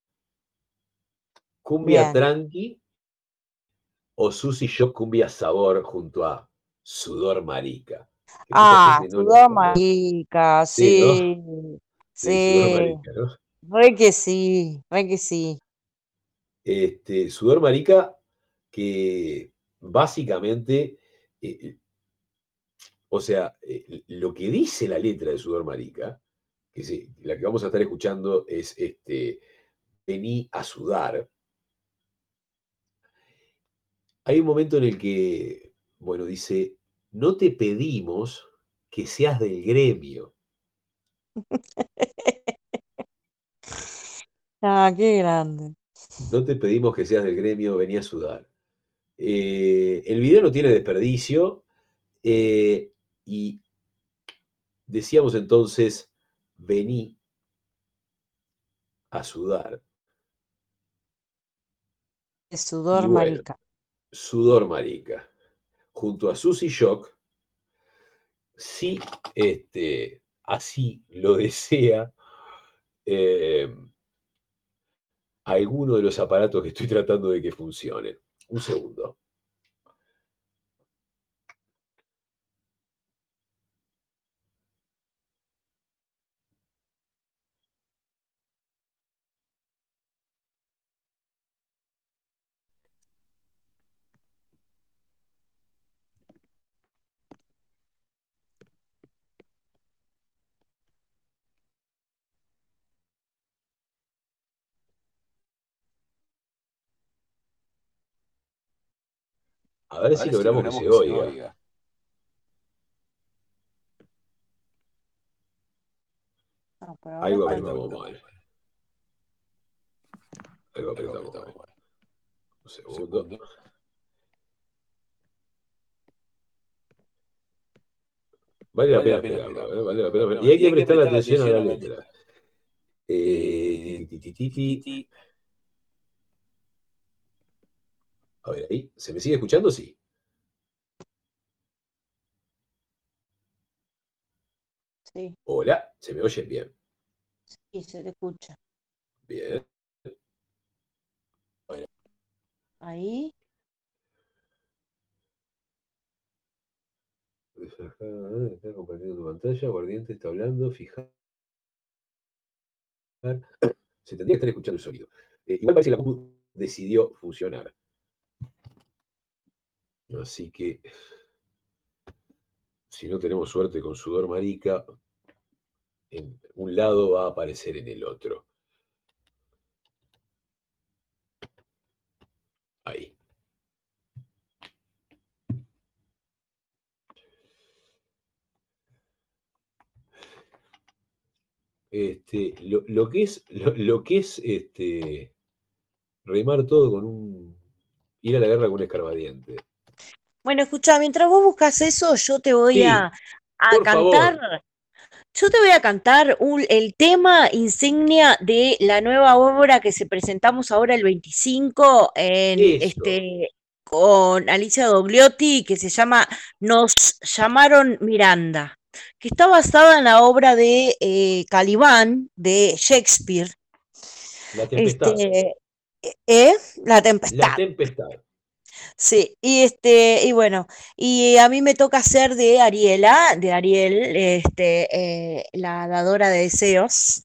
cumbia bien. tranqui o Susi Shock cumbia sabor junto a Sudor Marica. Que mucha Ah, gente no lo sudor conoce. marica, Sí, ¿no? sí, Sí, Sudor sí, Marica, ¿no? re que sí, re que sí. Este, Sudor Marica, que básicamente, eh, o sea, eh, lo que dice la letra de Sudor Marica, que sí, la que vamos a estar escuchando es este, vení a sudar. Hay un momento en el que, bueno, dice, no te pedimos que seas del gremio, Ah, qué grande. no te pedimos que seas del gremio, vení a sudar. Eh, el video no tiene desperdicio eh, y decíamos entonces, vení a sudar. De Y sudor bueno, marica. Sudor Marica, junto a Susy Shock, si este, así lo desea eh, alguno de los aparatos que estoy tratando de que funcionen. Un segundo. A ver A si ver si logramos que logramos se que se oiga. oiga. No, pero ahora Algo estamos. apretamos mal. Algo Algo apretamos apretamos mal. mal. Un Un segundo. segundo. Vale la Vale pena la pena esperarlo, ¿eh? esperarlo. Vale la pena esperarlo. Y ¿Eh? hay Y que hay que prestarle prestarle atención a atención la a la letra. letra. Eh, ti, Eh, ti, ti, ti, ti, ti. ti, ti. A ver, ahí. ¿Se me sigue escuchando? Sí. Sí, Hola. ¿Se me oye? Bien. sí, se te escucha. Bien. Ahí, Está compartiendo tu pantalla. Guardiente está hablando. Fijar. Se tendría que estar escuchando el sonido. Eh, igual parece que la compu decidió funcionar. Así que, si no tenemos suerte con Sudor Marica, en un lado va a aparecer en el otro. Ahí. Este, lo, lo que es, lo, lo que es este, remar todo con un. Ir a la guerra con un escarbadiente. bueno, escucha, mientras vos buscas eso, yo te voy Sí, a, a por cantar, favor. yo te voy a cantar un- el tema insignia de la nueva obra que se presentamos ahora el veinticinco en Eso. este con Alicia Dogliotti, que se llama Nos llamaron Miranda, que está basada en la obra de eh, Calibán de Shakespeare. La tempestad. Este, ¿eh? La La tempestad. tempestad. Sí, y este, y bueno, y a mí me toca hacer de Ariela, de Ariel, este, eh, la dadora de deseos.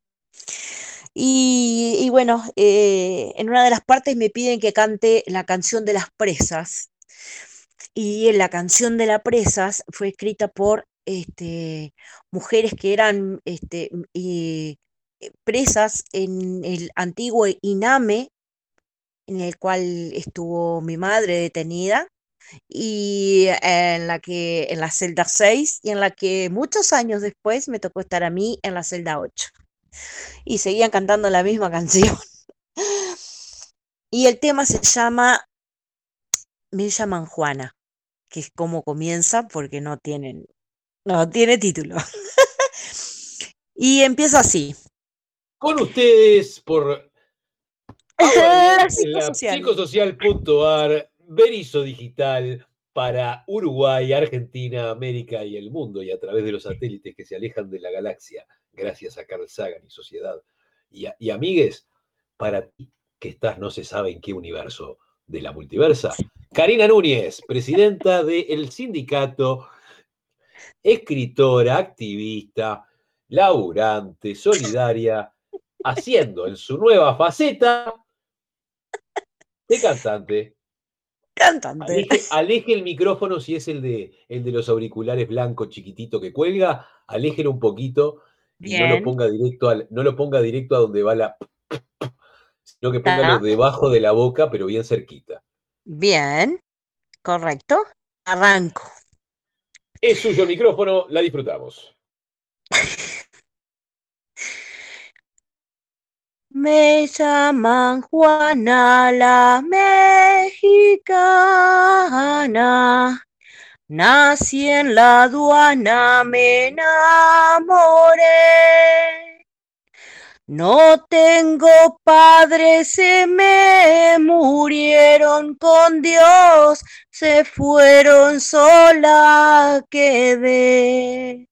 Y, y bueno, eh, en una de las partes me piden que cante la canción de las presas. Y en la canción de las presas fue escrita por este, mujeres que eran este, m- y, eh, presas en el antiguo INAME, en el cual estuvo mi madre detenida y en la que en la celda seis y en la que muchos años después me tocó estar a mí en la celda ocho. y seguían cantando la misma canción. Y el tema se llama Me llaman Juana, que es como comienza porque no tienen, no tiene título. Y empieza así. Con ustedes por Agua Las Bien en la psicosociales. psicosocial.ar, Berizo Digital para Uruguay, Argentina, América y el mundo, y a través de los satélites que se alejan de la galaxia, gracias a Carl Sagan y Sociedad. Y, a- y amigues, para ti que estás no se sabe en qué universo de la multiversa, Karina Núñez, presidenta del sindicato, escritora, activista, laburante, solidaria, haciendo en su nueva faceta de cantante. Cantante. Aleje, aleje el micrófono si es el de, el de los auriculares blancos chiquitito que cuelga, aléjelo un poquito y no lo Bien. ponga directo al, no lo ponga directo a donde va la, sino que póngalo Está debajo de la boca, pero bien cerquita. bien. Correcto. Arranco. Es suyo el micrófono, la disfrutamos. Me llaman Juana la mexicana. Nací en la aduana, me enamoré. No tengo padres, se me murieron con Dios, se fueron, sola quedé.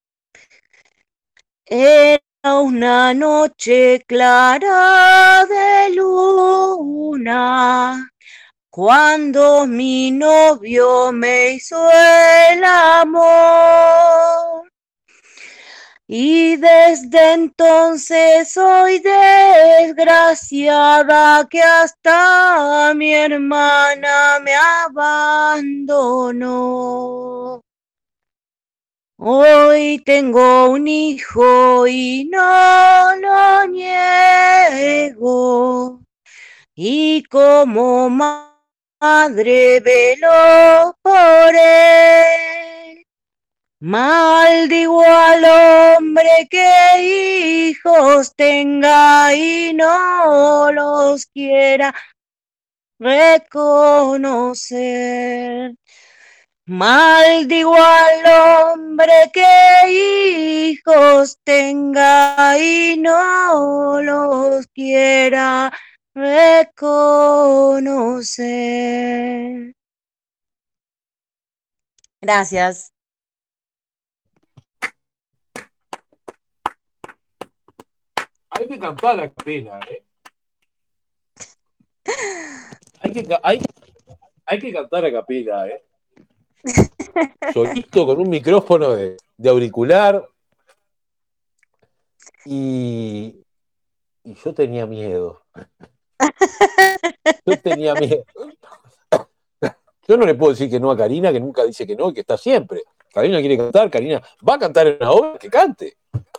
Era una noche clara de luna, cuando mi novio me hizo el amor. Y desde entonces soy desgraciada, que hasta mi hermana me abandonó. Hoy tengo un hijo y no lo niego, y como madre velo por él. Maldigo al hombre que hijos tenga y no los quiera reconocer. Maldigo al hombre que hijos tenga y no los quiera reconocer. Gracias. Hay que cantar a capela, ¿eh? Hay que, ca- hay, hay que cantar a capela, ¿eh? Solito con un micrófono de, de auricular y, y yo tenía miedo. Yo tenía miedo. Yo no le puedo decir que no a Karina, que nunca dice que no y que está siempre. Karina quiere cantar, Karina va a cantar en una obra, que cante.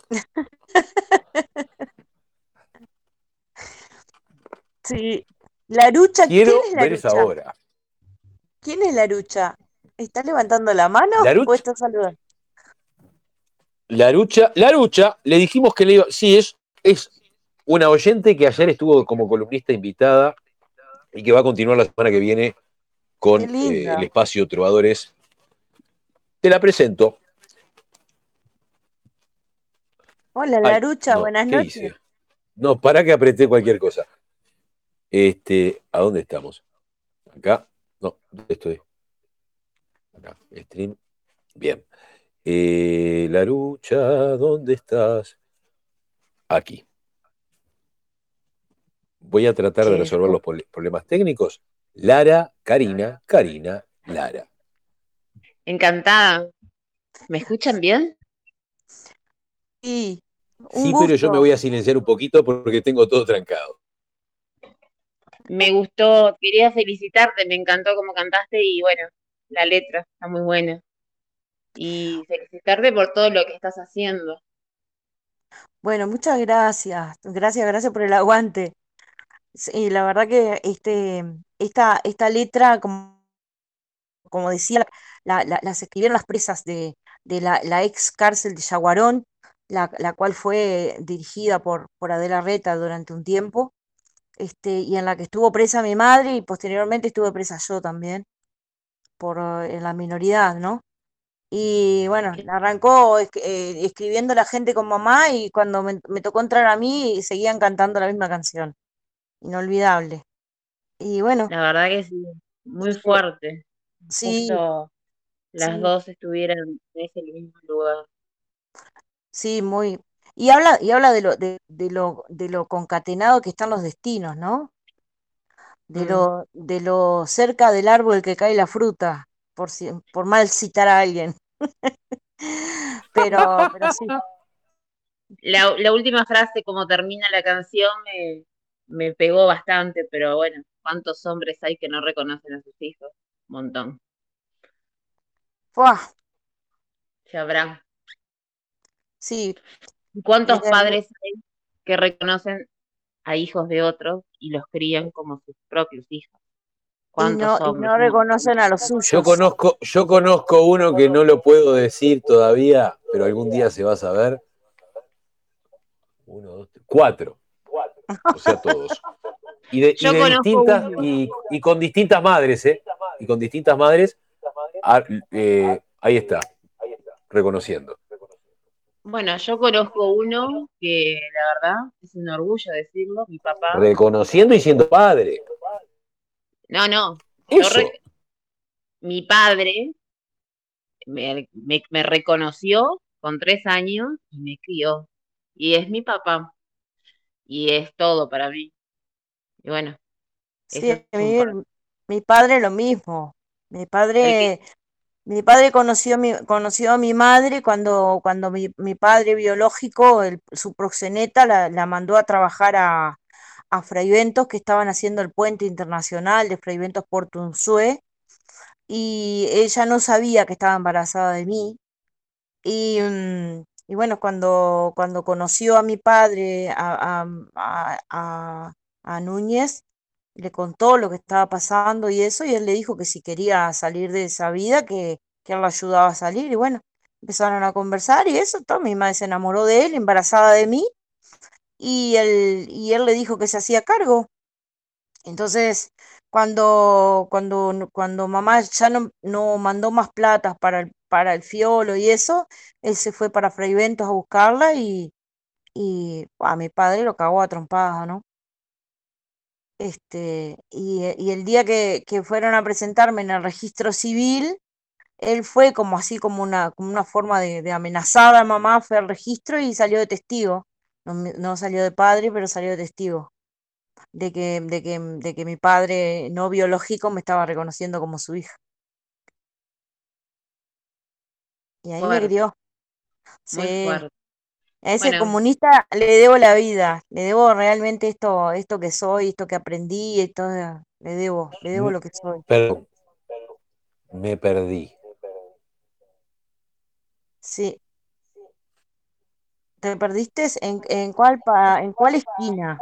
Sí. Larucha, ¿quién Quiero es ver esa Larucha? obra. ¿Quién es Larucha? ¿Está levantando la mano o Larucha, está saludando? Larucha, Larucha, le dijimos que le iba. Sí, es, es una oyente que ayer estuvo como columnista invitada y que va a continuar la semana que viene Qué con eh, el linda. espacio Trovadores. Te la presento. Hola, Ay, Larucha, no, buenas ¿qué noches. hice? No, para que apreté cualquier cosa. Este, ¿a dónde estamos? Acá. No, ¿dónde estoy? Acá, stream. Bien. Eh, Larucha, ¿dónde estás? Aquí. Voy a tratar de resolver Llego. los pol- problemas técnicos. Lara, Karina, Karina, Lara. Encantada. ¿Me escuchan bien? Sí, un Sí, pero yo me gusto. voy a silenciar un poquito porque tengo todo trancado. Me gustó, quería felicitarte, me encantó cómo cantaste y bueno, la letra está muy buena. Y felicitarte por todo lo que estás haciendo. Bueno, muchas gracias. Gracias, gracias por el aguante. Sí, la verdad que este, esta, esta letra, como, como decía, la, la- las escribieron las presas de, de la, la ex cárcel de Yaguarón, la, la cual fue dirigida por, por Adela Reta durante un tiempo, este, y en la que estuvo presa mi madre y posteriormente estuve presa yo también, por eh, en la minoridad, ¿no? Y bueno, ¿Qué? arrancó es- eh, escribiendo la gente con mamá y cuando me, me tocó entrar a mí seguían cantando la misma canción, inolvidable. Y bueno, La verdad que sí, muy este, fuerte. sí, Justo las sí, dos estuvieran en ese mismo lugar. sí, muy. Y habla, y habla de lo, de, de lo, de lo concatenado que están los destinos, ¿no? De Mm. lo, de lo cerca del árbol que cae la fruta, por si, por mal citar a alguien. Pero, pero sí, La, la última frase, como termina la canción, me, me pegó bastante, pero bueno, ¿cuántos hombres hay que no reconocen a sus hijos? Un montón. ¡fua! Ya habrá. Sí, ¿Y cuántos eh, padres hay que reconocen a hijos de otros y los crían como sus propios hijos? y no, ¿Cuántos y hombres? no Un montón. reconocen a los Yo suyos. conozco, yo conozco uno que no lo puedo decir todavía, pero algún día se va a saber. Uno, dos, tres, cuatro. O sea, todos. Y de, y Yo de conozco distintas, uno. y, y con distintas madres, ¿eh? Y con distintas madres, ah, eh, ahí está, reconociendo. Bueno, yo conozco uno que la verdad es un orgullo decirlo, mi papá. Reconociendo y siendo padre. No, no, yo Eso. re- mi padre me, me, me reconoció con tres años y me crió. Y es mi papá. Y es todo para mí. Y bueno, Sí, eso es a un mí, par. mi padre lo mismo. Mi El que, padre, mi padre conoció, mi, conoció a mi madre cuando, cuando mi, mi padre biológico, el- su proxeneta, la, la mandó a trabajar a, a Fraiventos, que estaban haciendo el puente internacional de Fraiventos Puerto Unzué, y ella no sabía que estaba embarazada de mí. Y, mm, y bueno, cuando, cuando conoció a mi padre, a, a, a, a- a Núñez, le contó lo que estaba pasando y eso, y él le dijo que si quería salir de esa vida, que, que él la ayudaba a salir. Y bueno, empezaron a conversar y eso, todo. Mi madre se enamoró de él, embarazada de mí, y él, y él le dijo que se hacía cargo. Entonces, cuando, cuando, no- cuando mamá ya no, no mandó más plata para el, para el fiolo y eso, él se fue para Fraiventos a buscarla y, y a mi padre lo cagó a trompadas, ¿no? Este, y, eh, y el día que, que fueron a presentarme en el registro civil, él fue como así, como una, como una forma de, de amenazar a mamá, fue al registro y salió de testigo. No, me- no salió de padre, pero salió de testigo. De que, de que, de que mi padre no biológico me estaba reconociendo como su hija. Y ahí me fuerte, crió. muy Sí. fuerte. A ese Bueno, comunista le debo la vida. Le debo realmente esto, esto que soy, esto que aprendí, esto, le debo, le debo Mm, lo que soy. Perdón, me perdí. Sí. ¿Te perdiste? ¿En, en cuál pa- en cuál esquina?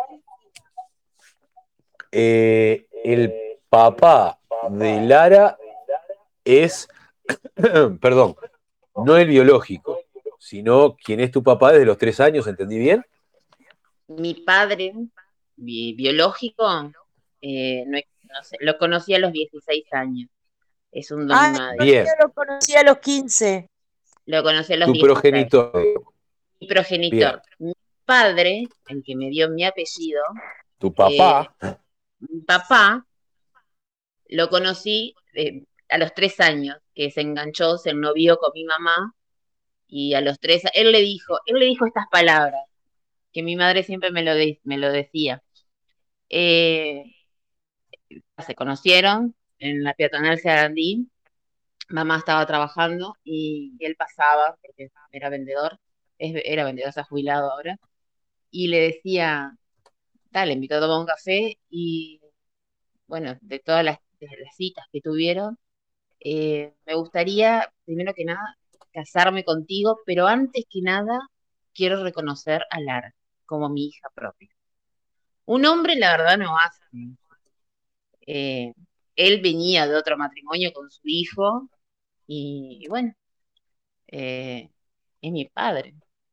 Eh, el papá de Lara es, perdón, no el biológico, sino quien es tu papá desde los tres años, ¿entendí bien? mi padre, mi biológico, eh, no, es- no sé, lo conocí a los dieciséis años. Es un don Ah, nadie. pero yo Bien, lo conocí a los quince. Lo conocí a los tu dieciséis. progenitor. Mi Bien, progenitor. Mi padre, el que me dio mi apellido, tu eh, papá, mi papá, lo conocí eh, a los tres años, que se enganchó, se ennovió con mi mamá, y a los tres, él le dijo, él le dijo estas palabras, que mi madre siempre me lo, de- me lo decía. Eh, Se conocieron en la peatonal Sarandí, mamá estaba trabajando y él pasaba, porque era vendedor, es- era vendedor, se ha jubilado ahora, y le decía, dale, invitó a tomar un café y bueno, de todas las, de las citas que tuvieron, eh, me gustaría, primero que nada, casarme contigo, pero antes que nada, quiero reconocer a Lara como mi hija propia. Un hombre, la verdad, no hace. Eh, Él venía de otro matrimonio con su hijo y, y bueno, eh, es mi padre.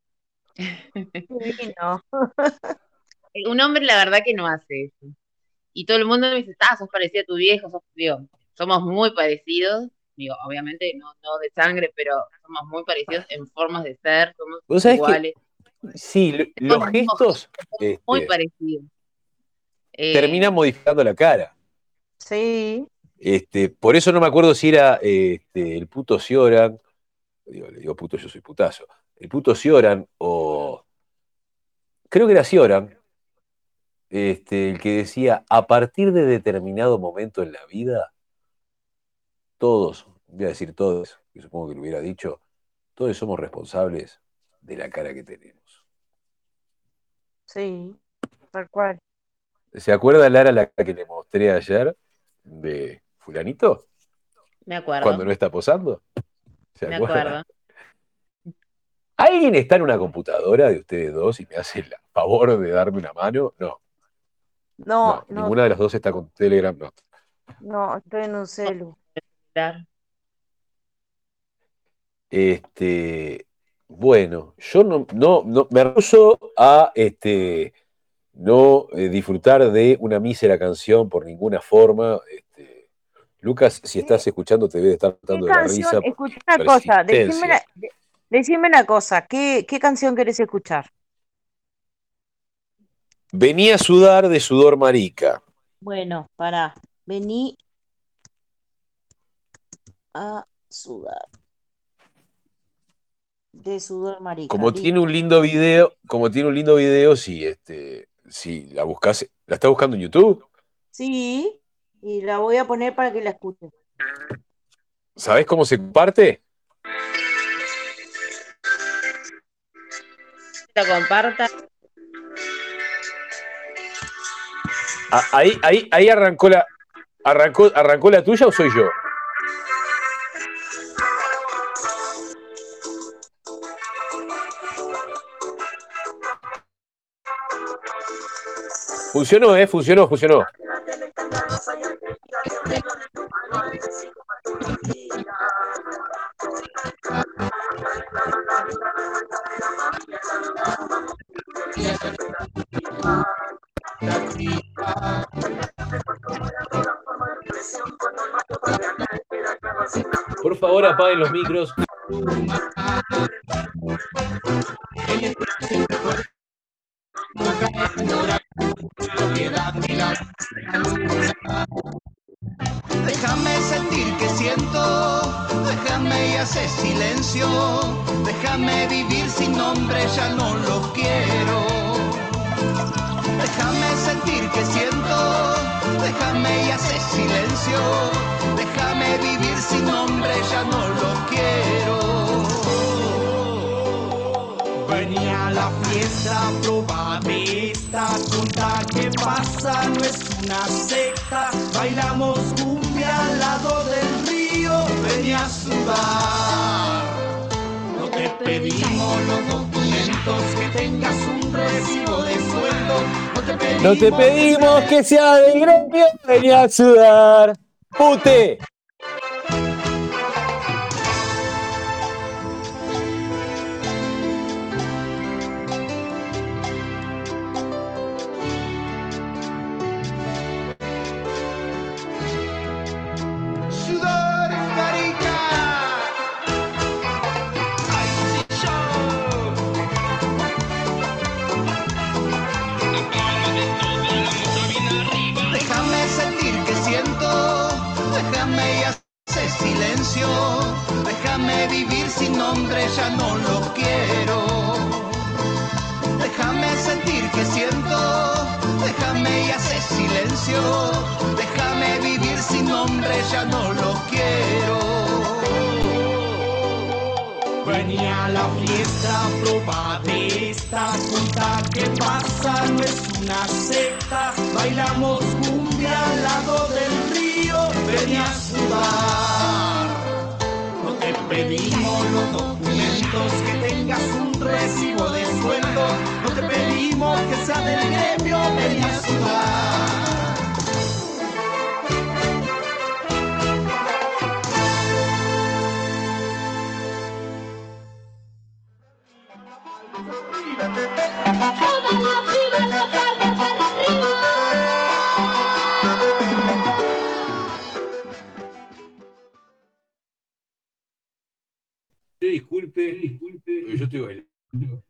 Divino. Un hombre, la verdad, que no hace eso. Y todo el mundo me dice, ah, sos parecido a tu viejo, sos, digo, somos muy parecidos, digo, obviamente no, no de sangre, pero somos muy parecidos en formas de ser, somos Vos sabés que, iguales, sí, lo- tenemos los los mismos gestos gestos, muy este, parecidos. Eh, terminan modificando la cara. Sí. Este, por eso no me acuerdo si era este, el puto Cioran, digo, le digo puto, yo soy putazo, el puto Cioran o creo que era Cioran, este, el que decía, a partir de determinado momento en la vida, todos, voy a decir todos, que supongo que lo hubiera dicho, todos somos responsables de la cara que tenemos. Sí, tal cual. ¿Se acuerda, Lara, la que le mostré ayer de fulanito? me Cuando acuerdo, no está posando. ¿Se me acuerda? acuerdo. ¿Alguien está en una computadora de ustedes dos y me hace el favor de darme una mano? No, No, no, no, ninguna de las dos está con Telegram, no. no, estoy en un celu. Claro. Este, bueno, yo no, no, no me rehúso a este, no eh, disfrutar de una mísera canción por ninguna forma. Este, Lucas, si estás ¿Qué, escuchando, te debe estar qué matando de la canción? risa por Escucha mi una cosa, decime persistencia. una, de- decime una cosa, ¿qué, qué canción querés escuchar? Venía a sudar de sudor marica. Bueno, pará, vení a sudar de sudor marica, Como tiene listo. un lindo video, como tiene un lindo video, si este, si la buscas, ¿la estás buscando en YouTube? Sí, y la voy a poner para que la escuches. ¿Sabés cómo se comparte? Lo comparta. Ah, ahí, ahí, ahí arrancó la, arrancó, arrancó la tuya o soy yo. Funcionó, eh, funcionó, funcionó. Por favor, apaguen los micros. Déjame sentir que siento, déjame y hacer silencio, déjame vivir sin nombre, ya no lo quiero. Déjame sentir que siento, déjame y hacer silencio, déjame vivir sin nombre, ya no lo quiero. Venía a la fiesta, proba de esta junta que pasa, no es una secta. Bailamos cumbia al lado del río, venía a sudar. No te pedimos los documentos, que tengas un recibo de sueldo. No te pedimos, No te pedimos que sea del gremio, venía a sudar. ¡Pute! Sudor marica. Ay, sí, yo. Déjame sentir que siento, déjame y hacer silencio, déjame vivir sin nombre, ya no lo quiero. Déjame sentir que siento, déjame y hacer silencio, déjame vivir sin nombre, ya no lo quiero. venía a la fiesta, proba de esta junta que pasa, no es una secta. Bailamos cumbia al lado del río, venía a sudar. No te pedimos los documentos, que tengas un recibo de sueldo. No te pedimos que sea del gremio, venía a sudar. disculpe, disculpe, pero yo estoy bailando.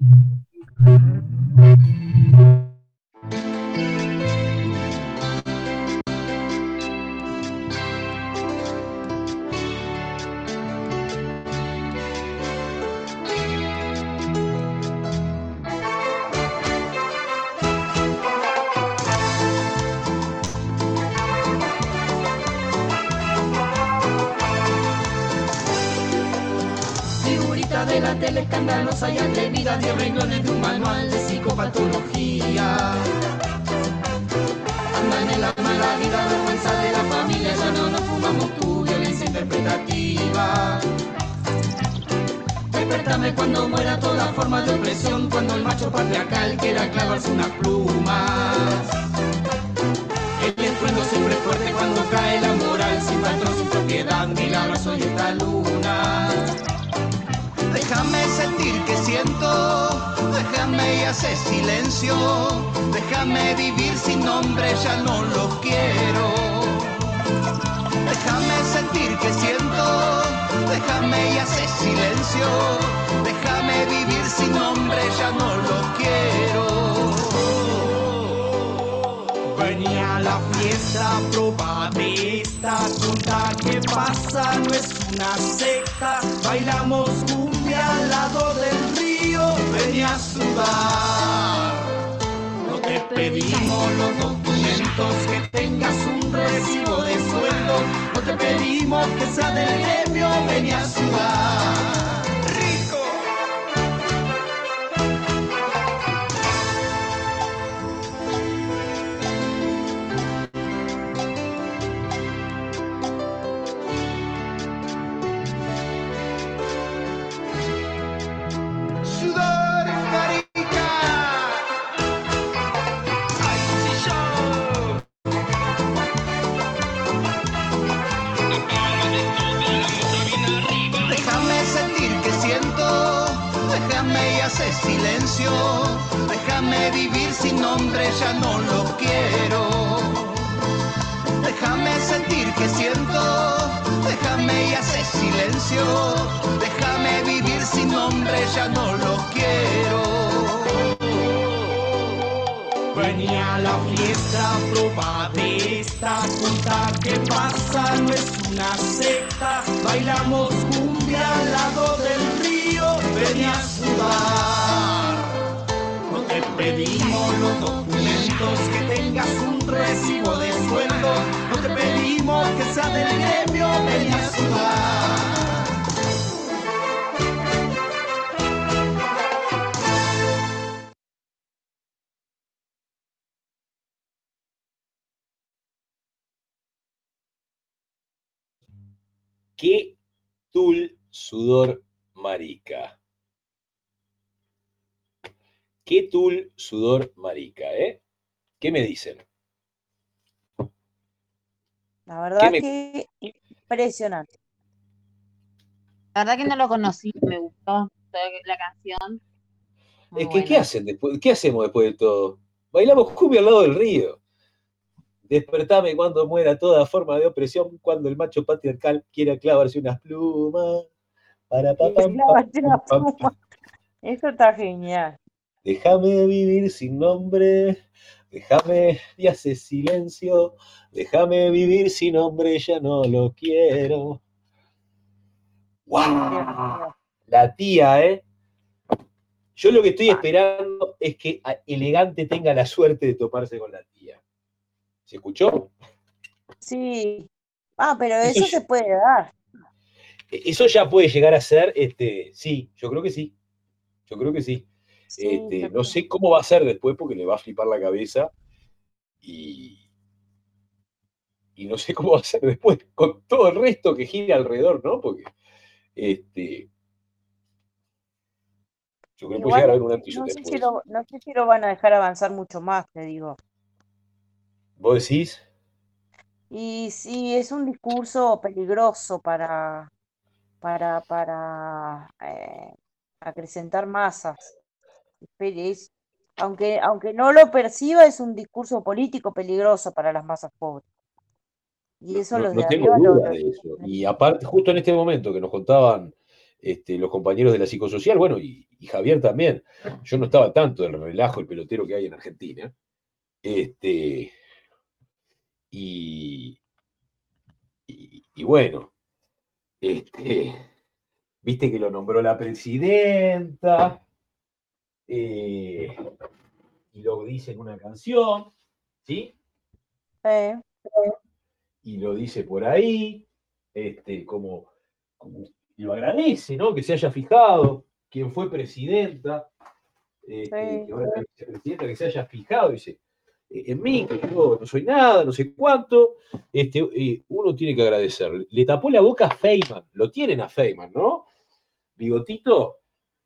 Figurita de la tele escandalosa y atrevida, diez renglones de un manual de psicopatología. Andan en la mala vida, vergüenza de la familia, ya no nos fumamos tu violencia interpretativa. Despertame cuando muera toda forma de opresión, cuando el macho patriarcal quiera clavarse unas plumas. El estruendo siempre es fuerte cuando cae la moral, sin patrón, sin propiedad, ni la abrazo y esta luna. Déjame sentir que siento, déjame y hace silencio, déjame vivir sin nombre, ya no lo quiero. Déjame sentir que siento, déjame y hace silencio, déjame vivir sin nombre, ya no lo quiero. Venía a la fiesta, proba de esta, contá qué pasa, no es una secta. Bailamos cumbia al lado del río, venía a sudar. No te pedimos los documentos, que tengas un recibo de sueldo. No te pedimos que sea del gremio, venía a sudar. ¡Rico! Sudor, marica. Ay, sí, yo. Déjame sentir que siento, déjame y hace silencio, déjame vivir sin nombre, ya no lo quiero. Déjame sentir que siento, déjame y hace silencio, déjame vivir sin nombre, ya no lo quiero. Venía a la fiesta, proba de esta, contá qué pasa, no es una secta. Bailamos cumbia al lado del río, venía a sudar. No te pedimos los documentos, que tengas un recibo de sueldo. No te pedimos que sea del gremio, venía a sudar. Qué tul sudor marica. Qué tul sudor marica, ¿eh? ¿Qué me dicen? La ¿Qué verdad me- que impresionante. La verdad que no lo conocí, me gustó toda la canción. Muy Es que, ¿qué buena. hacen después? ¿Qué hacemos después de todo? Bailamos cumbia al lado del río. Despertame cuando muera toda forma de opresión, cuando el macho patriarcal quiera clavarse unas plumas. Para pa, Y pam, clavarte pam, la pam, pam. pluma. Eso está genial. Déjame vivir sin nombre, déjame y hace silencio, déjame vivir sin nombre, ya no lo quiero. ¡Guau! Dios mío. La tía, ¿eh? Yo lo que estoy esperando es que a- Elegante tenga la suerte de toparse con la tía. ¿Se escuchó? Sí. Ah, pero Eso eso ya- se puede dar. Eso ya puede llegar a ser, este, sí, yo creo que sí. Yo creo que sí. Sí, Este, yo no creo. sé cómo va a ser después porque le va a flipar la cabeza y, y no sé cómo va a ser después con todo el resto que gira alrededor, ¿no? Porque este, yo creo que puede llegar a haber un Igualmente, antes y un no sé si después. lo, no sé si lo van a dejar avanzar mucho más, te digo. ¿Vos decís? Y sí, es un discurso peligroso para, para, para eh, acrecentar masas. Espere, es- aunque, aunque no lo perciba, es un discurso político peligroso para las masas pobres. Y eso No, los no de tengo arriba lo, dudas lo de eso. entienden Y bien. aparte, justo en este momento que nos contaban este, los compañeros de la psicosocial, bueno, y, y Javier también. Yo no estaba tanto del relajo, el pelotero que hay en Argentina. Este, y, y, y bueno, este, viste que lo nombró la presidenta, eh, y lo dice en una canción, ¿sí? Eh, Y lo dice por ahí, este, como, como lo agradece, ¿no? Que se haya fijado quién fue presidenta, este, sí. que ahora es presidenta, que se haya fijado, dice, eh, en mí, que yo no soy nada, no sé cuánto, este, eh, uno tiene que agradecer. Le tapó la boca a Feynman, lo tienen a Feynman, ¿no? Bigotito.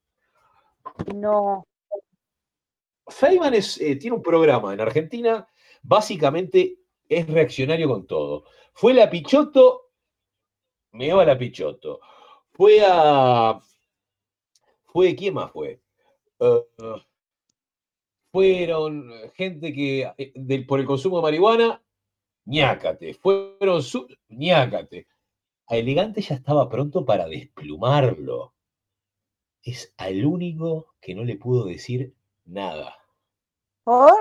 No. Feynman es, eh, tiene un programa en Argentina, básicamente es reaccionario con todo. Fue la Pichotto, me va la Pichotto. Fue a. Fue, ¿quién más fue? Uh, uh, fueron gente que, eh, del- por el consumo de marihuana, ñácate. Fueron su, ñácate. A Elegante ya estaba pronto para desplumarlo. Es al único que no le pudo decir nada. ¿Por?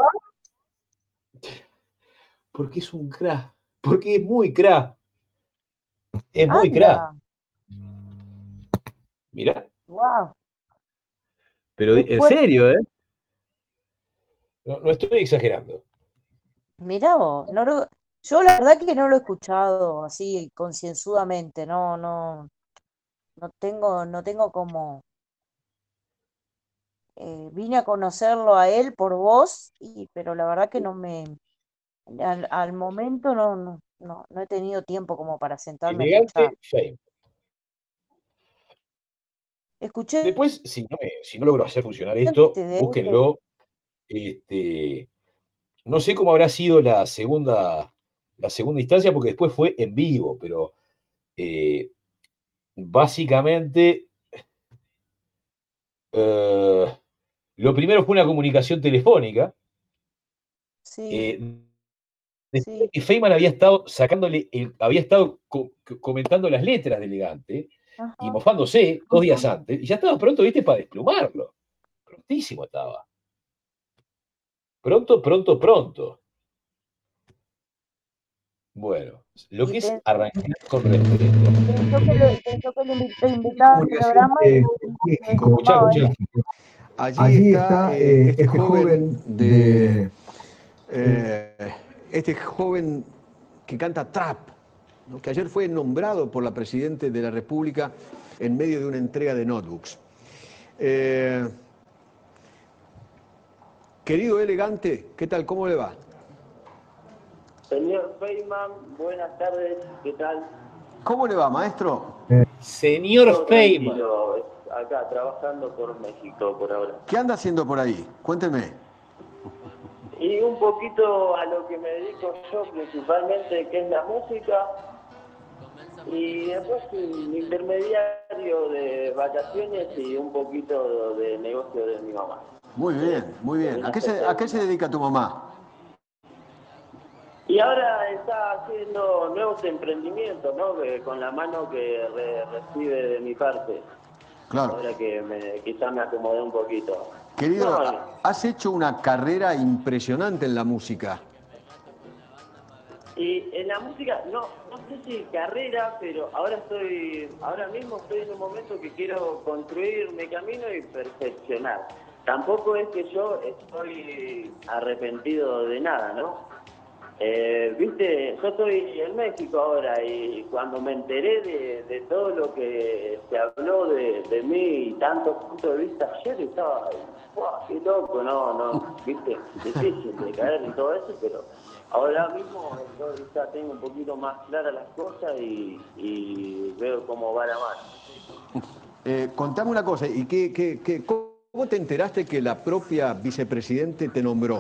Porque es un crack. Porque es muy crack. Es muy crack. Anda. Mirá. Wow. Pero Qué en fuerte. serio, ¿eh? No, no estoy exagerando. Mirá vos, no lo- yo la verdad que no lo he escuchado así concienzudamente, no, no, no tengo, no tengo como, eh, vine a conocerlo a él por vos, y, pero la verdad que no me, al, al momento no, no, no, no he tenido tiempo como para sentarme a escuchar. Elegante, Feynman. Escuché Después, si no, me- si no logro hacer funcionar esto, antes de él, búsquenlo. Este, no sé cómo habrá sido la segunda, la segunda instancia, porque después fue en vivo, pero eh, básicamente eh, lo primero fue una comunicación telefónica. sí, eh, Después sí, que Feynman había estado sacándole, el- había estado co- co- comentando las letras de Elegante y ajá, mofándose dos días antes, y ya estaba pronto, viste, para desplumarlo. Prontísimo estaba. Pronto, pronto, pronto. Bueno, lo y que es pen- arrancar con respeto. pensó que lo, pensó que lo invi- lo invitaba al Comunicación programa y de se México. Escuchá, desplomaba, ¿eh? escuchá. Allí Allí está está eh, eh, este este joven joven de de... eh, este joven que canta trap, ¿no? Que ayer fue nombrado por la Presidenta de la República en medio de una entrega de notebooks. Eh, querido Elegante, ¿qué tal? ¿Cómo le va? Señor Feynman, buenas tardes, ¿qué tal? ¿Cómo le va, maestro? Señor Todo Feynman. tranquilo, acá trabajando por México por ahora. ¿Qué anda haciendo por ahí? Cuénteme. Y un poquito a lo que me dedico yo principalmente, que es la música, y después un intermediario de vacaciones y un poquito de negocio de mi mamá. Muy bien, muy bien. ¿A qué se, a qué se dedica tu mamá? Y ahora está haciendo nuevos emprendimientos, ¿no? Que con la mano que re- recibe de mi parte. Claro. Ahora que me, quizás me acomodé un poquito. Querido, No, has hecho una carrera impresionante en la música. y en la música, no, no sé si carrera, pero ahora estoy, ahora mismo estoy en un momento que quiero construir mi camino y perfeccionar. Tampoco es que yo estoy arrepentido de nada, ¿no? Eh, Viste, yo estoy en México ahora y cuando me enteré de, de todo lo que se habló de, de mí y tantos puntos de vista ayer, estaba, ¡guau, qué loco! No, no, viste, difícil de caer en todo eso, pero ahora mismo yo ya tengo un poquito más claras las cosas y, y veo cómo va la mano. Eh, contame una cosa, ¿y qué, qué, qué- cómo te enteraste que la propia vicepresidente te nombró?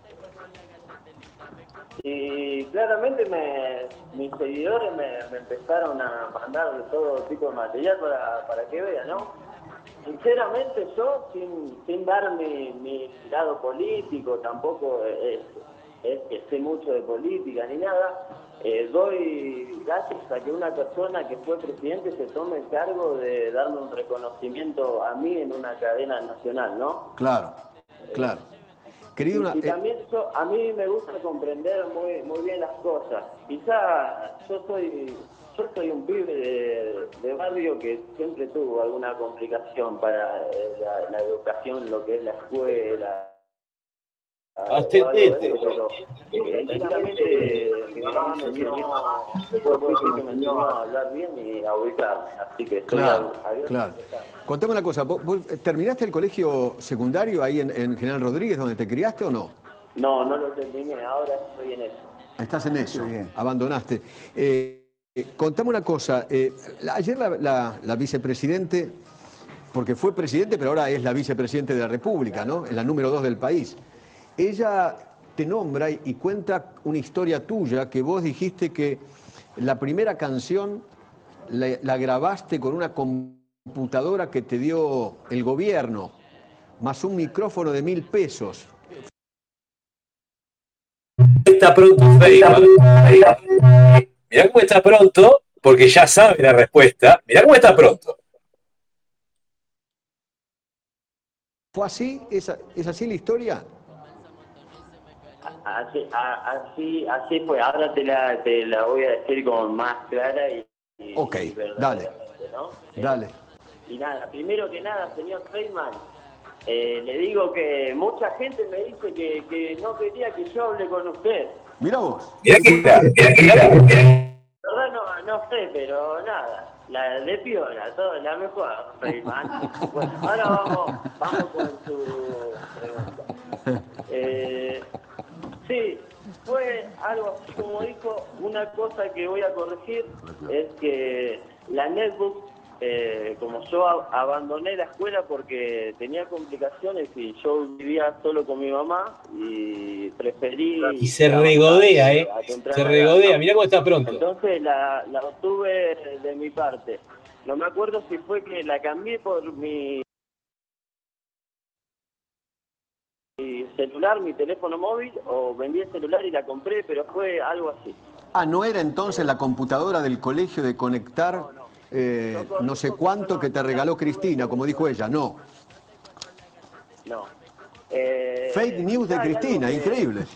Y claramente me, mis seguidores me, me empezaron a mandar de todo tipo de material para, para que vean, ¿no? Sinceramente yo, sin, sin dar mi, mi lado político, tampoco es, es que sé mucho de política ni nada. Eh, doy gracias a que una persona que fue presidente se tome el cargo de darme un reconocimiento a mí en una cadena nacional, ¿no? Claro, claro. Querido, una, Y, y eh, también yo, a mí me gusta comprender muy muy bien las cosas. Quizá yo soy yo soy un pibe de, de barrio que siempre tuvo alguna complicación para eh, la, la educación, lo que es la escuela. Ascendente. Pero eh, directamente mi mamá me enseñó, se puede decir que me enseñó a hablar bien y a ubicarme. Así que estoy claro, abierto. claro. Contame una cosa, ¿vos, vos terminaste el colegio secundario ahí en, en General Rodríguez, donde te criaste o no? No, no lo terminé, ahora estoy en eso. Estás en eso, abandonaste. Eh, eh, contame una cosa, eh, la- ayer la, la, la vicepresidente, porque fue presidente, pero ahora es la vicepresidente de la República, ¿no? Es la número dos del país. Ella te nombra y, y cuenta una historia tuya, que vos dijiste que la primera canción la, la grabaste con una computadora que te dio el gobierno, más un micrófono de mil pesos. Está pronto, Feynman. Mirá cómo está pronto, porque ya sabe la respuesta. Mirá cómo está pronto. ¿Fue así? ¿Es, es así la historia? Así, a- así, así fue. Ahora te la, te la voy a decir como más clara y, y Ok, y dale, verdaderamente, ¿no? dale. Y nada, primero que nada, señor Feynman, eh, le digo que mucha gente me dice que, que no quería que yo hable con usted. Mira vos. Mirá que está, mirá que está. La verdad no, no sé, pero nada, la de piola, todo, la mejor, Feynman. Bueno, ahora vamos, vamos con su pregunta. Eh, sí, fue algo así como dijo, una cosa que voy a corregir es que la netbook, eh, como yo a- abandoné la escuela porque tenía complicaciones y yo vivía solo con mi mamá y preferí... Y se trabajar, regodea, eh, ¿eh? a temprana Se edad, regodea. ¿no? Mirá cómo está pronto. Entonces la, la obtuve de mi parte. No me acuerdo si fue que la cambié por mi, mi celular, mi teléfono móvil, o vendí el celular y la compré, pero fue algo así. Ah, ¿no era entonces la computadora del colegio de conectar eh, no sé cuánto que te regaló Cristina, como dijo ella? No. No. Eh, Fake news de hay algo Cristina, que- increíble.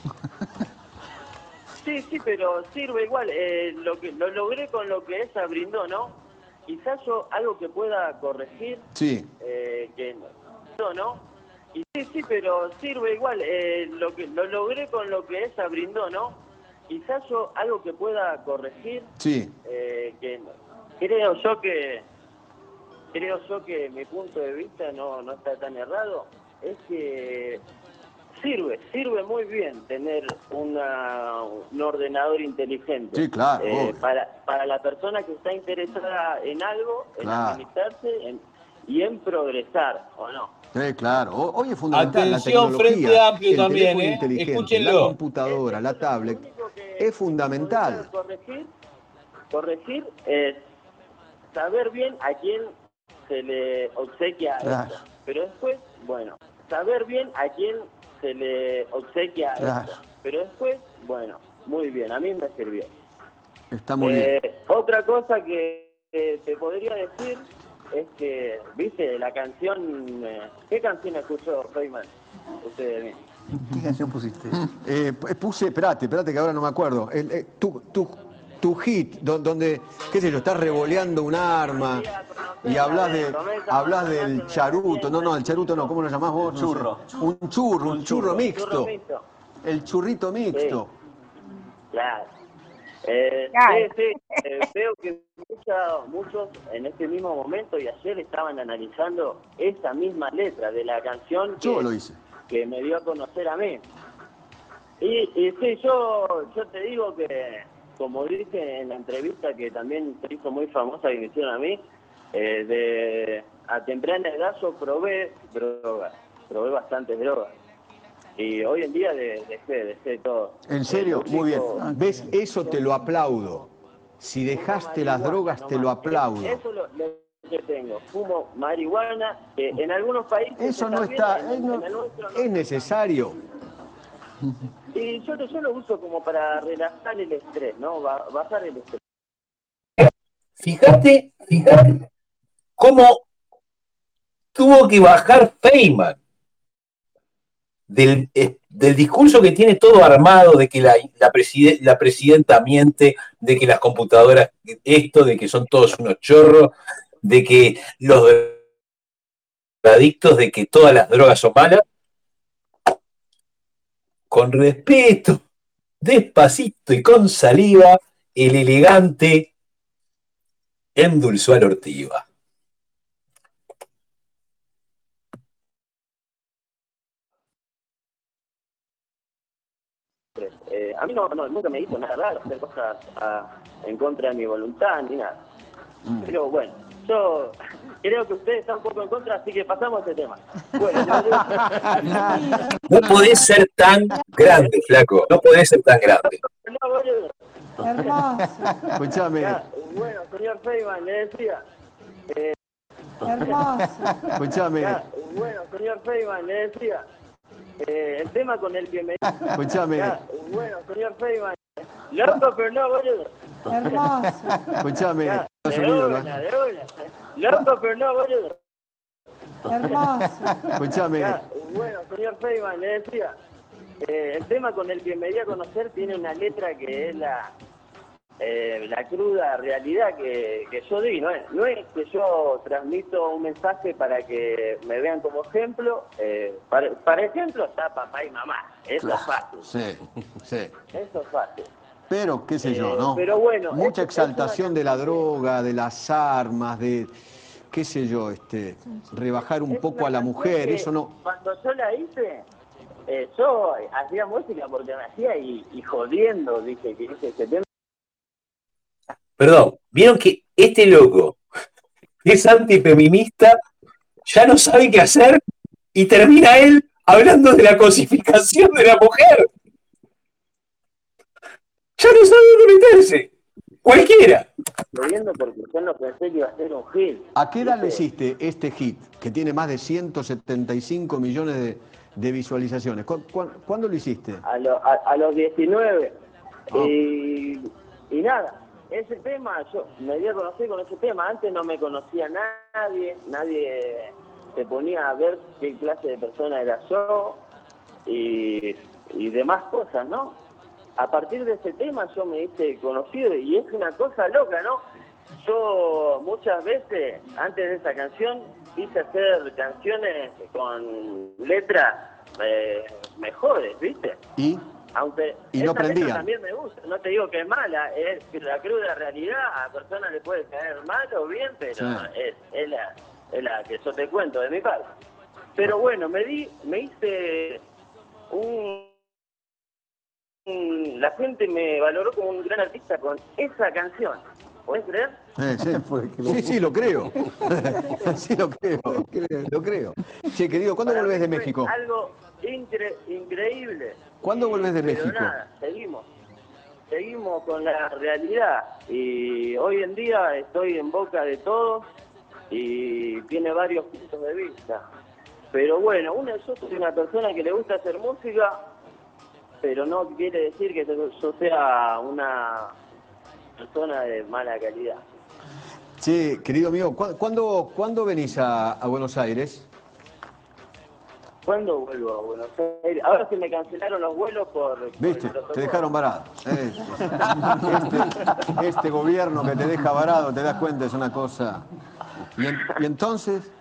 Sí, sí, pero sirve igual. Eh, lo que lo logré con lo que ella brindó, ¿no? Quizás yo algo que pueda corregir, Sí. eh, que no, ¿no? Y sí, sí, pero sirve igual. Eh, lo que lo logré con lo que ella brindó, ¿no? Quizás yo algo que pueda corregir, Sí. eh, que creo yo que creo yo que mi punto de vista no, no está tan errado, es que sirve, sirve muy bien tener una, un ordenador inteligente. Sí, claro, Eh, obvio. para, para la persona que está interesada en algo, en Claro. administrarse en- y en progresar, ¿o no? Sí, claro. O- Hoy es fundamental Atención, la Frente tecnología, Amplio el también, teléfono ¿eh? inteligente, Escúchenlo. la computadora, la tablet, es fundamental. Corregir, corregir es saber bien a quién se le obsequia Claro. esto. Pero después, bueno, saber bien a quién se le obsequia Claro. esto. Pero después, bueno, muy bien, a mí me sirvió. Está muy bien. Eh, otra cosa que, que te podría decir es que, viste, la canción, eh, ¿qué canción escuchó Feynman? Usted de mí. ¿Qué canción pusiste? Eh, puse, espérate, espérate que ahora no me acuerdo. El, eh, tu, tu, tu hit, do- donde, qué sé yo, estás revoleando un arma y hablas de, hablas del charuto. No, no, el charuto no, ¿cómo lo llamás vos? No sé. Churro. Un churro, un churro mixto. Churro mixto. El churrito mixto. Claro. Eh, Claro. Sí, sí, eh, veo que mucha- muchos en este mismo momento y ayer estaban analizando esa misma letra de la canción que, Yo lo hice. que me dio a conocer a mí. Y, y sí, yo, yo te digo que, como dije en la entrevista que también se hizo muy famosa que me hicieron a mí, eh, de a temprana edad yo probé drogas, probé bastantes drogas. Y hoy en día de- dejé, dejé todo. En serio, Eh, muy bien. chico, ¿Ves? Eso te lo aplaudo. Si dejaste las drogas, te lo aplaudo. Eso es lo, lo que tengo. Fumo marihuana, que en algunos países Eso no bien, está, en- es, en no- el nuestro no. es necesario. Y yo, yo lo uso como para relajar el estrés, ¿no? Ba- bajar el estrés. Fíjate, fíjate cómo tuvo que bajar Feynman del, eh, del discurso que tiene todo armado de que la, la, preside, la presidenta miente, de que las computadoras esto, de que son todos unos chorros, de que los adictos, de que todas las drogas son malas. Con respeto, despacito y con saliva, el elegante endulzó a la ortiva. Eh, a mí no, no, nunca me hizo nada raro hacer cosas a- en contra de mi voluntad ni nada. Pero bueno, yo creo que ustedes están un poco en contra, así que pasamos a este tema. Bueno, yo- No podés ser tan grande, flaco. No podés ser tan grande. No, boludo. Hermoso, Escuchame, Ya, bueno, señor Feynman, le decía. eh, hermoso. escuchame, ya, bueno, señor Feynman, le decía. eh, el tema con el que me. escuchame, Ya, bueno, señor Feynman. Loco, pero no, boludo. Hermoso, escuchame. Ya, No se de olvida, una, ¿no? de una. Loco, pero no, boludo. hermoso. Escuchame, Ya, bueno, señor Feynman, le decía. eh, el tema con el que me di a conocer tiene una letra que es la. eh, la cruda realidad que, que yo di, ¿no es? No es que yo transmito un mensaje para que me vean como ejemplo, eh, para, para ejemplo está papá y mamá, eso es fácil, sí, sí. eso es fácil. Pero, qué sé yo, Eh, ¿no? pero bueno, Mucha es- es una exaltación de la canción que- droga, de las armas, de, qué sé yo, este, rebajar un es poco una a la canción mujer, que eso no. Cuando yo la hice, eh, yo hacía música porque me hacía y, y jodiendo, dije que hice ese tema. Perdón, vieron que este loco es antifeminista, ya no sabe qué hacer y termina él hablando de la cosificación de la mujer. Ya no sabe dónde meterse. Cualquiera. Jodiendo porque yo no pensé que iba a ser un hit. ¿A qué edad le ¿viste? hiciste este hit, que tiene más de ciento setenta y cinco millones de, de visualizaciones? ¿Cu- cu- ¿Cuándo lo hiciste? A, lo- a, a los diecinueve. Ah. Y, y nada, ese tema, yo me di a conocer con ese tema. Antes no me conocía nadie, nadie se ponía a ver qué clase de persona era yo y, y demás cosas, ¿no? A partir de ese tema yo me hice conocido y es una cosa loca, ¿no? Yo muchas veces, antes de esa canción, quise hacer canciones con letras eh, mejores, ¿viste? ¿Y? Aunque Y no esa letra prendían. también me gusta, no te digo que es mala, es la cruda realidad, a personas le puede caer mal o bien, pero Sí. es, es, la, es la que yo te cuento de mi parte. Pero bueno, me di, me hice un, un- la gente me valoró como un gran artista con esa canción. ¿Puedes creer? Eh, sí. sí, sí, lo creo. sí, lo creo. Lo creo. Che, querido, ¿cuándo Para volvés mí de fue México? Algo incre- increíble. ¿Cuándo Y- volvés de pero México? nada, seguimos. Seguimos con la realidad. Y hoy en día estoy en boca de todos y tiene varios puntos de vista. Pero bueno, una, yo soy una persona que le gusta hacer música, pero no quiere decir que yo sea una persona de mala calidad. Che, querido mío, ¿cu- ¿cuándo, ¿cuándo venís a, a Buenos Aires? ¿Cuándo vuelvo a Buenos Aires? Ahora se me cancelaron los vuelos por... por el ¿Viste? Te protocolo. dejaron varado. Eh, Este, este gobierno que te deja varado, te das cuenta, es una cosa. ¿Y, en- y entonces?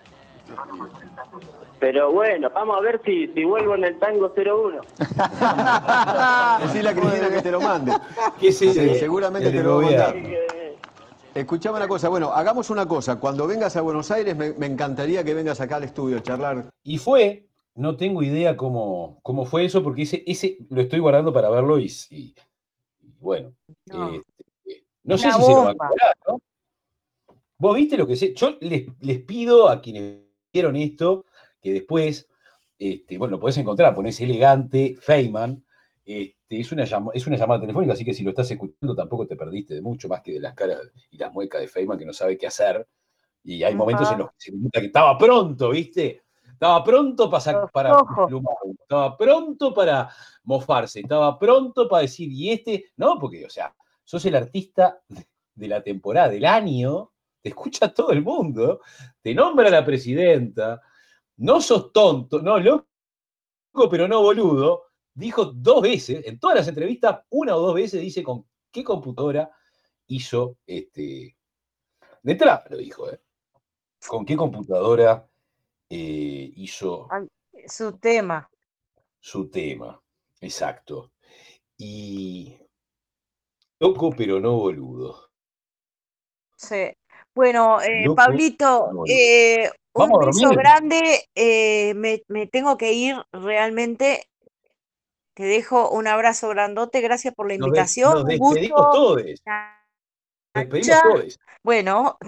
Pero bueno, vamos a ver si, si vuelvo en el tango cero uno. Decile a Cristina que te lo mande. ¿Qué es ese? Sí, seguramente El te lo va a gobierno. mandar. Así que, Escuchame una cosa, bueno, hagamos una cosa. Cuando vengas a Buenos Aires, me, me encantaría que vengas acá al estudio a charlar. Y fue, no tengo idea cómo, cómo fue eso, porque ese, ese lo estoy guardando para verlo y, y- y bueno, No. eh, eh, no sé Una si se lo va a bomba. cobrar, ¿no? Vos viste lo que sé. Yo les, les pido a quienes vieron esto que después, este, bueno, lo podés encontrar, ponés elegante, Feynman. Este, es, una llama- es una llamada telefónica, así que si lo estás escuchando tampoco te perdiste de mucho, más que de las caras y las muecas de Feynman que no sabe qué hacer. Y hay momentos en Ajá. los que se nota que estaba pronto, ¿viste? Estaba pronto para, Los para ojos. desplumar, estaba pronto para mofarse, estaba pronto para decir, y este, no, porque, o sea, sos el artista de la temporada, del año, te escucha todo el mundo, te nombra la presidenta, no sos tonto, no, loco, pero no boludo, dijo dos veces, en todas las entrevistas, una o dos veces dice con qué computadora hizo, este, de entrada lo dijo, ¿eh? ¿Con qué computadora eh, hizo Ay, su tema. su tema? Exacto. Y loco, pero no boludo. Sí. Bueno, eh, Loco, Pablito, no boludo. eh, un Vamos a beso dormir. grande. eh, me, me tengo que ir realmente. Te dejo un abrazo grandote. Gracias por la Nos, des- invitación. nos Un despedimos gusto. todos. Nos despedimos Nacha. todos. Bueno,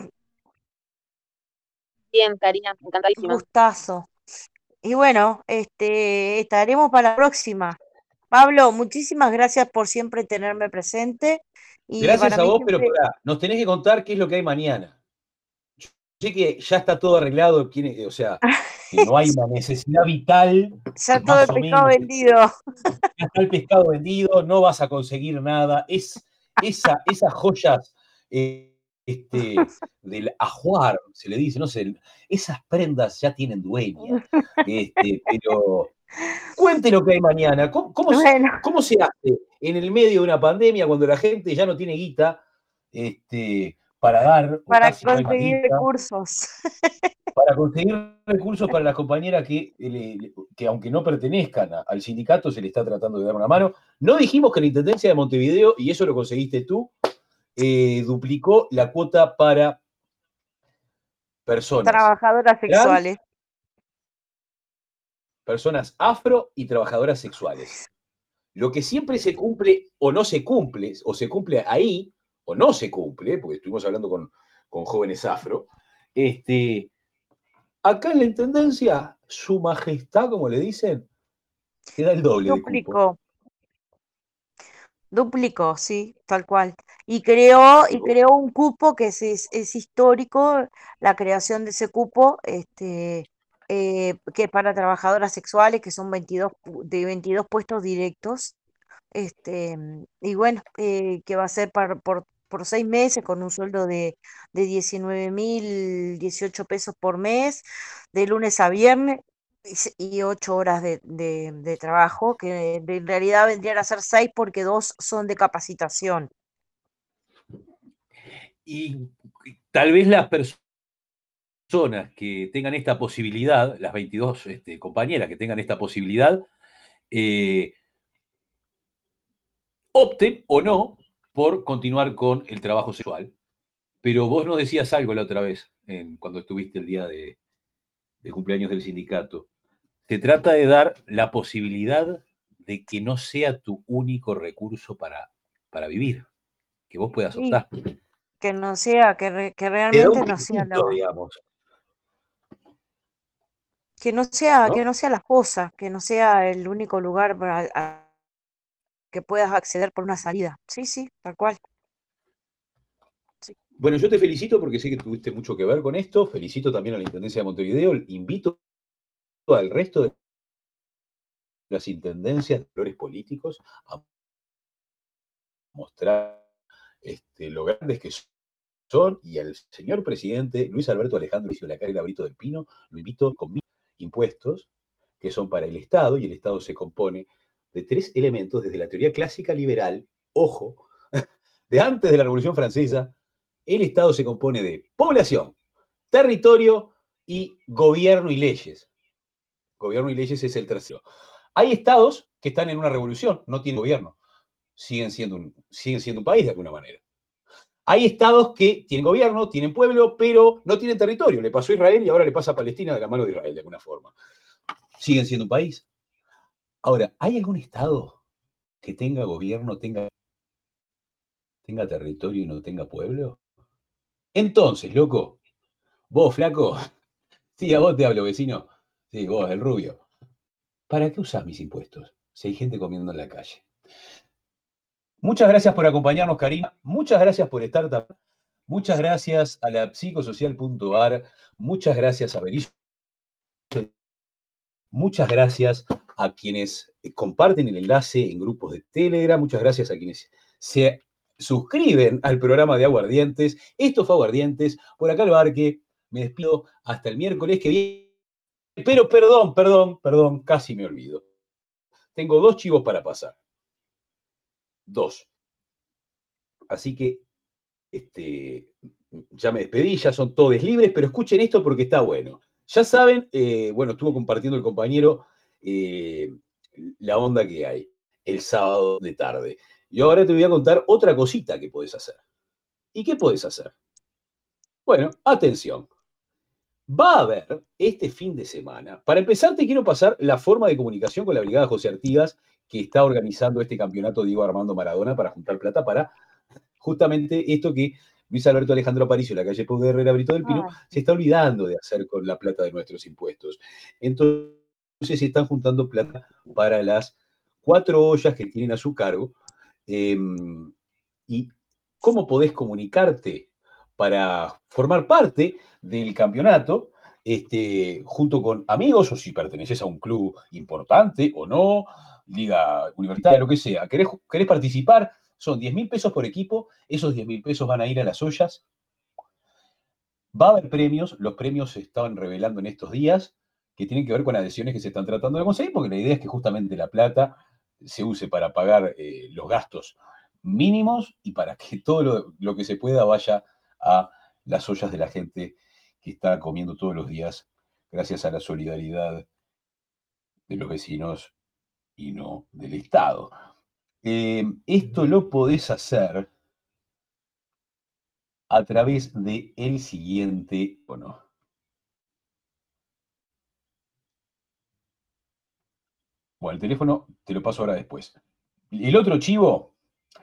Bien, Karina, encantadísima. gustazo. Y bueno, este, estaremos para la próxima. Pablo, muchísimas gracias por siempre tenerme presente. Y Gracias para a mí vos, pero siempre, pará, nos tenés que contar qué es lo que hay mañana. Yo sé que ya está todo arreglado, quién- o sea, que no hay una necesidad vital, ya todo más el o pescado menos. vendido. Ya está el pescado vendido, no vas a conseguir nada. Es esa, esas joyas eh, este, del ajuar, se le dice, no sé, esas prendas ya tienen dueña. Este, pero cuente lo que hay mañana. ¿Cómo, cómo, se- Bueno, cómo se hace en el medio de una pandemia cuando la gente ya no tiene guita este, para dar, o para casi no hay más conseguir guita? recursos. Para conseguir recursos para las compañeras que, le- que aunque no pertenezcan a- al sindicato, se le está tratando de dar una mano. No dijimos que la Intendencia de Montevideo, y eso lo conseguiste tú, eh, duplicó la cuota para personas Trabajadoras trans, sexuales. personas afro y trabajadoras sexuales. Lo que siempre se cumple o no se cumple, o se cumple ahí, o no se cumple, porque estuvimos hablando con, con jóvenes afro, este, acá en la Intendencia, su majestad, como le dicen, te da el doble de cupo. Duplicó, duplicó, sí, tal cual. Y creó, y creó un cupo que es, es, es histórico, la creación de ese cupo, este, eh, que para trabajadoras sexuales, que son veintidós, pu- de veintidós puestos directos. Este, mm, y bueno, eh, que va a ser par- por, por seis meses con un sueldo de, de diecinueve mil dieciocho pesos por mes, de lunes a viernes, y se- y ocho horas de, de- de trabajo, que de- en realidad vendrían a ser seis porque dos son de capacitación. Y tal vez las personas que tengan esta posibilidad, las veintidós este, compañeras que tengan esta posibilidad, eh, opten o no por continuar con el trabajo sexual. Pero vos nos decías algo la otra vez, en- cuando estuviste el día de, de cumpleaños del sindicato. Se trata de dar la posibilidad de que no sea tu único recurso para, para vivir, que vos puedas Sí, optar. que no sea, que, re- que Te da realmente un no sea piquito, lo, digamos, que no sea, que ¿no? no sea la fosa, que no sea el único lugar para, a- que puedas acceder por una salida. Sí, sí, tal cual. Sí. Bueno, yo te felicito porque sé que tuviste mucho que ver con esto. Felicito también a la Intendencia de Montevideo. Invito al resto de las intendencias de colores políticos a mostrar este, lo grandes que son. Y al señor presidente Luis Alberto Alejandro Licio Lacarera Brito del Pino lo invito con mis impuestos, que son para el Estado, y el Estado se compone de tres elementos desde la teoría clásica liberal, ojo, de antes de la Revolución Francesa. El Estado se compone de población, territorio y gobierno y leyes. Gobierno y leyes es el tercero. Hay estados que están en una revolución, no tienen gobierno, siguen siendo un, siguen siendo un país de alguna manera. Hay estados que tienen gobierno, tienen pueblo, pero no tienen territorio. Le pasó a Israel y ahora le pasa a Palestina de la mano de Israel, de alguna forma. Siguen siendo un país. Ahora, ¿hay algún estado que tenga gobierno, tenga, tenga territorio y no tenga pueblo? Entonces, loco, vos, flaco, sí, a vos te hablo, vecino. Sí, vos, el rubio. ¿Para qué usás mis impuestos si hay gente comiendo en la calle? Muchas gracias por acompañarnos, Karina. Muchas gracias por estar también. Muchas gracias a la psicosocial punto ar. Muchas gracias a Benicio muchas gracias a quienes comparten el enlace en grupos de Telegram, muchas gracias a quienes se suscriben al programa de Aguardientes. Esto fue Aguardientes, por acá el Barque, me despido hasta el miércoles que viene, pero perdón, perdón, perdón, casi me olvido. Tengo dos chivos para pasar. Dos. Así que este, ya me despedí, ya son todos libres, pero escuchen esto porque está bueno. Ya saben, eh, bueno, estuvo compartiendo el compañero eh, la onda que hay el sábado de tarde. Y ahora te voy a contar otra cosita que podés hacer. ¿Y qué podés hacer? Bueno, atención. Va a haber este fin de semana, para empezar te quiero pasar la forma de comunicación con la Brigada José Artigas, que está organizando este campeonato Diego Armando Maradona para juntar plata para justamente esto que Luis Alberto Alejandro Aparicio, la calle Pau de Herrera, Brito del Pino, Ay. se está olvidando de hacer con la plata de nuestros impuestos. Entonces se están juntando plata para las cuatro ollas que tienen a su cargo. Eh, ¿Y cómo podés comunicarte para formar parte del campeonato este, junto con amigos o si perteneces a un club importante o no, liga universitaria, lo que sea? ¿Querés, querés participar? Son diez mil pesos por equipo, esos diez mil pesos van a ir a las ollas. Va a haber premios, los premios se estaban revelando en estos días, que tienen que ver con adhesiones que se están tratando de conseguir, porque la idea es que justamente la plata se use para pagar eh, los gastos mínimos y para que todo lo, lo que se pueda vaya a las ollas de la gente que está comiendo todos los días gracias a la solidaridad de los vecinos y no del Estado. Eh, esto lo podés hacer a través de el siguiente, bueno, bueno, el teléfono te lo paso ahora después. El otro chivo,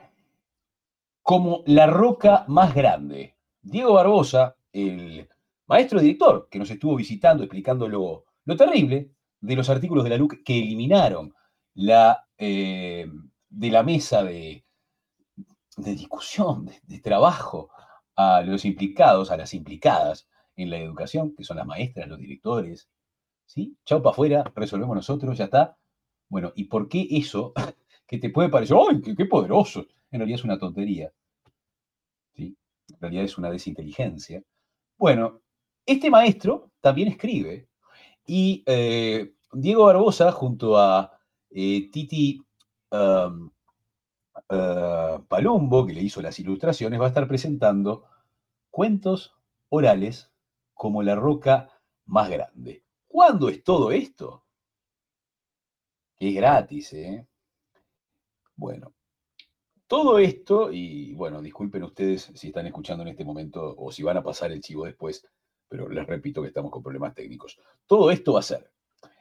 como la roca más grande. Diego Barbosa, el maestro director que nos estuvo visitando explicando lo, lo terrible de los artículos de la L U C que eliminaron la, eh, de la mesa de, de discusión, de, de trabajo a los implicados, a las implicadas en la educación, que son las maestras, los directores. ¿Sí? Chau para afuera, resolvemos nosotros, ya está. Bueno, ¿y por qué eso que te puede parecer, ¡ay, qué, qué poderoso! En realidad es una tontería. ¿Sí? En realidad es una desinteligencia. Bueno, este maestro también escribe y eh, Diego Barbosa junto a eh, Titi um, uh, Palumbo, que le hizo las ilustraciones, va a estar presentando cuentos orales como la roca más grande. ¿Cuándo es todo esto? Que es gratis, ¿eh? Bueno, todo esto, y bueno, disculpen ustedes si están escuchando en este momento o si van a pasar el chivo después, pero les repito que estamos con problemas técnicos. Todo esto va a ser.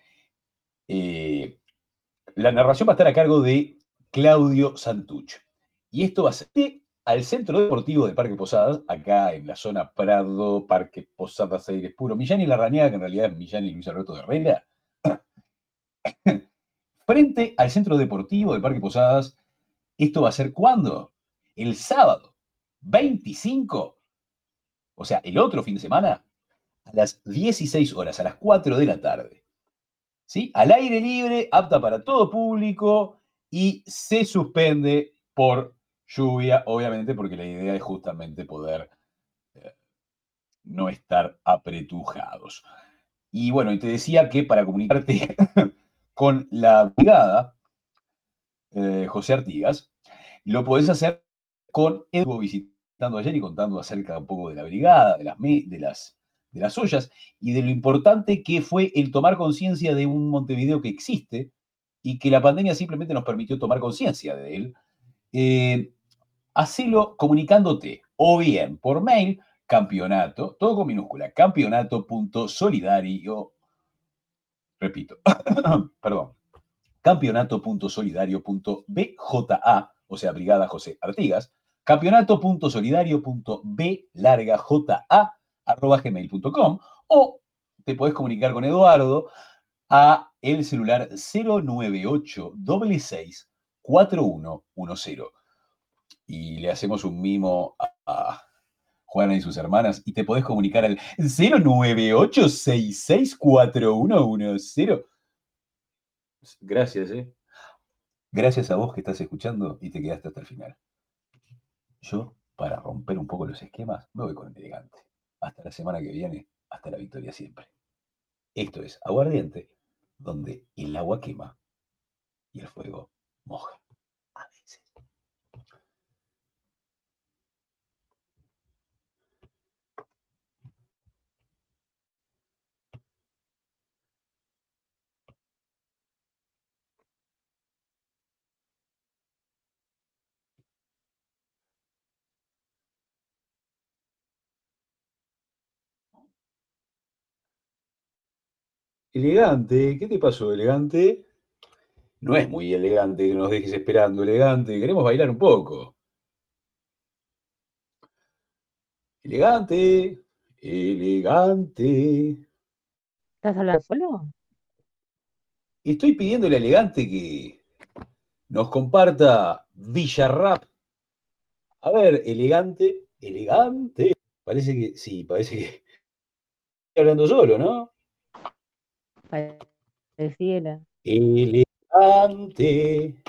Eh, la narración va a estar a cargo de Claudio Santuch. Y esto va a ser al Centro Deportivo de Parque Posadas, acá en la zona Prado, Parque Posadas, Aires Puro, Millán y Larrañaga, que en realidad es Millán y Luis Alberto de Herrera. Frente al Centro Deportivo de Parque Posadas, ¿esto va a ser cuándo? El sábado, veinticinco, o sea, el otro fin de semana, a las dieciséis horas, a las cuatro de la tarde. ¿Sí? Al aire libre, apta para todo público y se suspende por lluvia, obviamente, porque la idea es justamente poder eh, no estar apretujados. Y bueno, y te decía que para comunicarte con la brigada eh, José Artigas, lo podés hacer con Edu visitando ayer y contando acerca un poco de la brigada, de las, de las, de las ollas y de lo importante que fue el tomar conciencia de un Montevideo que existe y que la pandemia simplemente nos permitió tomar conciencia de él. Eh, hacelo comunicándote o bien por mail, campeonato, todo con minúscula, campeonato.solidario, repito, perdón, campeonato.solidario.bja, o sea, Brigada José Artigas, campeonato.solidario.b larga ja arroba gmail punto com, o te podés comunicar con Eduardo a el celular cero nueve ocho seis seis cuatro uno uno cero. Y le hacemos un mimo a, a Juana y sus hermanas y te podés comunicar al cero nueve ocho seis seis cuatro uno uno cero Gracias, ¿eh? Gracias a vos que estás escuchando y te quedaste hasta el final. Yo, para romper un poco los esquemas, me voy con el elegante. Hasta la semana que viene, hasta la victoria siempre. Esto es Aguardiente, donde el agua quema y el fuego moja. A veces. Elegante, ¿qué te pasó, elegante? No es muy elegante que nos dejes esperando, elegante. Queremos bailar un poco. Elegante, elegante. ¿Estás hablando solo? Estoy pidiéndole a elegante que nos comparta Villarrap. A ver, elegante, elegante. Parece que, sí, parece que estoy hablando solo, ¿no? Pareciera. Elegante.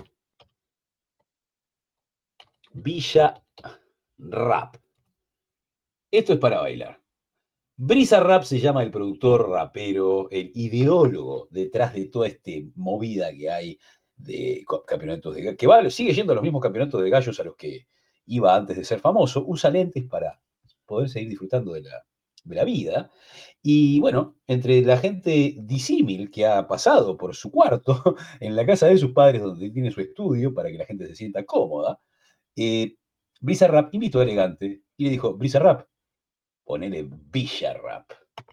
Villarrap. Esto es para bailar. Brisa Rap se llama el productor rapero, el ideólogo detrás de toda esta movida que hay de campeonatos de gallos, que va, sigue yendo a los mismos campeonatos de gallos a los que iba antes de ser famoso, usa lentes para poder seguir disfrutando de la, de la vida. Y bueno, entre la gente disímil que ha pasado por su cuarto, en la casa de sus padres, donde tiene su estudio, para que la gente se sienta cómoda, eh, Brisa Rap invitó a Elegante y le dijo, Brisa Rap, ponele Villarrap.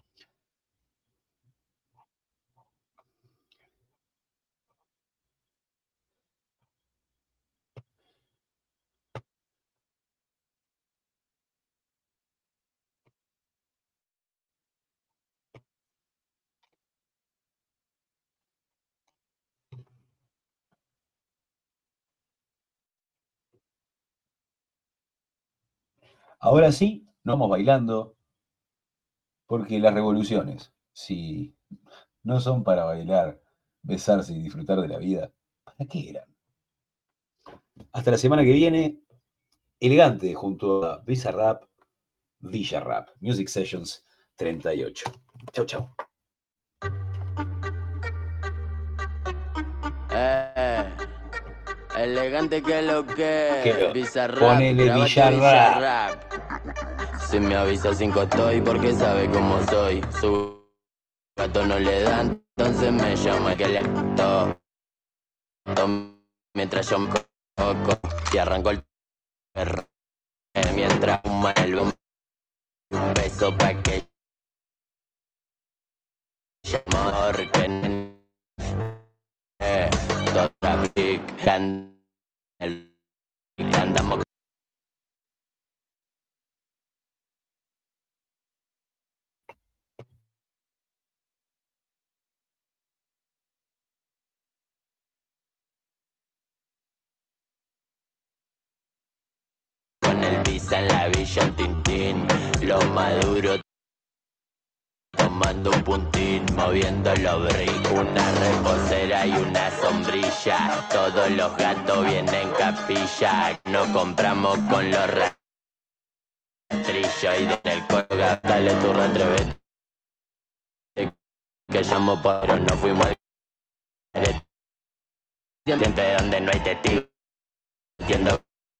Ahora sí, nos vamos bailando, porque las revoluciones, si no son para bailar, besarse y disfrutar de la vida, ¿para qué eran? Hasta la semana que viene, Elegante junto a Bizarrap, Villarrap, Music Sessions treinta y ocho. Chau, chau. Eh, elegante que lo que, Que lo- Bizarrap, ponele grabate Bizarrap. Si me avisa cinco estoy porque sabe cómo soy. Su gato no le dan, entonces me llama el que le to, to, mientras yo me coco y arranco el perro. Eh, mientras fuma el boom, un beso pa' que amor que eh, toda big can el andamos con el visa en la villa en Tintín, los maduros tomando un puntín, moviendo los brick, una reposera y una sombrilla, todos los gatos vienen capilla, no compramos con los rastrillos y en el colga, dale tu retrevete, que llamo pero no fuimos al siempre donde no hay testigo, entiendo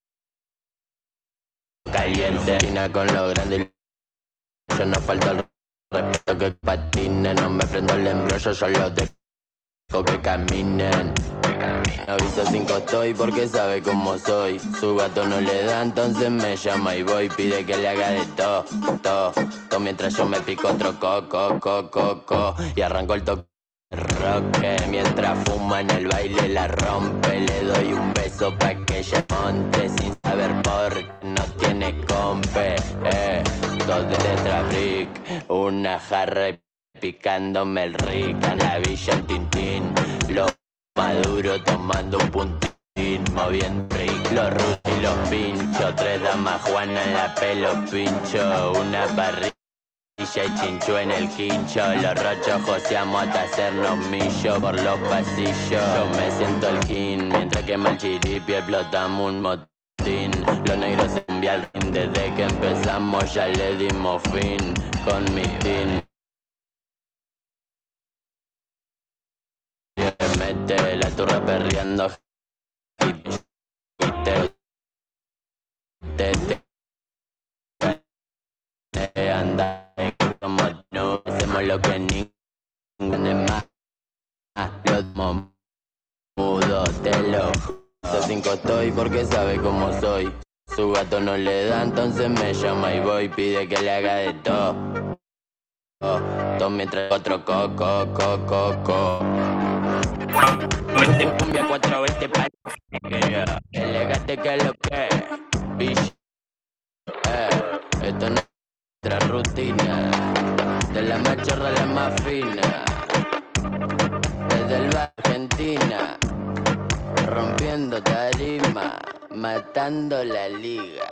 caliente, China con lo grande, yo no falta el respeto que patinen, no me prendo el embrollo, solo dejo que caminen. Aviso cinco estoy porque sabe cómo soy. Su gato no le da, entonces me llama y voy. Pide que le haga de todo, todo, todo. Mientras yo me pico otro coco, coco, coco. Y arranco el toque roque. Mientras fuma en el baile la rompe. Le doy un beso pa' que ella monte sin saber por qué no tiene compe. Eh, dos de tetra brick, una jarra picándome el rick. En la villa en Tintín, lo maduro tomando un puntín, moviendo rick, los rusos y los pinchos. Tres damas Juana en la pelo pincho, una parrilla D J Chinchu en el quincho. Los rochos joseamos hasta hacernos millo por los pasillos. Yo me siento el king, mientras quema el chiripi explotamos un motín. Los negros se envían al ring, desde que empezamos ya le dimos fin con mi team. Mete la turra perreando. Te, te, te, anda como no hacemos lo que ninguno más. Los mudos te lo juro. Cinco estoy porque sabe cómo soy. Su gato no le da, entonces me llama y voy. Pide que le haga de todo. Todo mientras otro coco, coco, coco. Este cumbia cuatro veinte pa' que le gaste que lo que bicho. Eh, esto no es nuestra rutina. De la más chorra a la más fina. Desde el bar Argentina. Rompiendo tarima. Matando la liga.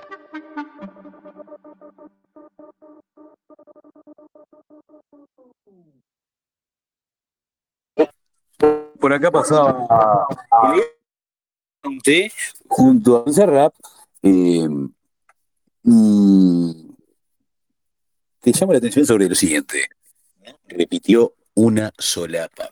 Por acá pasaba elegante junto a Bizarrap, eh, y te llamo la atención sobre lo siguiente. Repitió una sola palabra.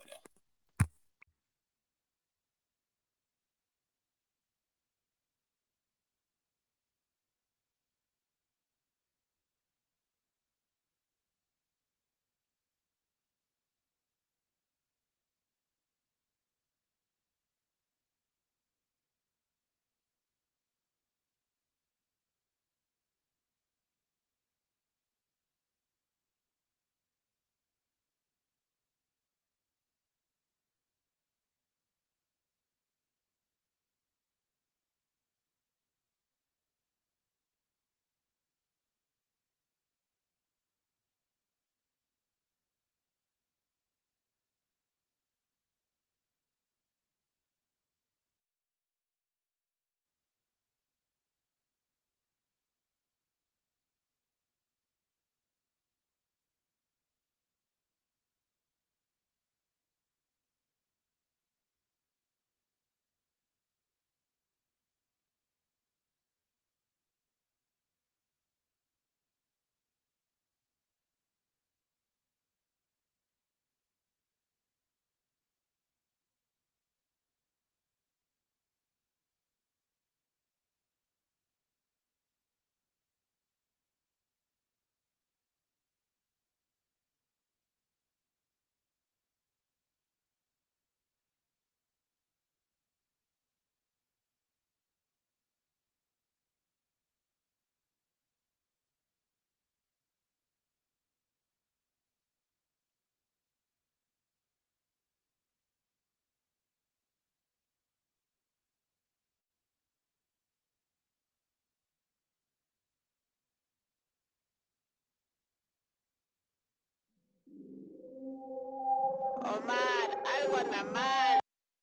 Omar, algo anda mal.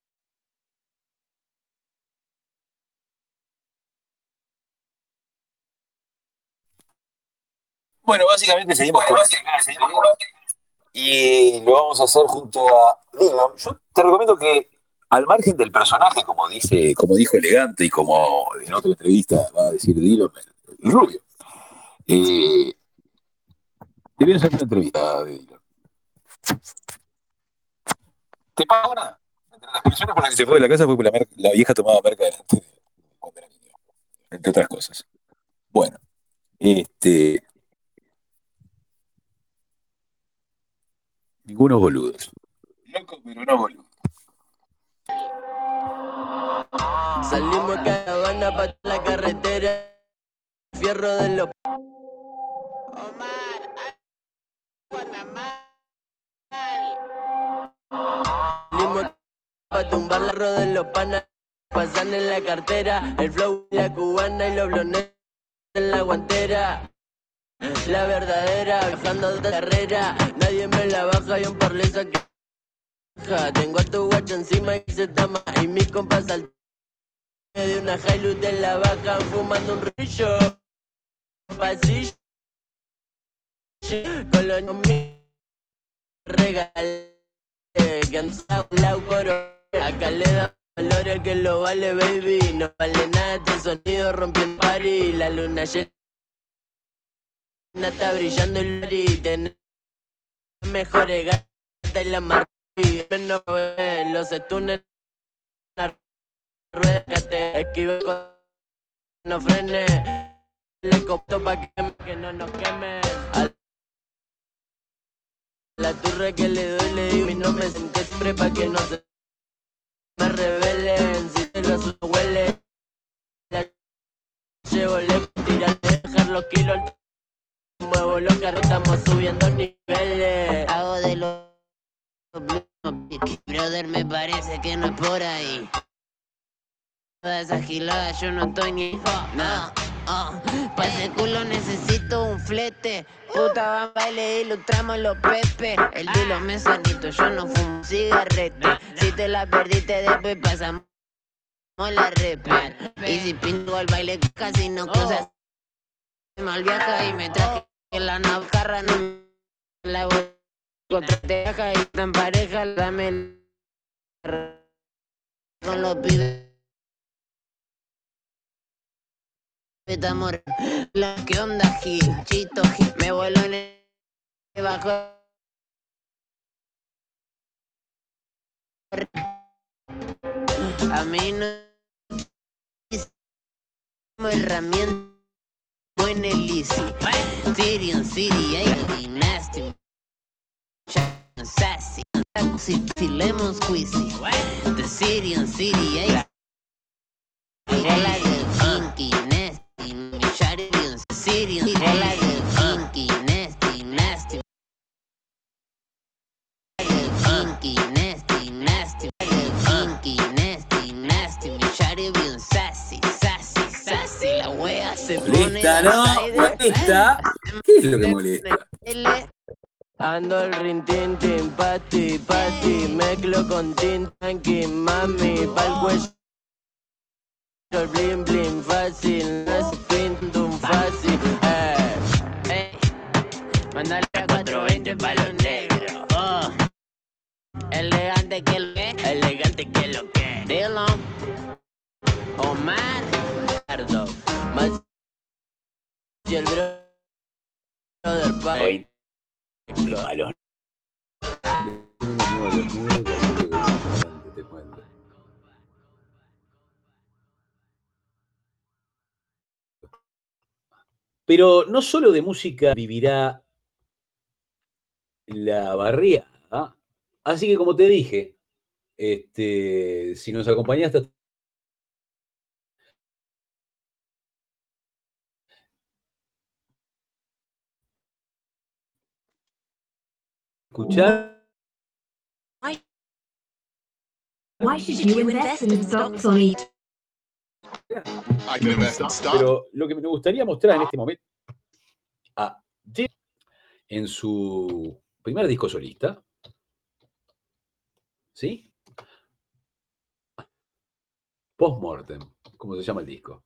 Bueno, básicamente seguimos con este y lo vamos a hacer junto a Dylan. Yo te recomiendo que, al margen del personaje, como dice, como dijo Elegante y como en otra entrevista va a decir Dylan, el rubio, eh, te voy a hacer una entrevista de Dylan. ¿Te pago nada? Entre las personas por las que se fue de la casa fue porque la, mer- la vieja tomaba merca delante de cuando era niño, entre otras cosas. Bueno, este, ningunos boludos. Loco, pero no boludo. Salimos a caravana pa' la carretera. Fierro de los. Omar, algo anda mal. Salimos pa' tumbar la rueda de los panas. Pasan en la cartera. El flow, la cubana y los blones en la guantera. La verdadera, bajando de carrera. Nadie me la baja y un parleza que. Tengo a tu guacho encima y se tama. Y mis compas al de una Hilux de la baja, fumando un rillo. Pasillo. Con los nomis regalé que anda un lado por hora. Acá le da valor al que lo vale, baby. No vale nada este sonido rompiendo party. La luna llena está brillando el lari. Tenés mejores gatas y la mar. No ve los estunes. Rueda que te esquive con no frene. Le copto pa' que, que no nos queme. A la turra que le doy le digo y no me senté siempre pa' que no se me revelen. Si te lo huele, la llevo, le tirar, dejar los kilos. Muevo los carros, estamos subiendo niveles. Hago de los brother, me parece que no es por ahí. Toda esa gilada yo no estoy ni no, oh. Pa' ese culo necesito un flete. Puta, van baile, ilustramos los pepe. El dilo me sanito, yo no fumo cigarrete. Si te la perdiste después pasamos la repe. Y si pinto al baile casi no cosas. Mal viaja y me traje la navcarra. No la voy otra teja y tan pareja. Dame el con los pibes. Amor, la que onda Gil, Chito Gil, me vuelo en el bajo. A mí no como herramienta en el easy. City on city, ay, nasty, sassy, sassy, lemon squeezy. The city on city, ay, kinky, nasty. City, kinky, nasty, nasty. Kinky, nasty, nasty. Kinky, nasty, nasty. Mi shawty bien sassy, sassy, sassy. La wea se pone Molesta, ¿no? Molesta. ¿Qué es lo que molesta? Ando el rin tin tin, pati, pati. Mezclo con tin tanky, mami. Pa'l cuello el bling bling fácil. No es pinto un fácil. Eh, eh. Mandale a cuatrocientos veinte pa' los negros. Oh. Elegante que lo que. Elegante que lo que. Dilo. Omar. Ricardo. Más. Y el brother pa'. A los te cuento. Pero no solo de música vivirá la barriada. Así que como te dije, este, si nos acompañaste hasta escuchar. Why should you invest in stocks on each? Pero lo que me gustaría mostrar en este momento a Jim en su primer disco solista, ¿sí? Postmortem, como se llama el disco.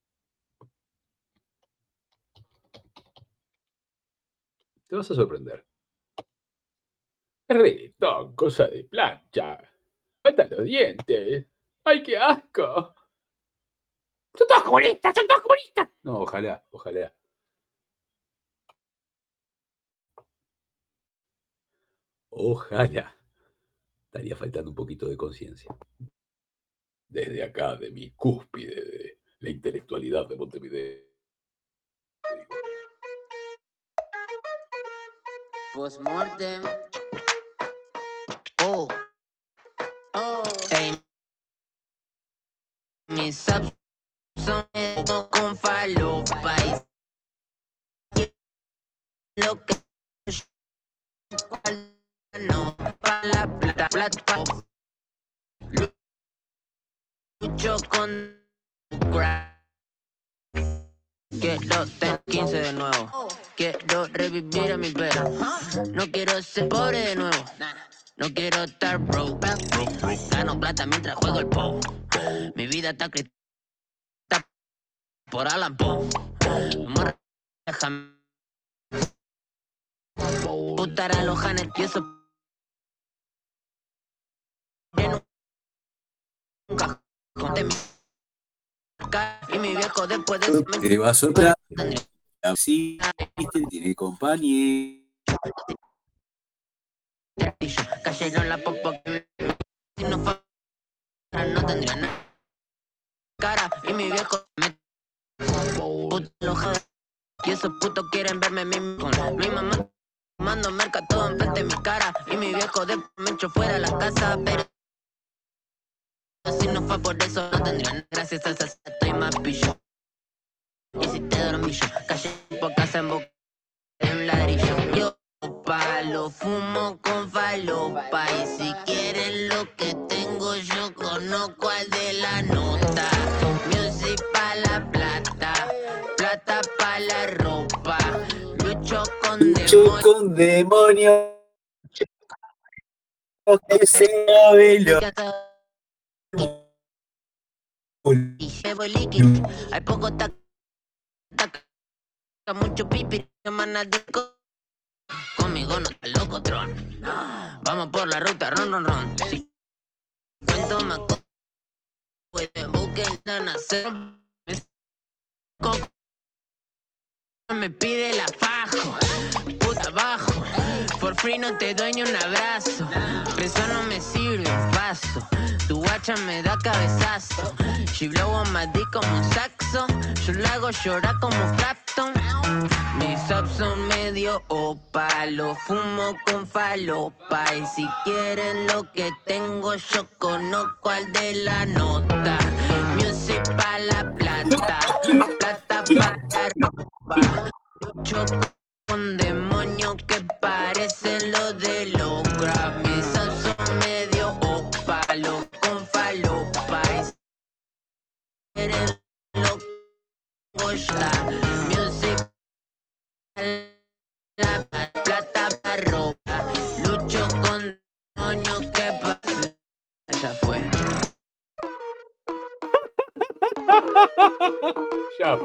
Te vas a sorprender. Es reggaetón, cosa de plancha. Faltan los dientes. ¡Ay, qué asco! ¡Son todos comunistas! ¡Son todos comunistas! No, ojalá, ojalá. Ojalá. Estaría faltando un poquito de conciencia. Desde acá, de mi cúspide, de la intelectualidad de Montevideo. Postmortem. Oh. Oh. Hey. Mis subs son con falopa y lo que no para la plata, plata. Lucho con crack. Quiero tener quince de nuevo. Quiero revivir a mi perro. No quiero ser pobre de nuevo. No quiero estar broke. Gano plata mientras juego el po. Mi vida está escrita por Alan Poe. Déjame gustará los Janet y eso. Nunca conté mi cara y mi viejo después de eso me Te va a soplar. Sí, tiene compañía. cayeron la popa que si no fuera no tendría nada cara y mi viejo me puto enojado y esos putos quieren verme mi, con mi mamá mando merca todo enfrente de mi cara y mi viejo después me echó fuera de la casa pero si no fue por eso no tendría nada gracias a esa estoy más pillo y si te dormillo callé por casa en boca de un ladrillo yo palo fumo con falopa y si quieren lo que tengo yo conozco al de la nota music pa' la plata plata pa' la ropa lucho con Lucho con demonios que se velo. y llevo líquido hay poco tac tac mucho pipi manadico conmigo no está loco tron vamos por la ruta ron ron ron si cuento más co- pueden buscar nacer me pide la fajo puta abajo por free no te doy ni un abrazo eso no me sirve paso tu guacha me da cabezazo she blow on my dick como un saxo yo la hago llorar como Clapton mis subs son medio opa lo fumo con falopa y si quieren lo que tengo yo conozco al de la nota music pa' la plata plata pa' la ropa lucho con demonios que parecen los de los Grammys mis subs son medio opa lo con falopa y si quieren lo que tengo yo music la plata pa' ropa lucho con demonios que parecen ya fue Ya.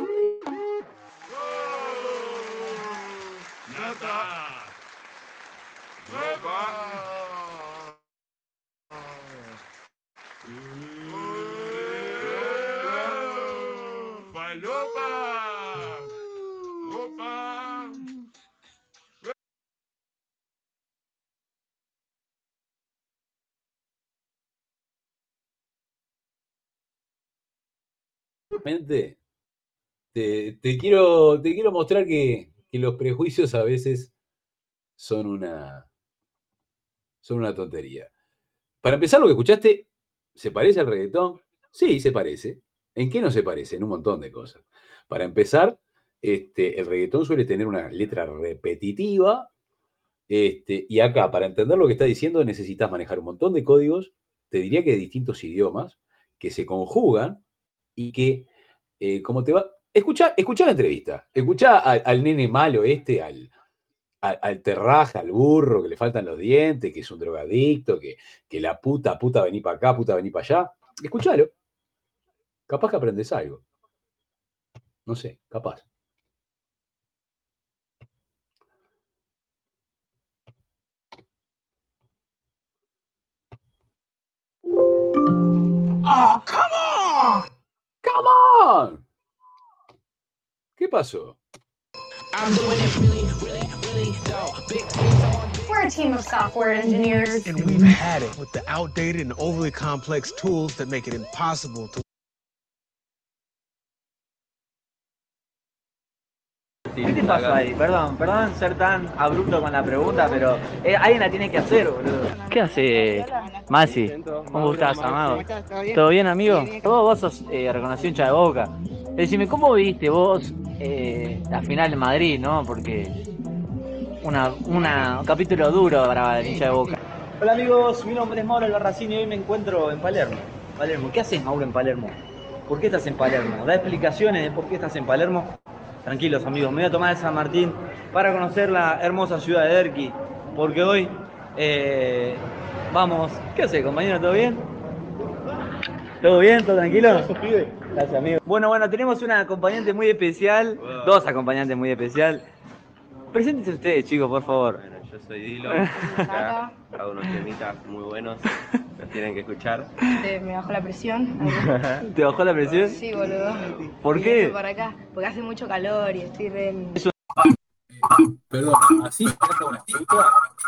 Mente, Te, te quiero, te quiero mostrar que, que los prejuicios a veces son una, son una tontería. Para empezar, lo que escuchaste, ¿se parece al reggaetón? Sí, se parece. ¿En qué no se parece? En un montón de cosas. Para empezar, este, el reggaetón suele tener una letra repetitiva, este, y acá, para entender lo que está diciendo, necesitas manejar un montón de códigos, te diría que de distintos idiomas, que se conjugan y que, eh, como te va... Escuchá, escuchá la entrevista, escuchá al, al nene malo este, al, al, al terraja, al burro, que le faltan los dientes, que es un drogadicto, que, que la puta, puta, vení para acá, puta, vení para allá. Escuchalo. Capaz que aprendes algo. No sé, capaz. Oh, come on! Come on! ¿Qué pasó? We're a team of software engineers. And we've had it with the outdated and overly complex tools that make it impossible to. ¿Qué te pasa ahí? Perdón, perdón ser tan abrupto con la pregunta, pero eh, alguien la tiene que hacer, boludo. ¿Qué hace Masi? ¿Cómo estás, amado? ¿Todo bien, amigo? Vos, vos sos eh, reconocido hincha de Boca. Decime, ¿cómo viste vos eh, la final de Madrid, no? Porque una, una, un capítulo duro para el hincha de Boca. Hola amigos, mi nombre es Mauro Albarracín y hoy me encuentro en Palermo. Palermo, ¿qué haces, Mauro, en Palermo? ¿Por qué estás en Palermo? Da explicaciones de por qué estás en Palermo. Tranquilos amigos, me voy a tomar de San Martín para conocer la hermosa ciudad de Derqui, porque hoy eh, vamos... ¿Qué haces, compañero? ¿Todo bien? ¿Todo bien? ¿Todo tranquilo? Gracias, amigo. Bueno, bueno, tenemos una acompañante muy especial, dos acompañantes muy especial. Preséntense ustedes, chicos, por favor. yo soy Dillon. Acá hago unos temitas muy buenos, los tienen que escuchar. Te- me bajó la presión. ¿Te bajó la presión? Sí, boludo. ¿Por Y qué? vengo para acá, porque hace mucho calor y estoy re... en- Perdón, así se trata una puta.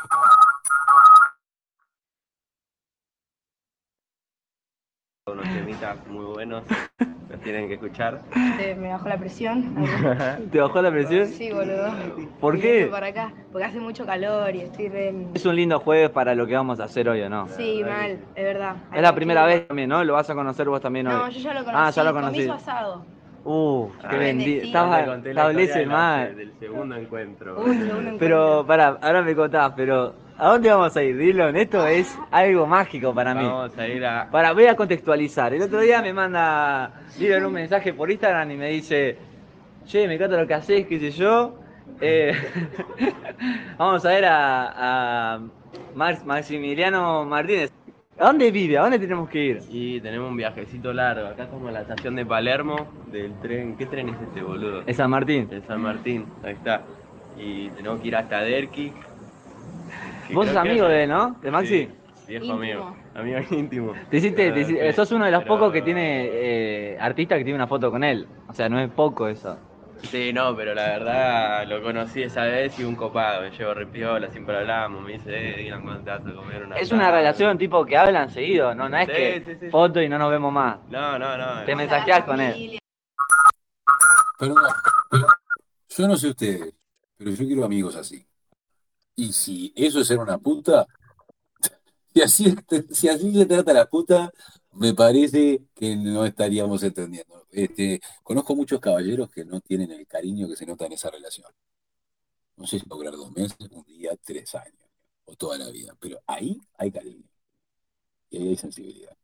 Unos temitas muy buenos, los tienen que escuchar. te- me bajó la presión. ¿Te bajó la presión? Sí, boludo. ¿Por Y qué? vengo para acá, porque hace mucho calor y estoy re... en- Es un lindo jueves para lo que vamos a hacer hoy, ¿o no? Sí, mal, es verdad. Es la primera vez también, ¿no? Lo vas a conocer vos también hoy. No, yo ya lo conocí. Ah, ya lo comí conocí. su asado. Uh, qué Ah, bendito. bendecido. Estaba, Te conté la establece historia el de la- mal. del segundo encuentro. Uy, segundo encuentro. Pero, pará, ahora me contás, pero ¿a dónde vamos a ir, Dillon? Esto es algo mágico para mí. Vamos a ir a... Para, voy a contextualizar. El otro día me manda Dillon un mensaje por Instagram y me dice, che, me encanta lo que haces, qué sé yo. Eh, vamos a ver a, a Max- Maximiliano Martínez. ¿A dónde vive? ¿A dónde tenemos que ir? Y tenemos un viajecito largo. Acá estamos en la estación de Palermo del tren. ¿Qué tren es este, boludo? Es San Martín. El San Martín, ahí está. Y tenemos que ir hasta Derqui. que Vos creo sos que- amigo de él, ¿no? ¿De Maxi? Sí, viejo amigo. Amigo íntimo. Te hiciste, te Ah, hiciste- sí. sos uno de los Pero- pocos que tiene eh, artista que tiene una foto con él. O sea, no es poco eso. Sí, no, pero la verdad lo conocí esa vez y un copado. Me llevo re piola, siempre hablamos. Me dice, eh, Dylan, ¿cuándo te vas a comer una Es una asada? relación tipo que hablan seguido, ¿no? No es Sí, que sí, sí. foto y no nos vemos más. No, no, no. Te mensajeás con él. Perdón, pero yo no sé ustedes, pero yo quiero amigos así. Y si eso es ser una puta, si así, si así se trata la puta, me parece que no estaríamos entendiendo. Este, conozco muchos caballeros que no tienen el cariño que se nota en esa relación. No sé si lograr dos meses, un día, tres años, o toda la vida, pero ahí hay cariño y ahí hay sensibilidad.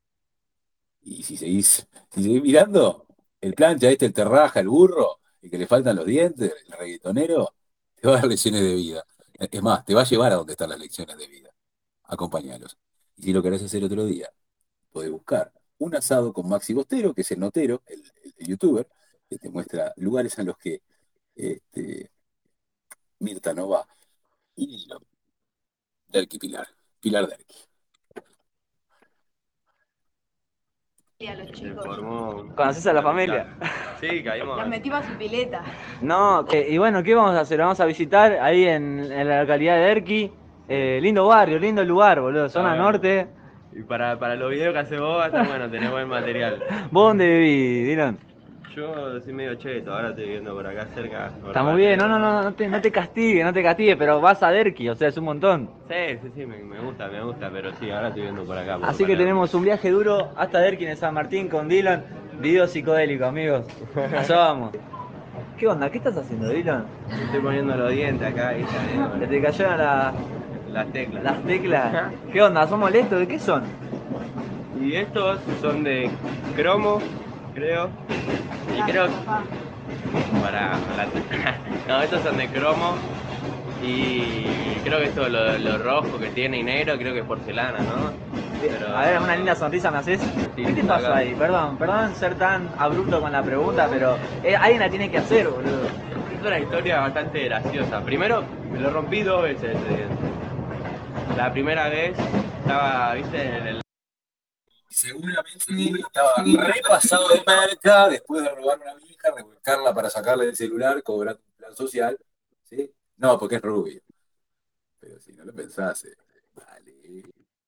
Y si seguís, si seguís mirando, el plancha este, el terraja, el burro, el que le faltan los dientes, el reggaetonero, te va a dar lecciones de vida. Es más, te va a llevar a donde están las lecciones de vida. Acompáñalos. Y si lo querés hacer otro día, podés buscar un asado con Maxi Bostero, que es el notero, el, el- el youtuber, que te muestra lugares en los que este, Mirta no va. Y lo, Derqui Pilar, Pilar Derqui. Y a los Se chicos. formó... ¿Conoces a la familia? Sí, caímos. Los metimos a su pileta. No, que- y bueno, ¿qué vamos a hacer? Vamos a visitar ahí en, en la localidad de Erqui. Eh, lindo barrio, lindo lugar, boludo. Zona Ah, bueno. norte. Y para, para los videos que haces vos, va a estar bueno, tenés buen material. ¿Vos dónde vivís, Dylan? Yo soy medio cheto, ahora estoy viviendo por acá cerca. Está muy bien, no, no, no, no te, no te castigues, no te castigues, pero vas a Derqui, o sea, es un montón. Sí, sí, sí, me, me gusta, me gusta, pero sí, ahora estoy viviendo por acá. por Así que Palermo. tenemos un viaje duro hasta Derqui en San Martín con Dylan. Video psicodélico, amigos. Allá vamos. ¿Qué onda? ¿Qué estás haciendo, Dylan? Estoy poniendo los dientes acá, ¿viste? ¿Se te cayeron la- las teclas. las teclas? ¿Qué onda? ¿Son molestos? ¿De qué son? Y estos son de cromo, creo. Y creo para la... No, estos son de cromo. Y creo que esto lo, lo rojo que tiene y negro, creo que es porcelana, ¿no? Pero... A ver, una linda sonrisa me haces. ¿Qué te pasó ahí? Perdón, perdón ser tan abrupto con la pregunta, pero eh, alguien la tiene que hacer, boludo. Es una historia bastante graciosa. Primero, me lo rompí dos veces. eh. La primera vez estaba, viste, en el... Seguramente estaba repasado de merca después de robar una vieja, revolcarla para sacarle del celular, cobrar un plan social. ¿Sí? No, porque es rubio. Pero si no lo pensás, eh, vale.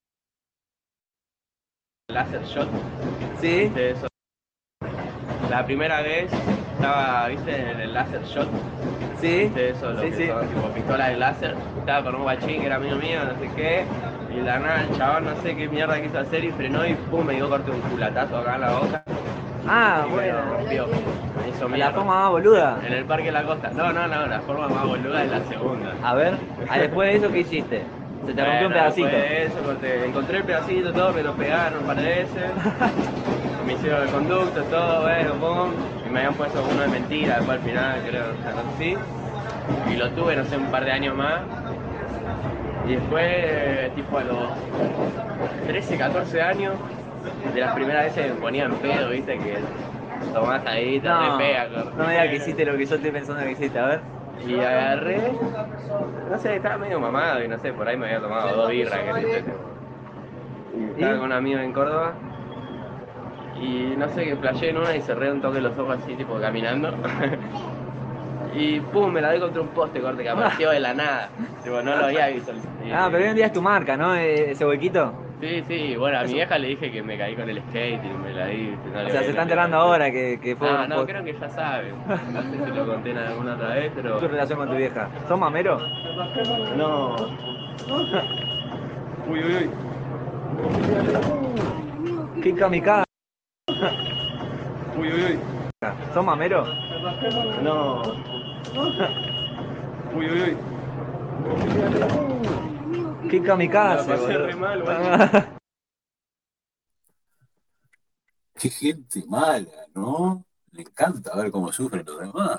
Laser shot. Sí. ¿Viste eso? La primera vez estaba, viste, en el laser shot. Sí. ¿Viste eso? Lo Sí, que sí. son tipo pistolas de láser. Estaba con un guachín que era amigo mío, no sé qué. Y de la nada el chabón no sé qué mierda quiso hacer y frenó y pum, me dio corte un culatazo acá en la boca. Ah, Y me bueno. lo rompió. Me hizo La mierda. forma más boluda. En el Parque de la Costa. No, no, no, la forma más boluda es la segunda. A ver, ah, después de eso, ¿qué hiciste? Se te rompió un Bueno, pedacito. después de eso, corté- encontré el pedacito, todo, me lo pegaron un par de veces. Me hicieron el conducto, todo, bueno, pum. Y me habían puesto uno de mentira, después al final, creo, o sea, no sé si. Y lo tuve, no sé, un par de años más. Y después, tipo a los trece, catorce años, de las primeras veces me ponía en pedo, viste, que tomás ahí, te No, repega. no me digas que hiciste lo que yo estoy pensando que hiciste, a ver. Y agarré, no sé, estaba medio mamado y no sé, por ahí me había tomado dos birras. Que y estaba con un amigo en Córdoba y no sé, que flashé en una y cerré un toque los ojos así, tipo caminando. Y pum, me la doy contra un poste, corte, que apareció de la nada. Tipo, no lo había visto. Y, Ah, pero hoy en día es tu marca, ¿no? Eh, Ese huequito. Sí, sí, bueno, a mi vieja le dije que me caí con el skate y me la di. No O le sea, voy se a está meter enterando la- ahora que, que fue Ah, un no, post- creo que ya saben. No sé si lo conté en alguna otra vez, pero. tu relación con tu vieja. ¿Sos mamero? No. Uy, uy, uy. ¿Qué kamikaze? Uy, uy, uy. ¿Sos mamero? No. Uy, uy, uy. ¿Qué kamikaze? La pasé boludo? re mal, guacho. Qué gente mala, ¿no? Me encanta ver cómo sufren los demás.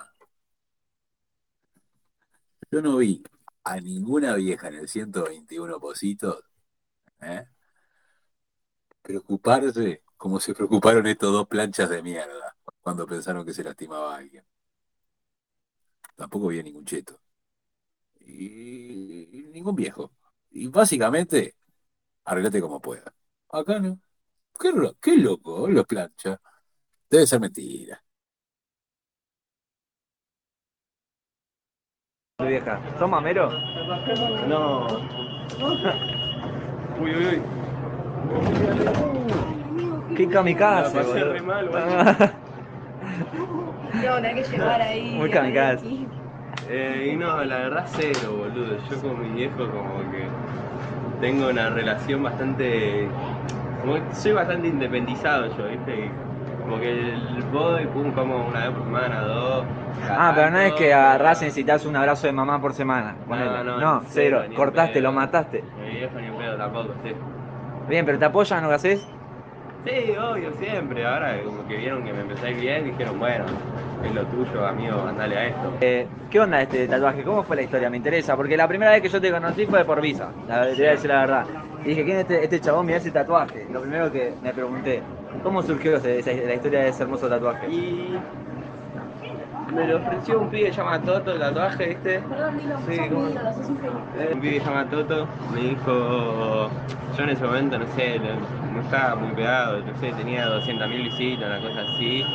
Yo no vi a ninguna vieja en el ciento veintiuno Positos, ¿eh? preocuparse como se preocuparon estos dos planchas de mierda cuando pensaron que se lastimaba a alguien. Tampoco vi a ningún cheto. Y, y ningún viejo. Y básicamente, arreglate como puedas. Acá no. Qué, ro- qué loco, los planchas. Debe ser mentira. Tu vieja. ¿Sos mamero? No. Uy, uy, uy. ¿Qué kamikaze? La pasé boludo? re mal, guacho. No, tenés que llevar ahí. Muy kamikaze. aquí. Eh, y no, la verdad cero, boludo. Yo con mi viejo como que tengo una relación bastante... Como que soy bastante independizado yo, ¿viste? Y como que el voy, pum, como una vez por semana, dos. Ah, pero no es que agarrás y necesitas un abrazo de mamá por semana. No, ponele. no, No, ni cero. ni en Cortaste, pedo. lo mataste. Mi viejo ni un pedo tampoco, sí. Bien, pero ¿te apoyan lo que haces? Sí, obvio, siempre. Ahora como que vieron que me empecé a ir bien, dijeron, bueno, es lo tuyo, amigo, andale a esto. Eh, ¿Qué onda este tatuaje? ¿Cómo fue la historia? Me interesa, porque la primera vez que yo te conocí fue por Visa, la, te voy a decir la verdad. Y dije, ¿quién es este, este chabón? Mira ese tatuaje. Lo primero que me pregunté, ¿cómo surgió ese- esa- la historia de ese hermoso tatuaje? Y me lo ofreció un pibe que se llama Toto, el tatuaje, ¿viste? Sí, ¿cómo? Eh, Un pibe que se llama Toto, me dijo, yo en ese momento, no sé, no, no estaba muy pegado, no sé, tenía doscientas mil visitas, una cosa así.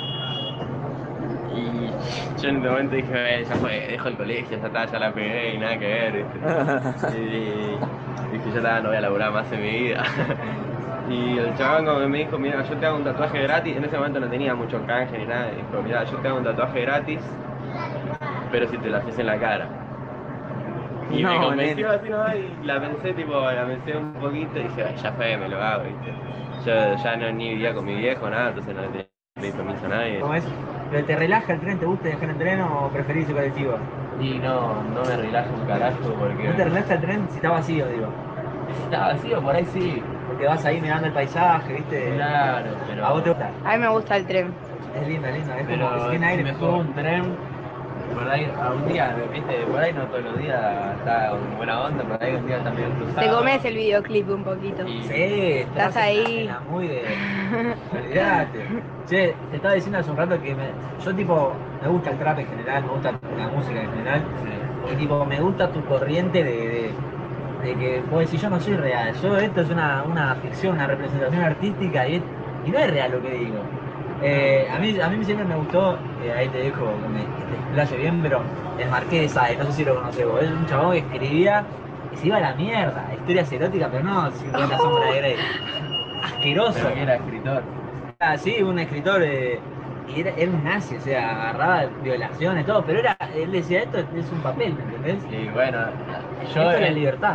Y yo en ese momento dije, "Eh, ya fue, dejo el colegio, ya está, ya la pegué y nada que ver, ¿viste?". Y dije, ya está, no voy a laburar más en mi vida. Y el chabón como que me dijo, mira, yo te hago un tatuaje gratis, en ese momento no tenía mucho canje ni nada, dijo, mira, yo te hago un tatuaje gratis, pero si te lo haces en la cara. Y me No, convenció nene. así nomás y la pensé, tipo, la pensé un poquito y dije, "Ay, ya fue, me lo hago", ¿viste? Yo ya no ni vivía con mi viejo, nada, entonces no le tenía que pedir permiso a nadie. ¿Cómo es? ¿Pero te relaja el tren? ¿Te gusta viajar en tren o preferís el colectivo? Y no, no me relajo un carajo porque... ¿No te relaja el tren si está vacío, digo? Si está vacío, por ahí sí. Porque vas ahí mirando el paisaje, ¿viste? Claro, pero... ¿A vos te gusta? A mí me gusta el tren. Es lindo, es lindo. Es Pero como que tiene aire. si me subo a un tren, por ahí a un día, viste, por ahí no todos los días está con buena onda, por ahí un día está medio cruzado. Te comes el videoclip un poquito. Y- Sí, Estás en la- ahí. en la muy de. Olvídate. Che, te estaba diciendo hace un rato que me, yo tipo, me gusta el trap en general, me gusta la música en general. Y tipo, me gusta tu corriente de, de, de que, pues si yo no soy real, yo esto es una, una ficción, una representación artística y, es- y no es real lo que digo. Eh, a, mí, a mí siempre me gustó, eh, ahí te dejo que me que te explaye bien, pero el Marqués de Sade, no sé si lo conoces vos, es un chabón que escribía y se iba a la mierda, historias eróticas, pero no cincuenta sombras de Grey. Asqueroso. Pero que era escritor. Ah, sí, un escritor eh, y era, era un nazi, o sea, agarraba violaciones, todo, pero era, él decía, esto es un papel, ¿me entendés? Y bueno, Esto yo... es la el- libertad.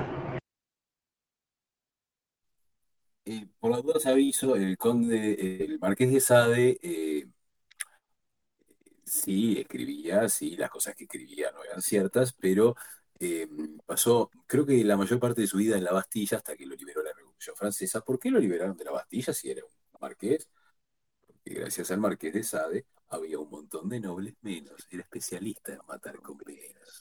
Eh, por las dudas aviso, el conde, eh, el marqués de Sade, eh, sí escribía, sí, las cosas que escribía no eran ciertas, pero eh, pasó, creo que la mayor parte de su vida en la Bastilla hasta que lo liberó la Revolución Francesa. ¿Por qué lo liberaron de la Bastilla si era un marqués? Porque gracias al marqués de Sade había un montón de nobles menos. Era especialista en matar con penas.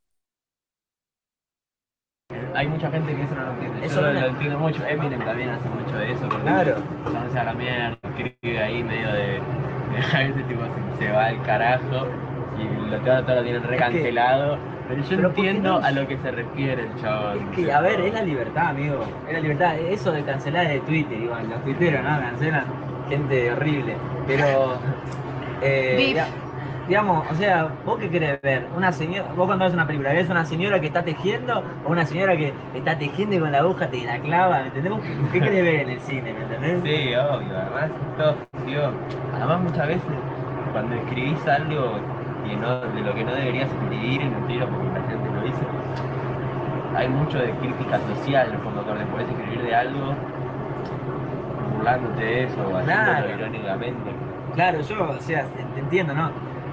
Hay mucha gente que eso no lo entiende. Eso Yo no lo, me- lo entiendo mucho. Eminem también hace mucho de eso. Porque Claro. no se a la mierda, escribe ahí medio de. de a veces tipo se, se va al carajo. y lo todo, todo lo tienen recancelado. Pero yo pero entiendo no? a lo que se refiere el chabón. Es que, a ver, es la libertad, amigo. Es la libertad. Eso de cancelar de Twitter, digo, los tuiteros, ¿no? Cancelan gente horrible. Pero, eh, Beef. ya- digamos, o sea, ¿vos qué querés ver? Una señora, vos cuando ves una película, ¿ves una señora que está tejiendo o una señora que está tejiendo y con la aguja te la clava? ¿Me entendés? ¿Qué querés ver en el cine? ¿Me entendés? Sí, obvio, además todo, digo, además muchas veces cuando escribís algo que no, de lo que no deberías escribir, y mentira porque la gente lo dice, hay mucho de crítica social, en el fondo, cuando podés escribir de algo burlándote de eso o haciéndolo Claro. irónicamente. Claro, yo, o sea, te entiendo, ¿no?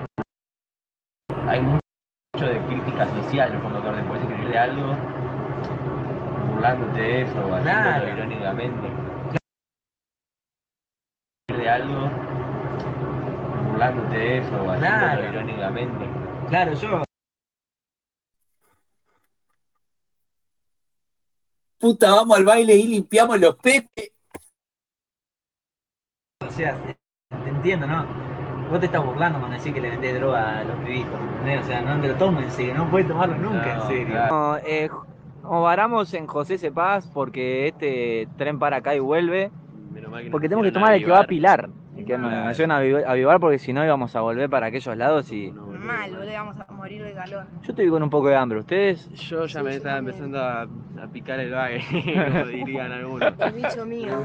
Hay mucho de crítica social, en el fondo, cuando podés escribir de algo burlándote de eso o haciéndolo Claro. irónicamente. De algo burlándote de eso o haciéndolo Claro. irónicamente. Claro, yo. Puta, vamos al baile y limpiamos los pepes. O sea, te, te entiendo, ¿no? Vos te estás burlando cuando decís que le vendés droga a los pibitos, ¿me entendés? O sea, no te lo tomes en serio, no puedes tomarlo nunca en serio. No, eh, nos varamos en José Cepaz porque este tren para acá y vuelve. Porque tenemos que tomar el que va a Pilar. El que nos nos llevan a aviv- a avivar porque si no íbamos a volver para aquellos lados y... Mal, boludo, vamos a morir de calor. Yo estoy con un poco de hambre, ¿ustedes? Yo ya me estaba empezando a, a picar el bague, como dirían algunos. El bicho mío.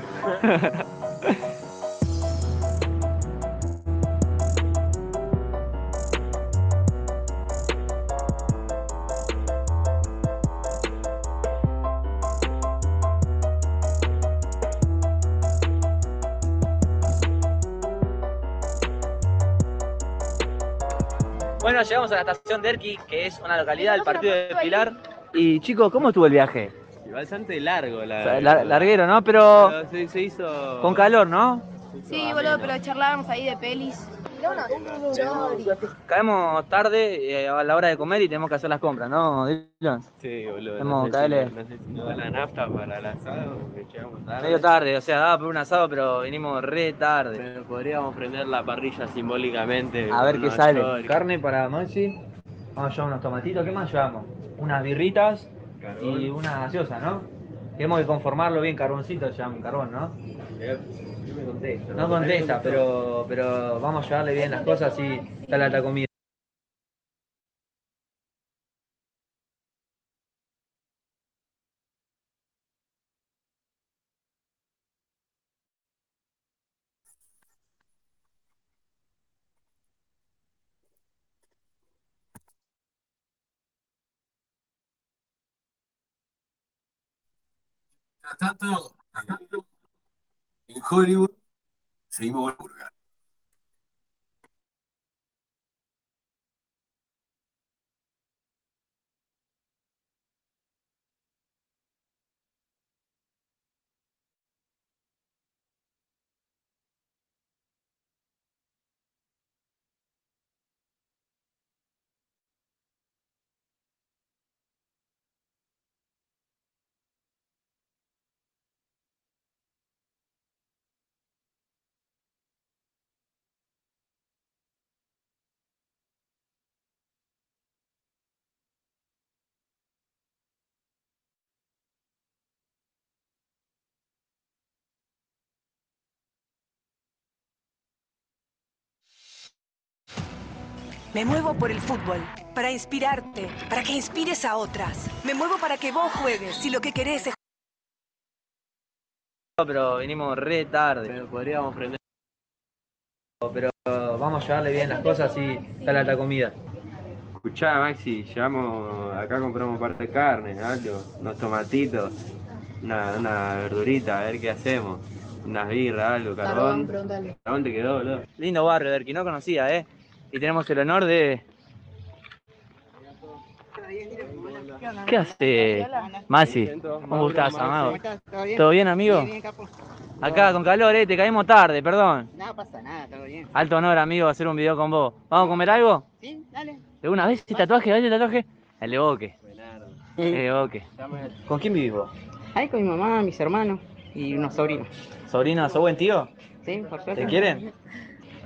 Bueno, llegamos a la estación de Erqui, que es una localidad del partido de Pilar. Y chicos, ¿cómo estuvo el viaje? Bastante largo, la O sea, lar- larguero, ¿no? Pero Pero se, se hizo... con calor, ¿no? Sí, boludo, pero charlábamos ahí de pelis. Caemos tarde eh, a la hora de comer y tenemos que hacer las compras, ¿no, Dylan? Sí, boludo. Tenemos no, que sé si, darle- no sé si nos da la nafta para el asado, porque llegamos tarde. Medio tarde, o sea, daba por un asado, pero venimos re tarde. Pero podríamos prender la parrilla simbólicamente. A ver con qué unos sale. choris. Carne para Maxi. Vamos a llevar unos tomatitos. ¿Qué más llevamos? Unas birritas y una gaseosa, ¿no? Tenemos que conformarlo bien, carboncito, llevamos carbón, ¿no? No me contesta. No contesta, pero, pero vamos a llevarle bien las cosas y está la alta comida. Mientras tanto, en Hollywood seguimos con Burger. Me muevo por el fútbol, para inspirarte, para que inspires a otras. Me muevo para que vos juegues, si lo que querés es... Pero venimos re tarde. Pero podríamos prender... Pero vamos a llevarle bien las cosas y está la alta comida. Escuchá, Maxi, llevamos... Acá compramos parte de carne, algo, unos tomatitos, una, una verdurita, a ver qué hacemos. Unas birras, algo, carbón. pregúntale. ¿Carbón te quedó, boludo? Lindo barrio, Derqui, no conocía, ¿eh? Y tenemos el honor de... ¿Qué hace, Masi? ¿Cómo estás, amado? ¿Todo bien, amigo? Acá con calor, ¿eh? Te caímos tarde, perdón. No pasa nada, todo bien. Alto honor, amigo, hacer un video con vos. ¿Vamos a comer algo? Sí, dale. ¿De una vez? ¿Este tatuaje? ¿Este tatuaje? El de Boque. El de Boque. ¿Con quién vivís vos? Ahí con mi mamá, mis hermanos y unos sobrinos. ¿Sobrino? ¿Sos buen tío? Sí, por suerte. ¿Te quieren?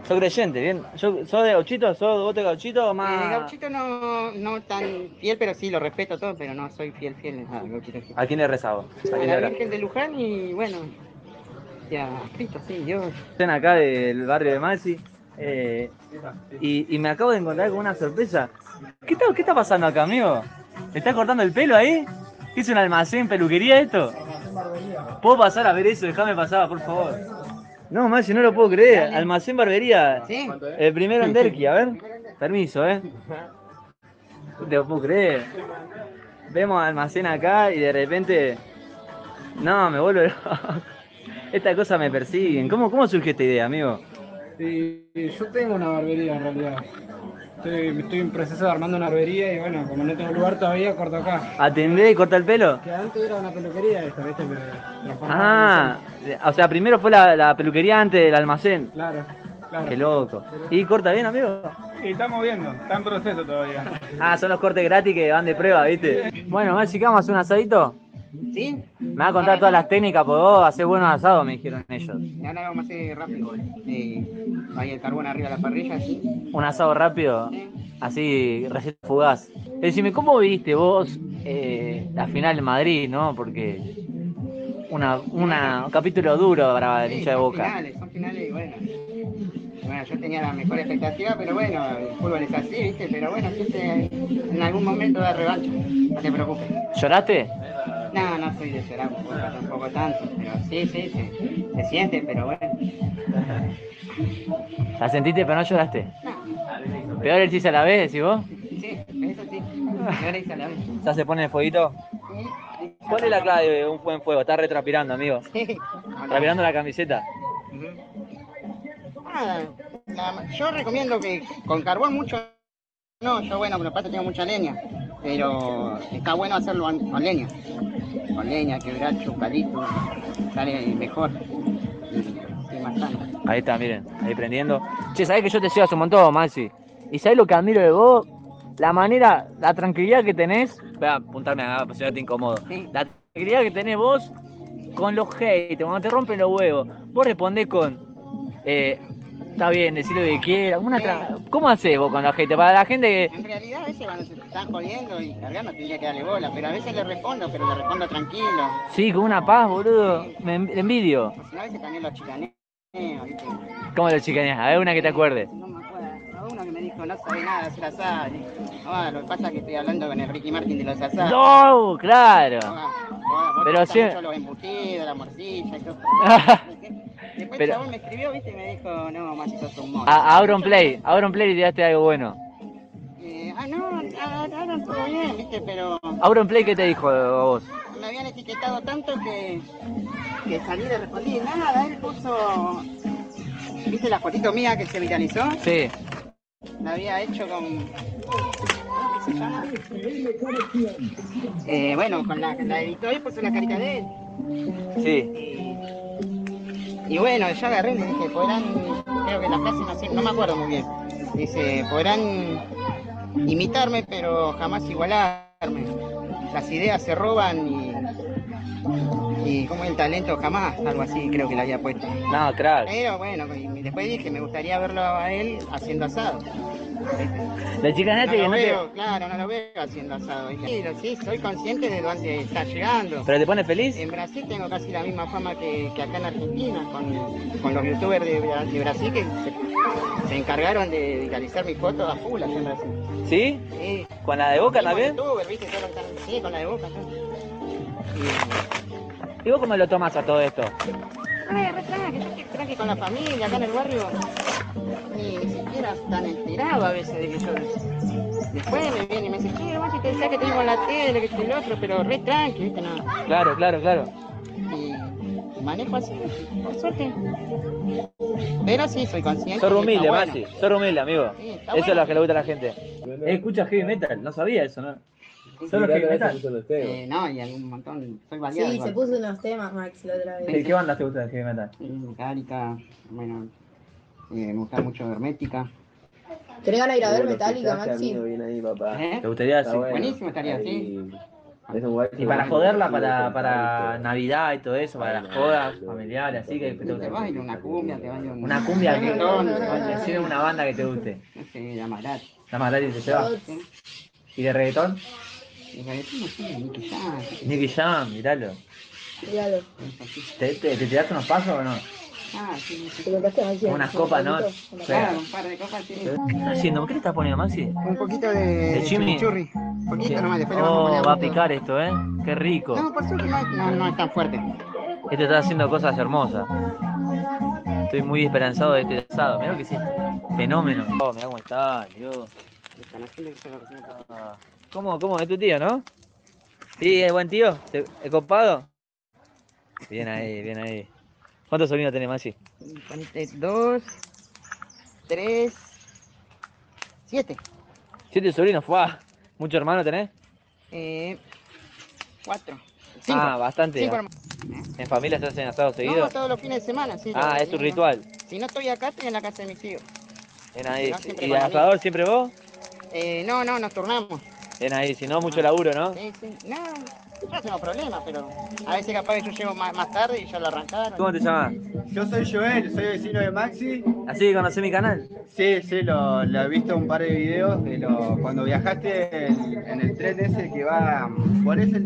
Soy creyente, bien. Yo, ¿sos de gauchito? ¿Sos vos de gauchito o más? Eh, gauchito no, no tan fiel, pero sí lo respeto todo, pero no soy fiel, fiel a gauchito. ¿A quién le rezaba? ¿A A quién la era? Virgen de Luján y bueno, y a Cristo, sí, Dios. Están acá del barrio de Maxi. eh, y, y me acabo de encontrar con una sorpresa. ¿Qué está, qué está pasando acá, amigo? ¿Te estás cortando el pelo ahí? ¿Es un almacén, peluquería esto? ¿Puedo pasar a ver eso? Déjame pasar, por favor. No, Maxi, no lo puedo creer. Almacén barbería. ¿Sí? El primero en Derqui, a ver. Permiso, ¿eh? No te lo puedo creer. Vemos almacén acá y de repente... No, me vuelvo loco. Esta cosa me persiguen. ¿Cómo, cómo surge esta idea, amigo? Sí, yo tengo una barbería en realidad. Estoy, estoy en proceso de armando una barbería y bueno, como no tengo lugar todavía, corto acá. ¿Atendés y corta el pelo? Que antes era una peluquería esta, ¿viste? Pero transformaron Ah, o sea, primero fue la, la peluquería antes del almacén. en- Claro, claro. Qué loco. ¿Y corta bien, amigo? Y estamos viendo, está en proceso todavía. Ah, son los cortes gratis que van de prueba, ¿viste? Bueno, Maxi, ¿qué vamos a hacer un asadito? ¿Sí? Me va a contar todas las técnicas, porque vos hacés buenos asados, me dijeron ellos. Y ahora vamos a hacer rápido. Eh, ahí el carbón arriba de la parrilla, sí. Un asado rápido, así, receta fugaz. Decime, ¿cómo viste vos eh, la final en Madrid, no? Porque una, una, un capítulo duro para el Sí, hincha de son Boca. finales, son finales y bueno. Bueno, yo tenía la mejor expectativa, pero bueno, el fútbol es así, ¿viste? Pero bueno, siempre en algún momento da revancha, no te preocupes. ¿Lloraste? No, no soy de llorar, tampoco tanto, pero sí, sí, sí, se siente, pero bueno. ¿La sentiste pero no lloraste? ¿Peor el chiste a la vez, decís vos? Sí, eso sí, ahora hice a la vez. ¿Ya se pone el fueguito? ¿Cuál es la clave de un buen fuego? Está retrapirando, amigo. Sí. Transpirando la camiseta. Nada, la- yo recomiendo que con carbón mucho, no, yo bueno, pero aparte tengo mucha leña, pero está bueno hacerlo con con leña, con leña, quebracho, palito, sale mejor y, y más sano. Ahí está, miren, ahí prendiendo. Che, ¿sabés que yo te sigo hace un montón, Maxi? ¿Y sabés lo que admiro de vos? La manera, la tranquilidad que tenés. Voy a apuntarme acá, pues si no te incomodo. La tranquilidad que tenés vos con los haters, cuando te rompen los huevos. Vos respondés con. Eh, está bien, decir lo que quieras. Una tra- ¿Cómo hacés vos con los haters? Para la gente que. En realidad a veces cuando se están jodiendo y cargando tendría que darle bola, pero a veces le respondo, pero le respondo tranquilo. Sí, con una paz, boludo. Me en- envidio. Si no, a veces también los chicaneo, ¿viste? ¿Cómo lo chicaneás? A ver, una que te acuerdes. No me acuerdo, hubo uno que me dijo, no sabe nada de hacer asado. No, lo que pasa es que estoy hablando con el Ricky Martin de los asados. No, claro. Vos Pero te sí. gustan mucho los embutidos, la morcilla y todo. Después Pero- el chabón me escribió, viste, y me dijo, no, más sos un mono. A Auron Play, Auron Play y tiraste algo bueno. Eh, ah, no, ah, ahora todo bien, viste, pero Auron Play, ¿qué te dijo a vos? me habían etiquetado tanto que, que salí de responder nada. Él puso, viste la fotito mía que se viralizó, Sí. la había hecho con, ¿cómo se llama? Eh, bueno, con la, la editó y puso la carita de él. Sí. Y bueno, yo agarré y le dije, podrán, creo que la frase no sé, no me acuerdo muy bien. Dice, podrán imitarme, pero jamás igualarme. Las ideas se roban y, y como el talento jamás, algo así creo que le había puesto. No, crack. Pero bueno, y después dije, me gustaría verlo a él haciendo asado. La chicaneaste No que lo no te. veo, claro, no lo veo haciendo asado. Dije, sí, sí, soy consciente de dónde está llegando. ¿Pero te pone feliz? En Brasil tengo casi la misma fama que, que acá en Argentina, con, con los youtubers de, Bra- de Brasil que se, se encargaron de viralizar mis fotos a full allá en Brasil. ¿Sí? Sí. ¿Con la de Boca Mismo también? youtuber, ¿viste? Todos están- sí, con la de Boca. todo. ¿Y vos cómo lo tomás a todo esto? Ay, re tranqui, yo estoy tranqui con la familia, acá en el barrio. Ni, ni siquiera están enterados a veces de que yo... Después me viene y me dice, che, vos si te decía que tengo la tele, que estoy el otro, pero re tranqui, ¿viste? No. Claro, claro, claro. Y, y manejo así, por suerte. Pero sí, soy consciente. Sos y humilde, está bueno. Maxi. Sos humilde, amigo. Sí, está Eso es bueno. lo que le gusta a la gente. Eh, escucha heavy metal, no sabía eso, ¿no? ¿Solo heavy metal? Eh, no, y algún montón. Soy variado. Sí, igual. se puso unos temas, Max, la otra vez. ¿Qué, qué bandas te gustan de heavy metal? Metallica, bueno, eh, me gusta mucho Hermética. ¿Querés ganar a ir a ver Metallica, Maxi? ¿Eh? ¿Te gustaría así? Buenísimo estaría, sí. Y para joderla, para, para Navidad y todo eso, para las jodas familiares, así que... Te bailo una cumbia, te bailo un... Una cumbia, que reggaetón, decir una banda que te guste. no sé, la Marat. La Marat y te va. ¿Y de reggaetón? Y reggaetón no sé, Nicky Jam. Nicky Jam, miralo. Míralo. ¿Te, te, ¿Te tiraste unos pasos o no? Ah, sí, sí. Te contaste a Maxi. Unas copas, ¿no? Claro, un par de copas, sí. ¿Qué estás haciendo? ¿Qué le estás poniendo, Maxi? Un poquito de, ¿De chimney? chimichurri. Un poquito nomás, después le vamos a Oh, poner va a un poco. picar esto, ¿eh? Qué rico. No, por suerte no, es- no, no es tan fuerte. Este está haciendo cosas hermosas. Estoy muy esperanzado de este asado. Mirá lo que hiciste. Fenómeno. Oh, mirá cómo está, Dios. Están haciendo que se lo recién todo. Ah, ¿Cómo, cómo? ¿Es tu tío, no? Sí, es buen tío. ¿Te- ¿Es copado? Bien ahí, bien ahí. ¿Cuántos sobrinos tenés, Maxi? Ponete dos, tres, siete. ¿Siete sobrinos? ¡Fua! ¿Muchos hermanos tenés? Eh, cuatro. Cinco. Ah, bastante. Cinco hermanos. ¿En familia se hacen asados No, seguidos? todos los fines de semana, sí. Ah, es tu ritual. Si no estoy acá, estoy en la casa de mis tíos. Ven ahí. No, siempre ¿Y con el amigos. asador siempre vos? Eh, no, no, nos turnamos. Ven ahí, si no, mucho laburo, ¿no? Sí, sí. No, no tengo problema, pero a veces capaz que yo llego más, más tarde y ya lo arrancaron. ¿Cómo te llamas? Yo soy Joel, soy vecino de Maxi. ¿Así que conocés mi canal? Sí, sí, lo, lo he visto un par de videos de lo, cuando viajaste en, en el tren ese que va. ¿Cuál es el?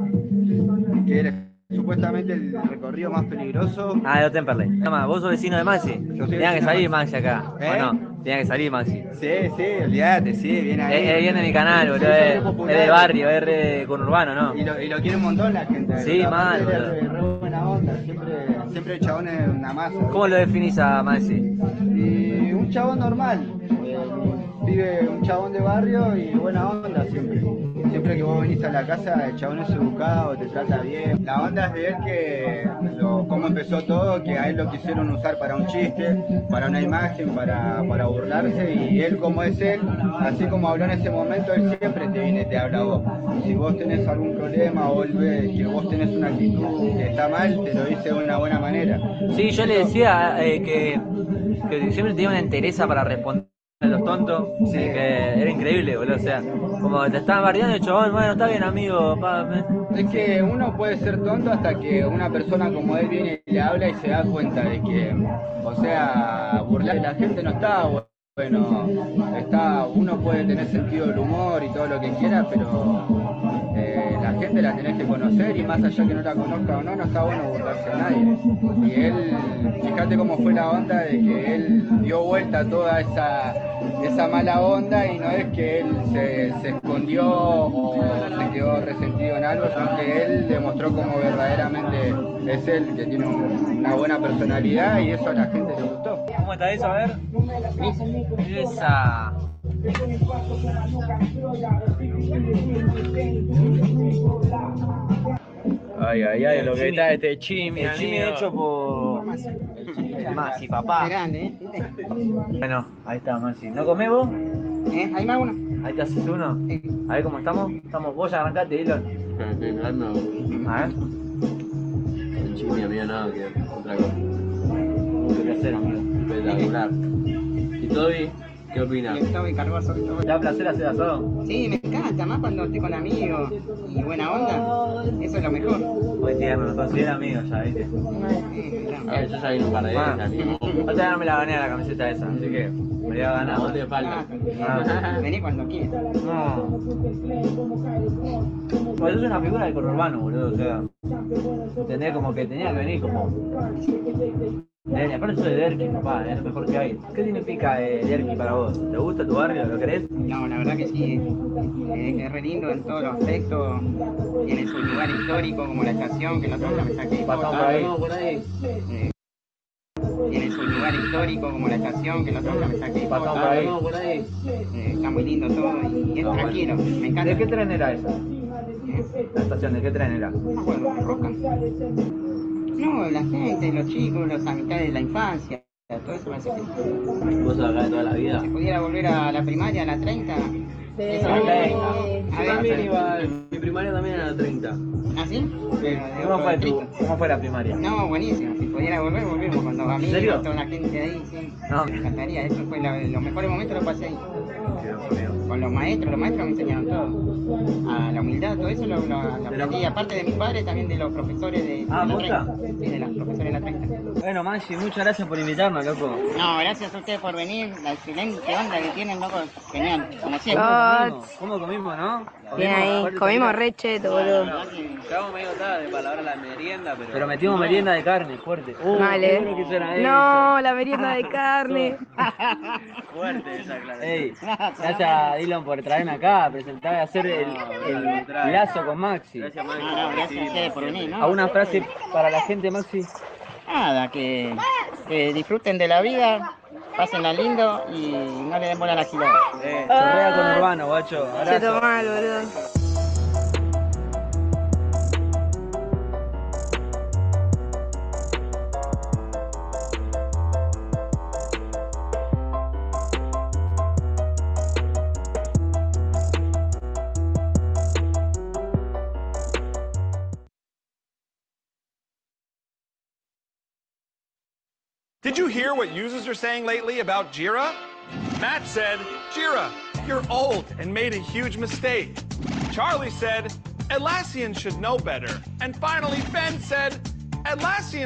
Que era supuestamente el recorrido más peligroso. Ah, de Temperley. Toma, vos sos vecino de Maxi. Yo soy Tenía que vecino salir de Maxi acá. ¿Eh? ¿O no? Tenía que salir Maxi. Sí, sí, olvídate, sí, viene ahí. Es, es bien de mi canal, boludo. Sí, Es, es popular. es de barrio, es re conurbano, ¿no? Y lo, y lo quiere un montón la gente. Sí, La mal, parte de- boludo. de re buena onda, siempre, siempre el chabón es una masa. ¿Cómo lo definís a Maxi? Y un chabón normal, eh, vive un chabón de barrio y buena onda siempre. Siempre que vos venís a la casa, el chabón es educado, te trata bien. La onda es de él que, lo, cómo empezó todo, que a él lo quisieron usar para un chiste, para una imagen, para, para burlarse, y él como es él, así como habló en ese momento, él siempre te viene y te habla a vos. Si vos tenés algún problema o él ve que vos tenés una actitud que está mal, te lo dice de una buena manera. Sí, yo le decía eh, que, que siempre tenía una entereza para responder a los tontos. Sí. Que era increíble, boludo. O sea, como te estaban bardeando el chabón, bueno, está bien, amigo. Pa, me- Es que uno puede ser tonto hasta que una persona como él viene y le habla y se da cuenta de que, o sea, burlar de la gente no está bueno. Está, uno puede tener sentido del humor y todo lo que quiera, pero eh, la gente la tenés que conocer y más allá que no la conozca o no, no está bueno burlarse a nadie. Y él, fíjate cómo fue la onda de que él dio vuelta a toda esa, esa mala onda y no es que él se, se escondió o se quedó resentido en algo, sino que él demostró como verdaderamente es él, que tiene un- una buena personalidad y eso a la gente le gustó. ¿Cómo está eso? A ver. Esa. Ay, ay, ay, lo que está este chimi. El chimi hecho por Maxi, papá. Grande, ¿eh? Bueno, ahí está Maxi. ¿No comés vos? ¿Eh? ¿Hay más uno? Ahí te haces uno. A ver cómo estamos. Estamos vos, ya arrancaste, dilo. Estoy mirando A ver. el chimi, amigo, no, que otra cosa. Mucho que hacer, amigo. Espectacular. ¿Y Toby? ¿Qué opinas? Y Toby Cargoso. ¿Te da placer hacer asado? Sí, me encanta, más cuando estoy con amigos y buena onda. Eso es lo mejor. Muy tierno, lo considero amigo ya, ¿viste? A ver, yo ya vine un par de veces, Ah, amigo. otra vez no me la gané a la camiseta esa, así que me voy a ganar. No te falta. Ah. Vení cuando quieras. No. Pues es una figura del conurbano, boludo, o sea. ¿Entendés? Como que tenía que venir como. Eh, aparte soy de Derqui, papá, es lo mejor que hay. ¿Qué significa eh, Derqui para vos? ¿Te gusta tu barrio? ¿Lo querés? No, la verdad que sí. Eh, es re lindo en todos los aspectos. Tiene su lugar histórico como la estación, que la otra vez me saqué. Pasamos por ahí. por ahí. Eh, tiene su lugar histórico como la estación, que la otra vez me saqué. Pasamos por ahí. por ahí. Eh, está muy lindo todo y es tranquilo. Me encanta. ¿De qué tren era esa? La estación, ¿de qué tren era? No me acuerdo, Roca. No, la gente, los chicos, los amistades de la infancia, todo eso me hace feliz. ¿Vos sos acá de toda la vida? Si pudiera volver a la primaria, a la treinta, eso A me la gustaría. Yo A ver, también iba, mi primaria también era treinta. ¿Ah, sí? ¿Cómo fue, tu, ¿Cómo fue la primaria? No, buenísimo. Si pudiera volver, volvemos con los ¿En amigos, serio? toda la gente ahí, sí. No. Me encantaría, eso fue la- los mejores momentos los pasé ahí. Con los maestros, los maestros me enseñaron todo. A la humildad, todo eso lo, lo, lo aprendí, aparte de mis padres, también de los profesores de, Ah, de la ¿posta? treinta. Sí, de los profesores de la treinta. Bueno, Maxi, muchas gracias por invitarnos, loco. No, gracias a ustedes por venir, la excelente onda que tienen, loco, genial, como siempre. ¿Cómo comimos? ¿Cómo comimos, no? Bien ahí, comimos re cheto, boludo. Llegamos medio tarde para la hora de la merienda, pero... Pero metimos merienda de carne, fuerte. Uh, Vale. qué bueno que suena eso. No, la merienda de carne. Fuerte esa clase. Ey, gracias a Dylan por traerme acá, a presentar, a hacer el, el lazo con Maxi. Gracias, Maxi. No, no, gracias a ustedes por venir, ¿no? ¿Alguna frase para la gente, Maxi? Nada, que, que disfruten de la vida, pásenla lindo y no le den bola a la gilada. Eh, chorrea con Urbano, guacho. Se Abrazo. mal, boludo. Did you hear what users are saying lately about Jira? Matt said, Jira, you're old and made a huge mistake. Charlie said, Atlassian should know better. And finally, Ben said, Atlassian.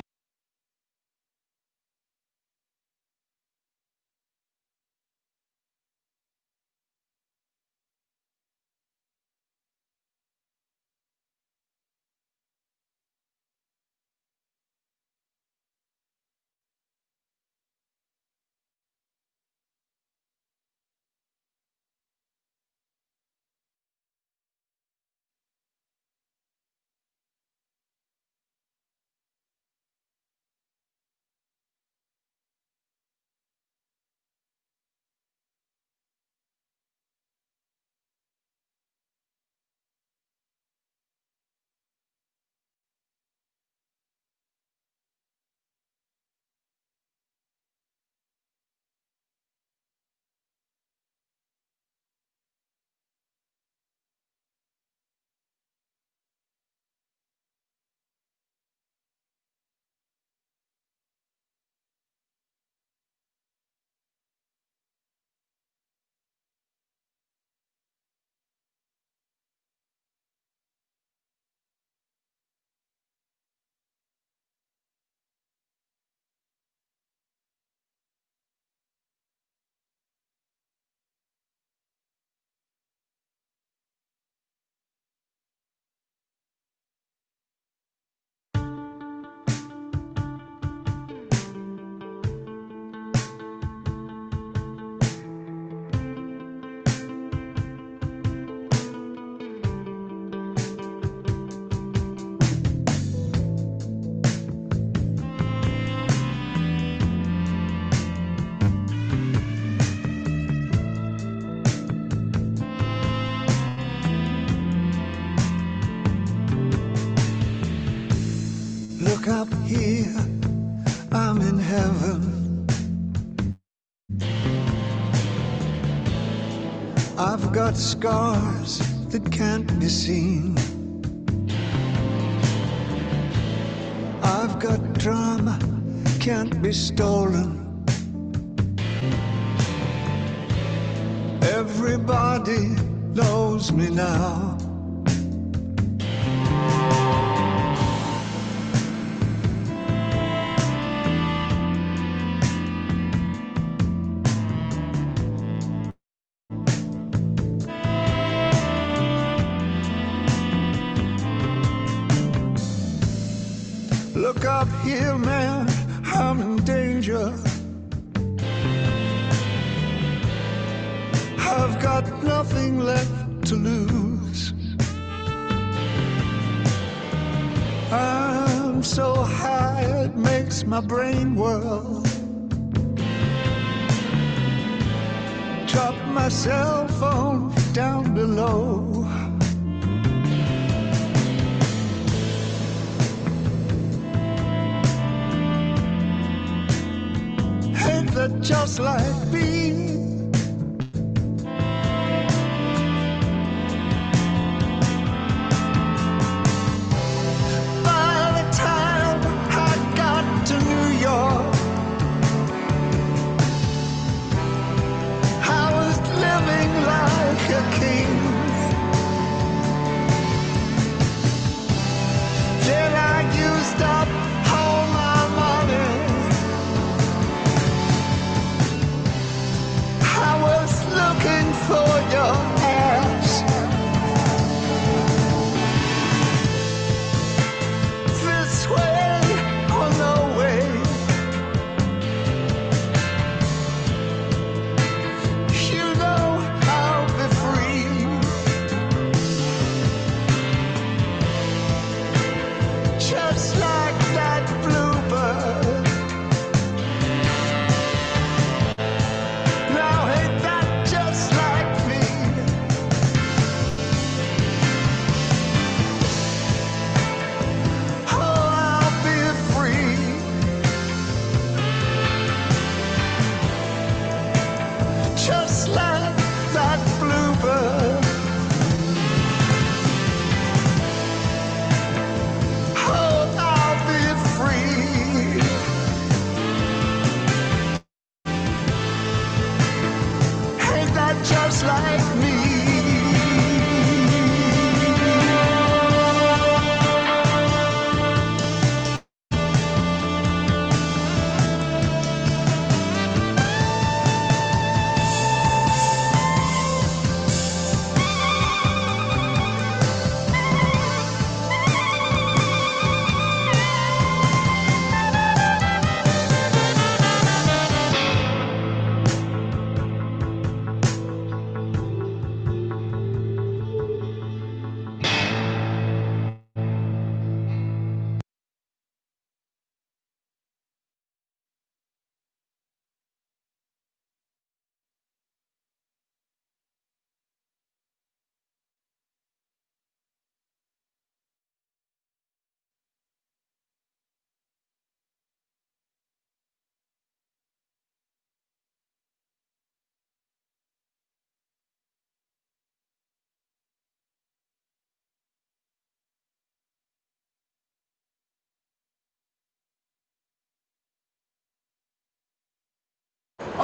Look up here, I'm in heaven. I've got scars that can't be seen. I've got drama, can't be stolen. Everybody knows me now. Look up here, man, I'm in danger. I've got nothing left to lose. I'm so high it makes my brain whirl. Drop my cell phone down below. Ain't that just like me? By the time I got to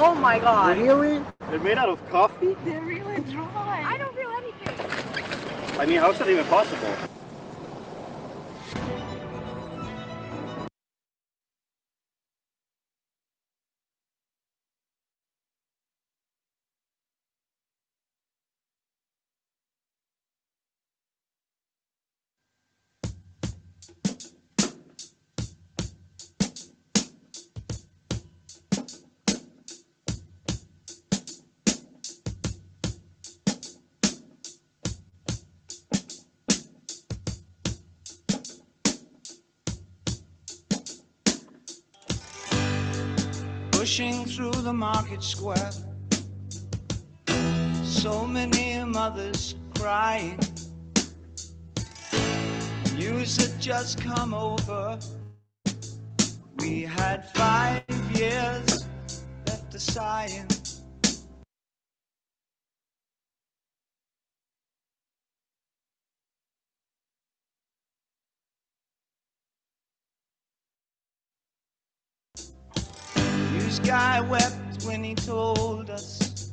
Oh my god. Really? They're made out of coffee? They're really dry. I don't feel anything. I mean, how is that even possible? Pushing through the market square, so many mothers crying. News had just come over. We had five years left a sighing. News guy wept when he told us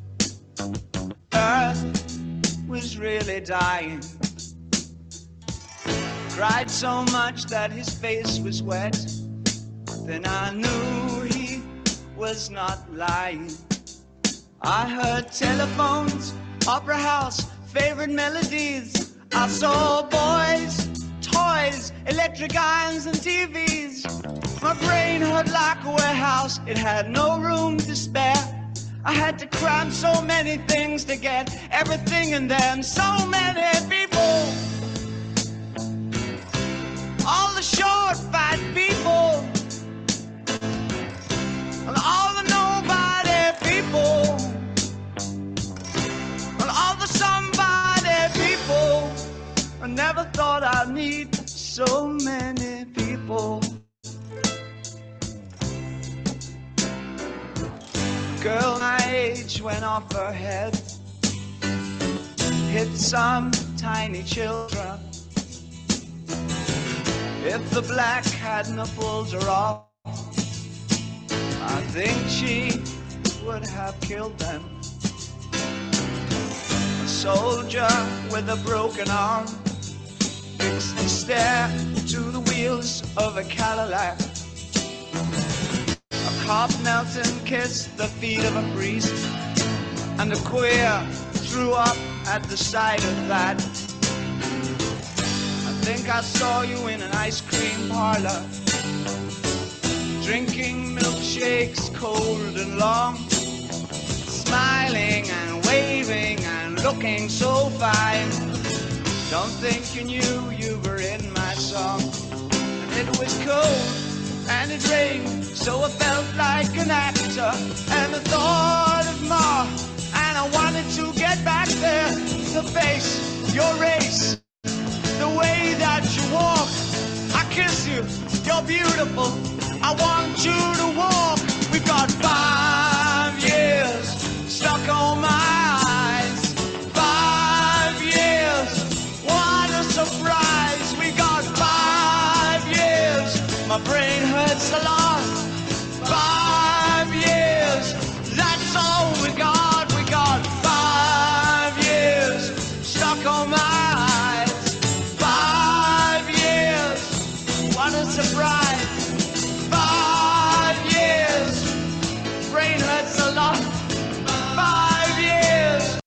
Earth was really dying. Cried so much that his face was wet. Then I knew he was not lying. I heard telephones, opera house, favorite melodies. I saw boys, toys, electric irons and T Vs. My brain hurt like a warehouse, it had no room to spare. I had to cram so many things to get everything and then so many people. All the short, fat people. And all the nobody people. And all the somebody people. I never thought I'd need so many people. Girl my age went off her head, hit some tiny children. If the black hadn't pulled her off, I think she would have killed them. A soldier with a broken arm fixed to stare to the wheels of a Cadillac. A cop knelt and kissed the feet of a priest, and a queer threw up at the sight of that. I think I saw you in an ice cream parlor, drinking milkshakes cold and long, smiling and waving and looking so fine. Don't think you knew you were in my song. And it was cold and it rained, so I felt like an actor. And the thought of Ma, and I wanted to get back there to face your race. The way that you walk, I kiss you, you're beautiful. I want you to walk. We've got five years stuck on my eyes. Five years, what a surprise. We got five years. My brain hurts a lot. Five years, that's all we got. We got five years stuck on my eyes. Five years, what a surprise. Five years, brain hurts a lot. Five years.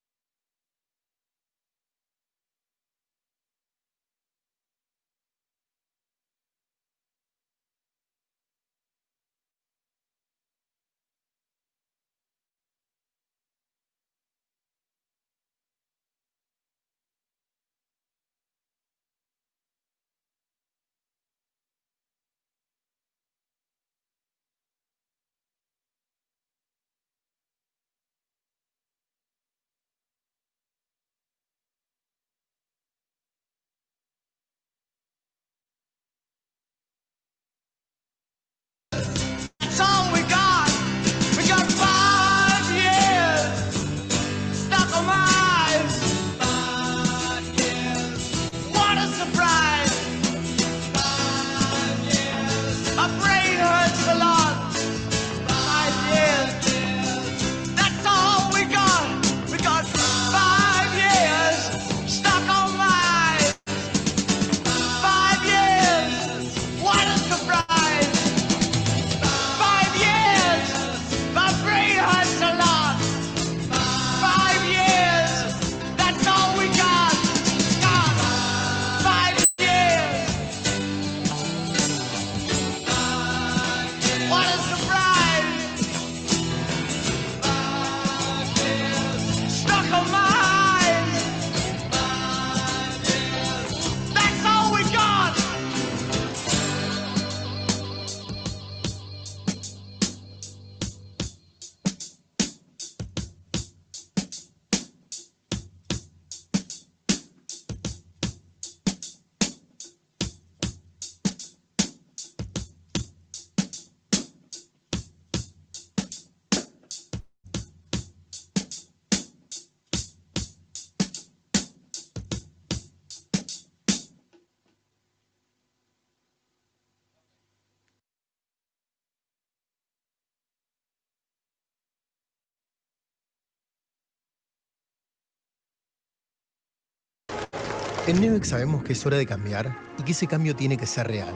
En Nemex sabemos que es hora de cambiar y que ese cambio tiene que ser real.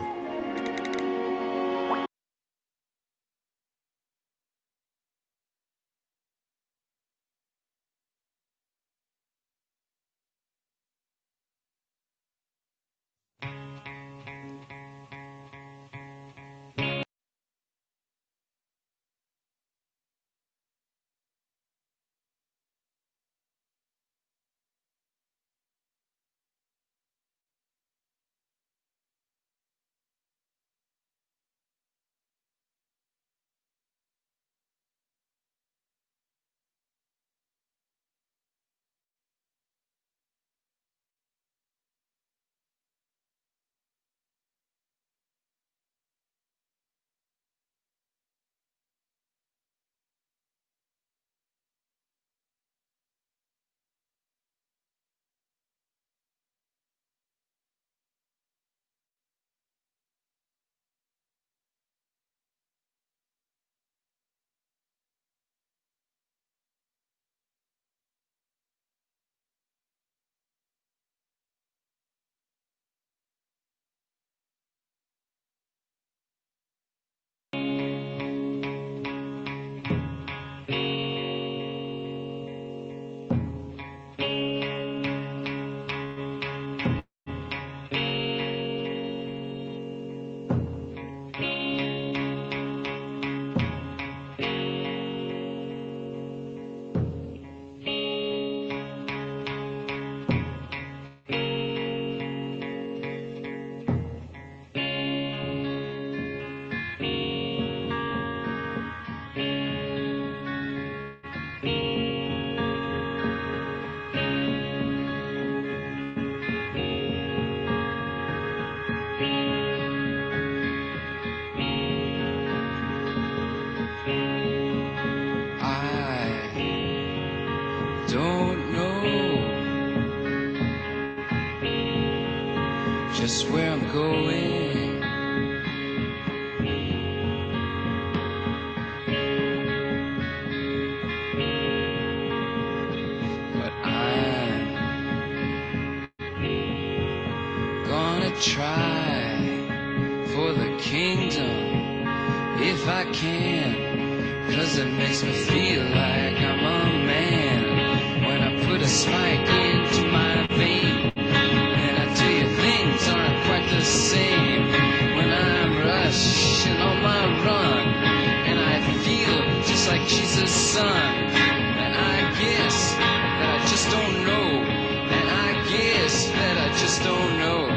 Don't know just where I'm going. But I'm gonna try for the kingdom if I can. 'Cause it makes me feel like I'm a man when I put a spike into my vein. And I tell you things aren't quite the same when I'm rushing on my run. And I feel just like Jesus' son. And I guess that I just don't know. And I guess that I just don't know.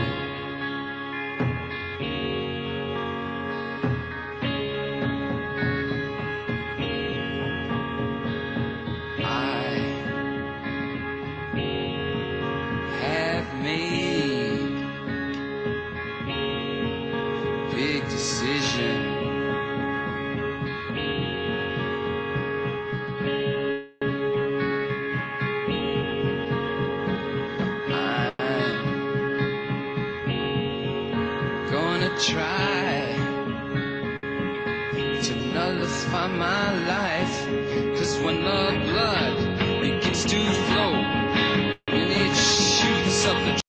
Try to nullify my life, 'cause when the blood begins to flow and it shoots up the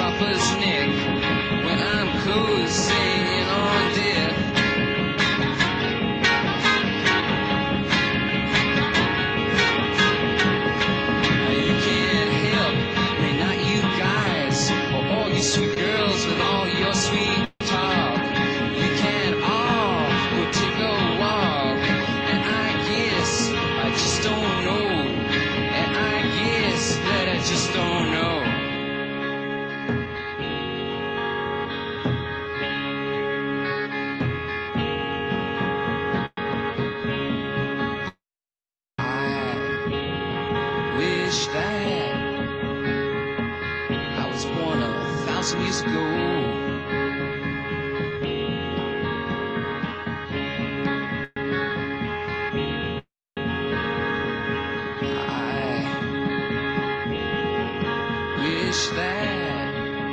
Papa's neck when I'm closing on death. You can't help me, not you guys, or all you sweet girls with all your sweet talk. You can't all go take a walk, and I guess I just don't know, and I guess that I just don't know. Wish that I was born a thousand years ago. I wish that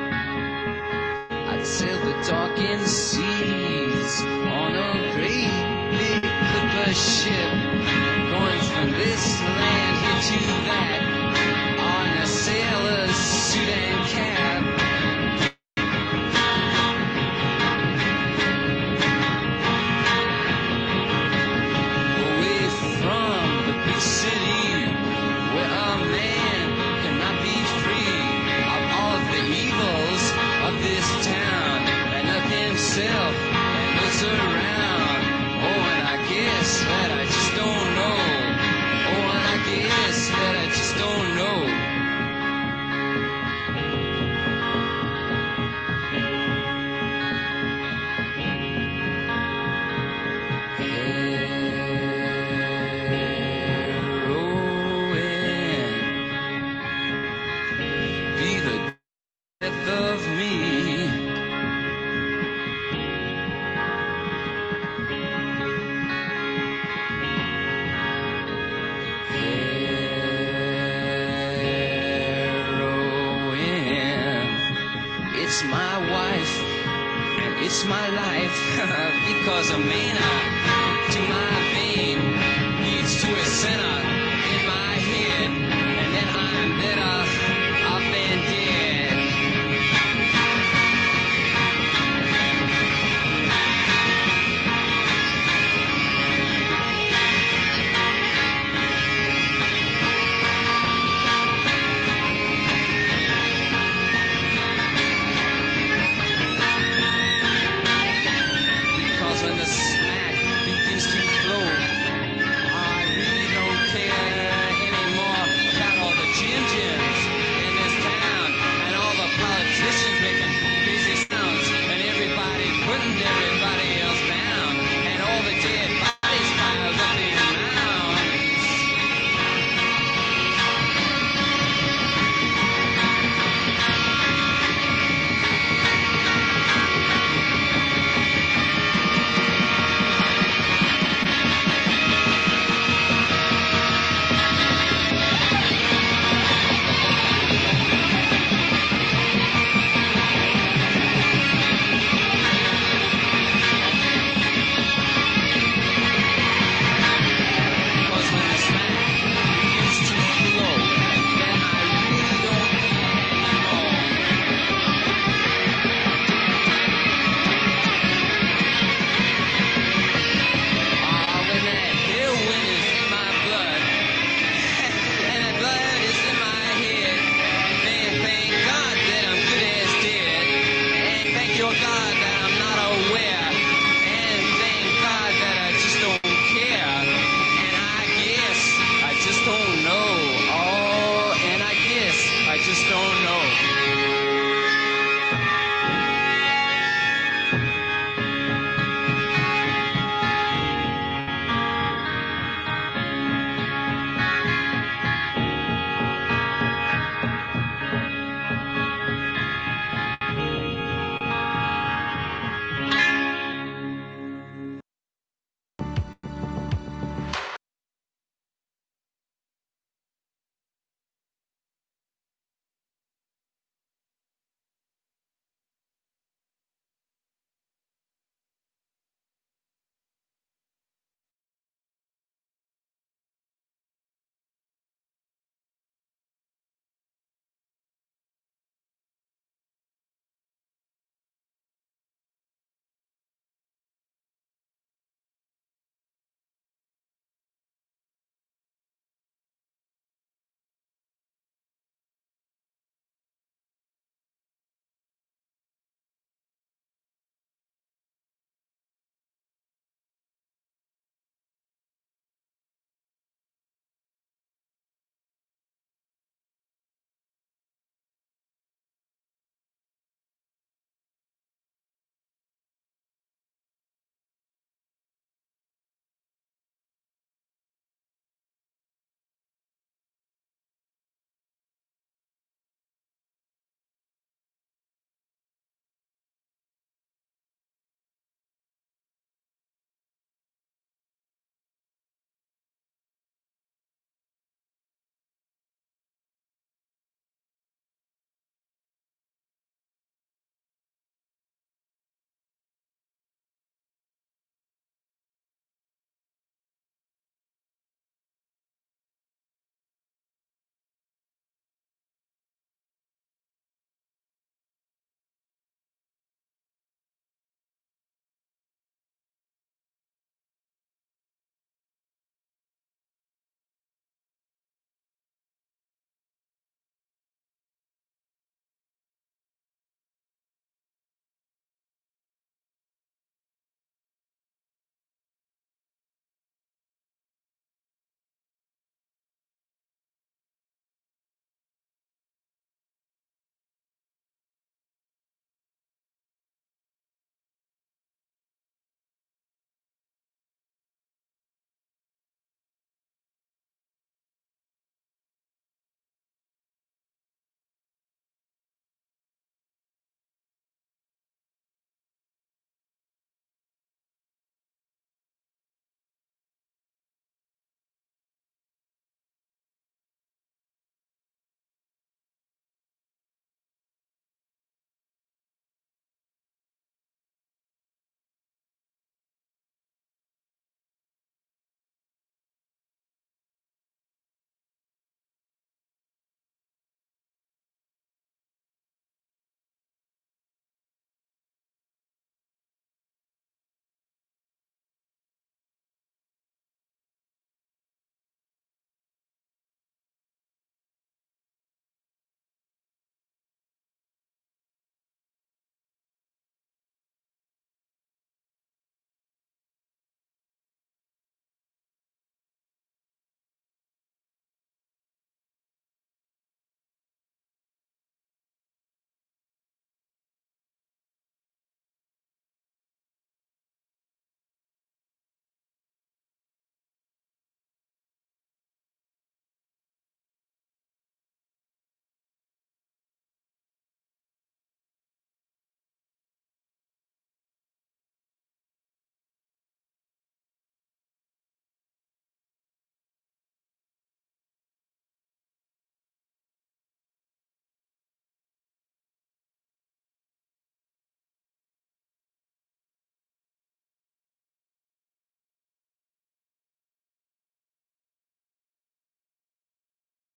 I'd sail the darkened seas on a great big clipper ship, going from this land here to that, on a sailor's suit and cap. Away from the big city, where a man cannot be free of all of the evils of this town, and of himself and those around. Oh, and I guess that I just don't know. Oh, and I guess that I just don't know. Heroin, be the death of me. Heroin, it's my wife and it's my life because a man to my vein leads to a sinner.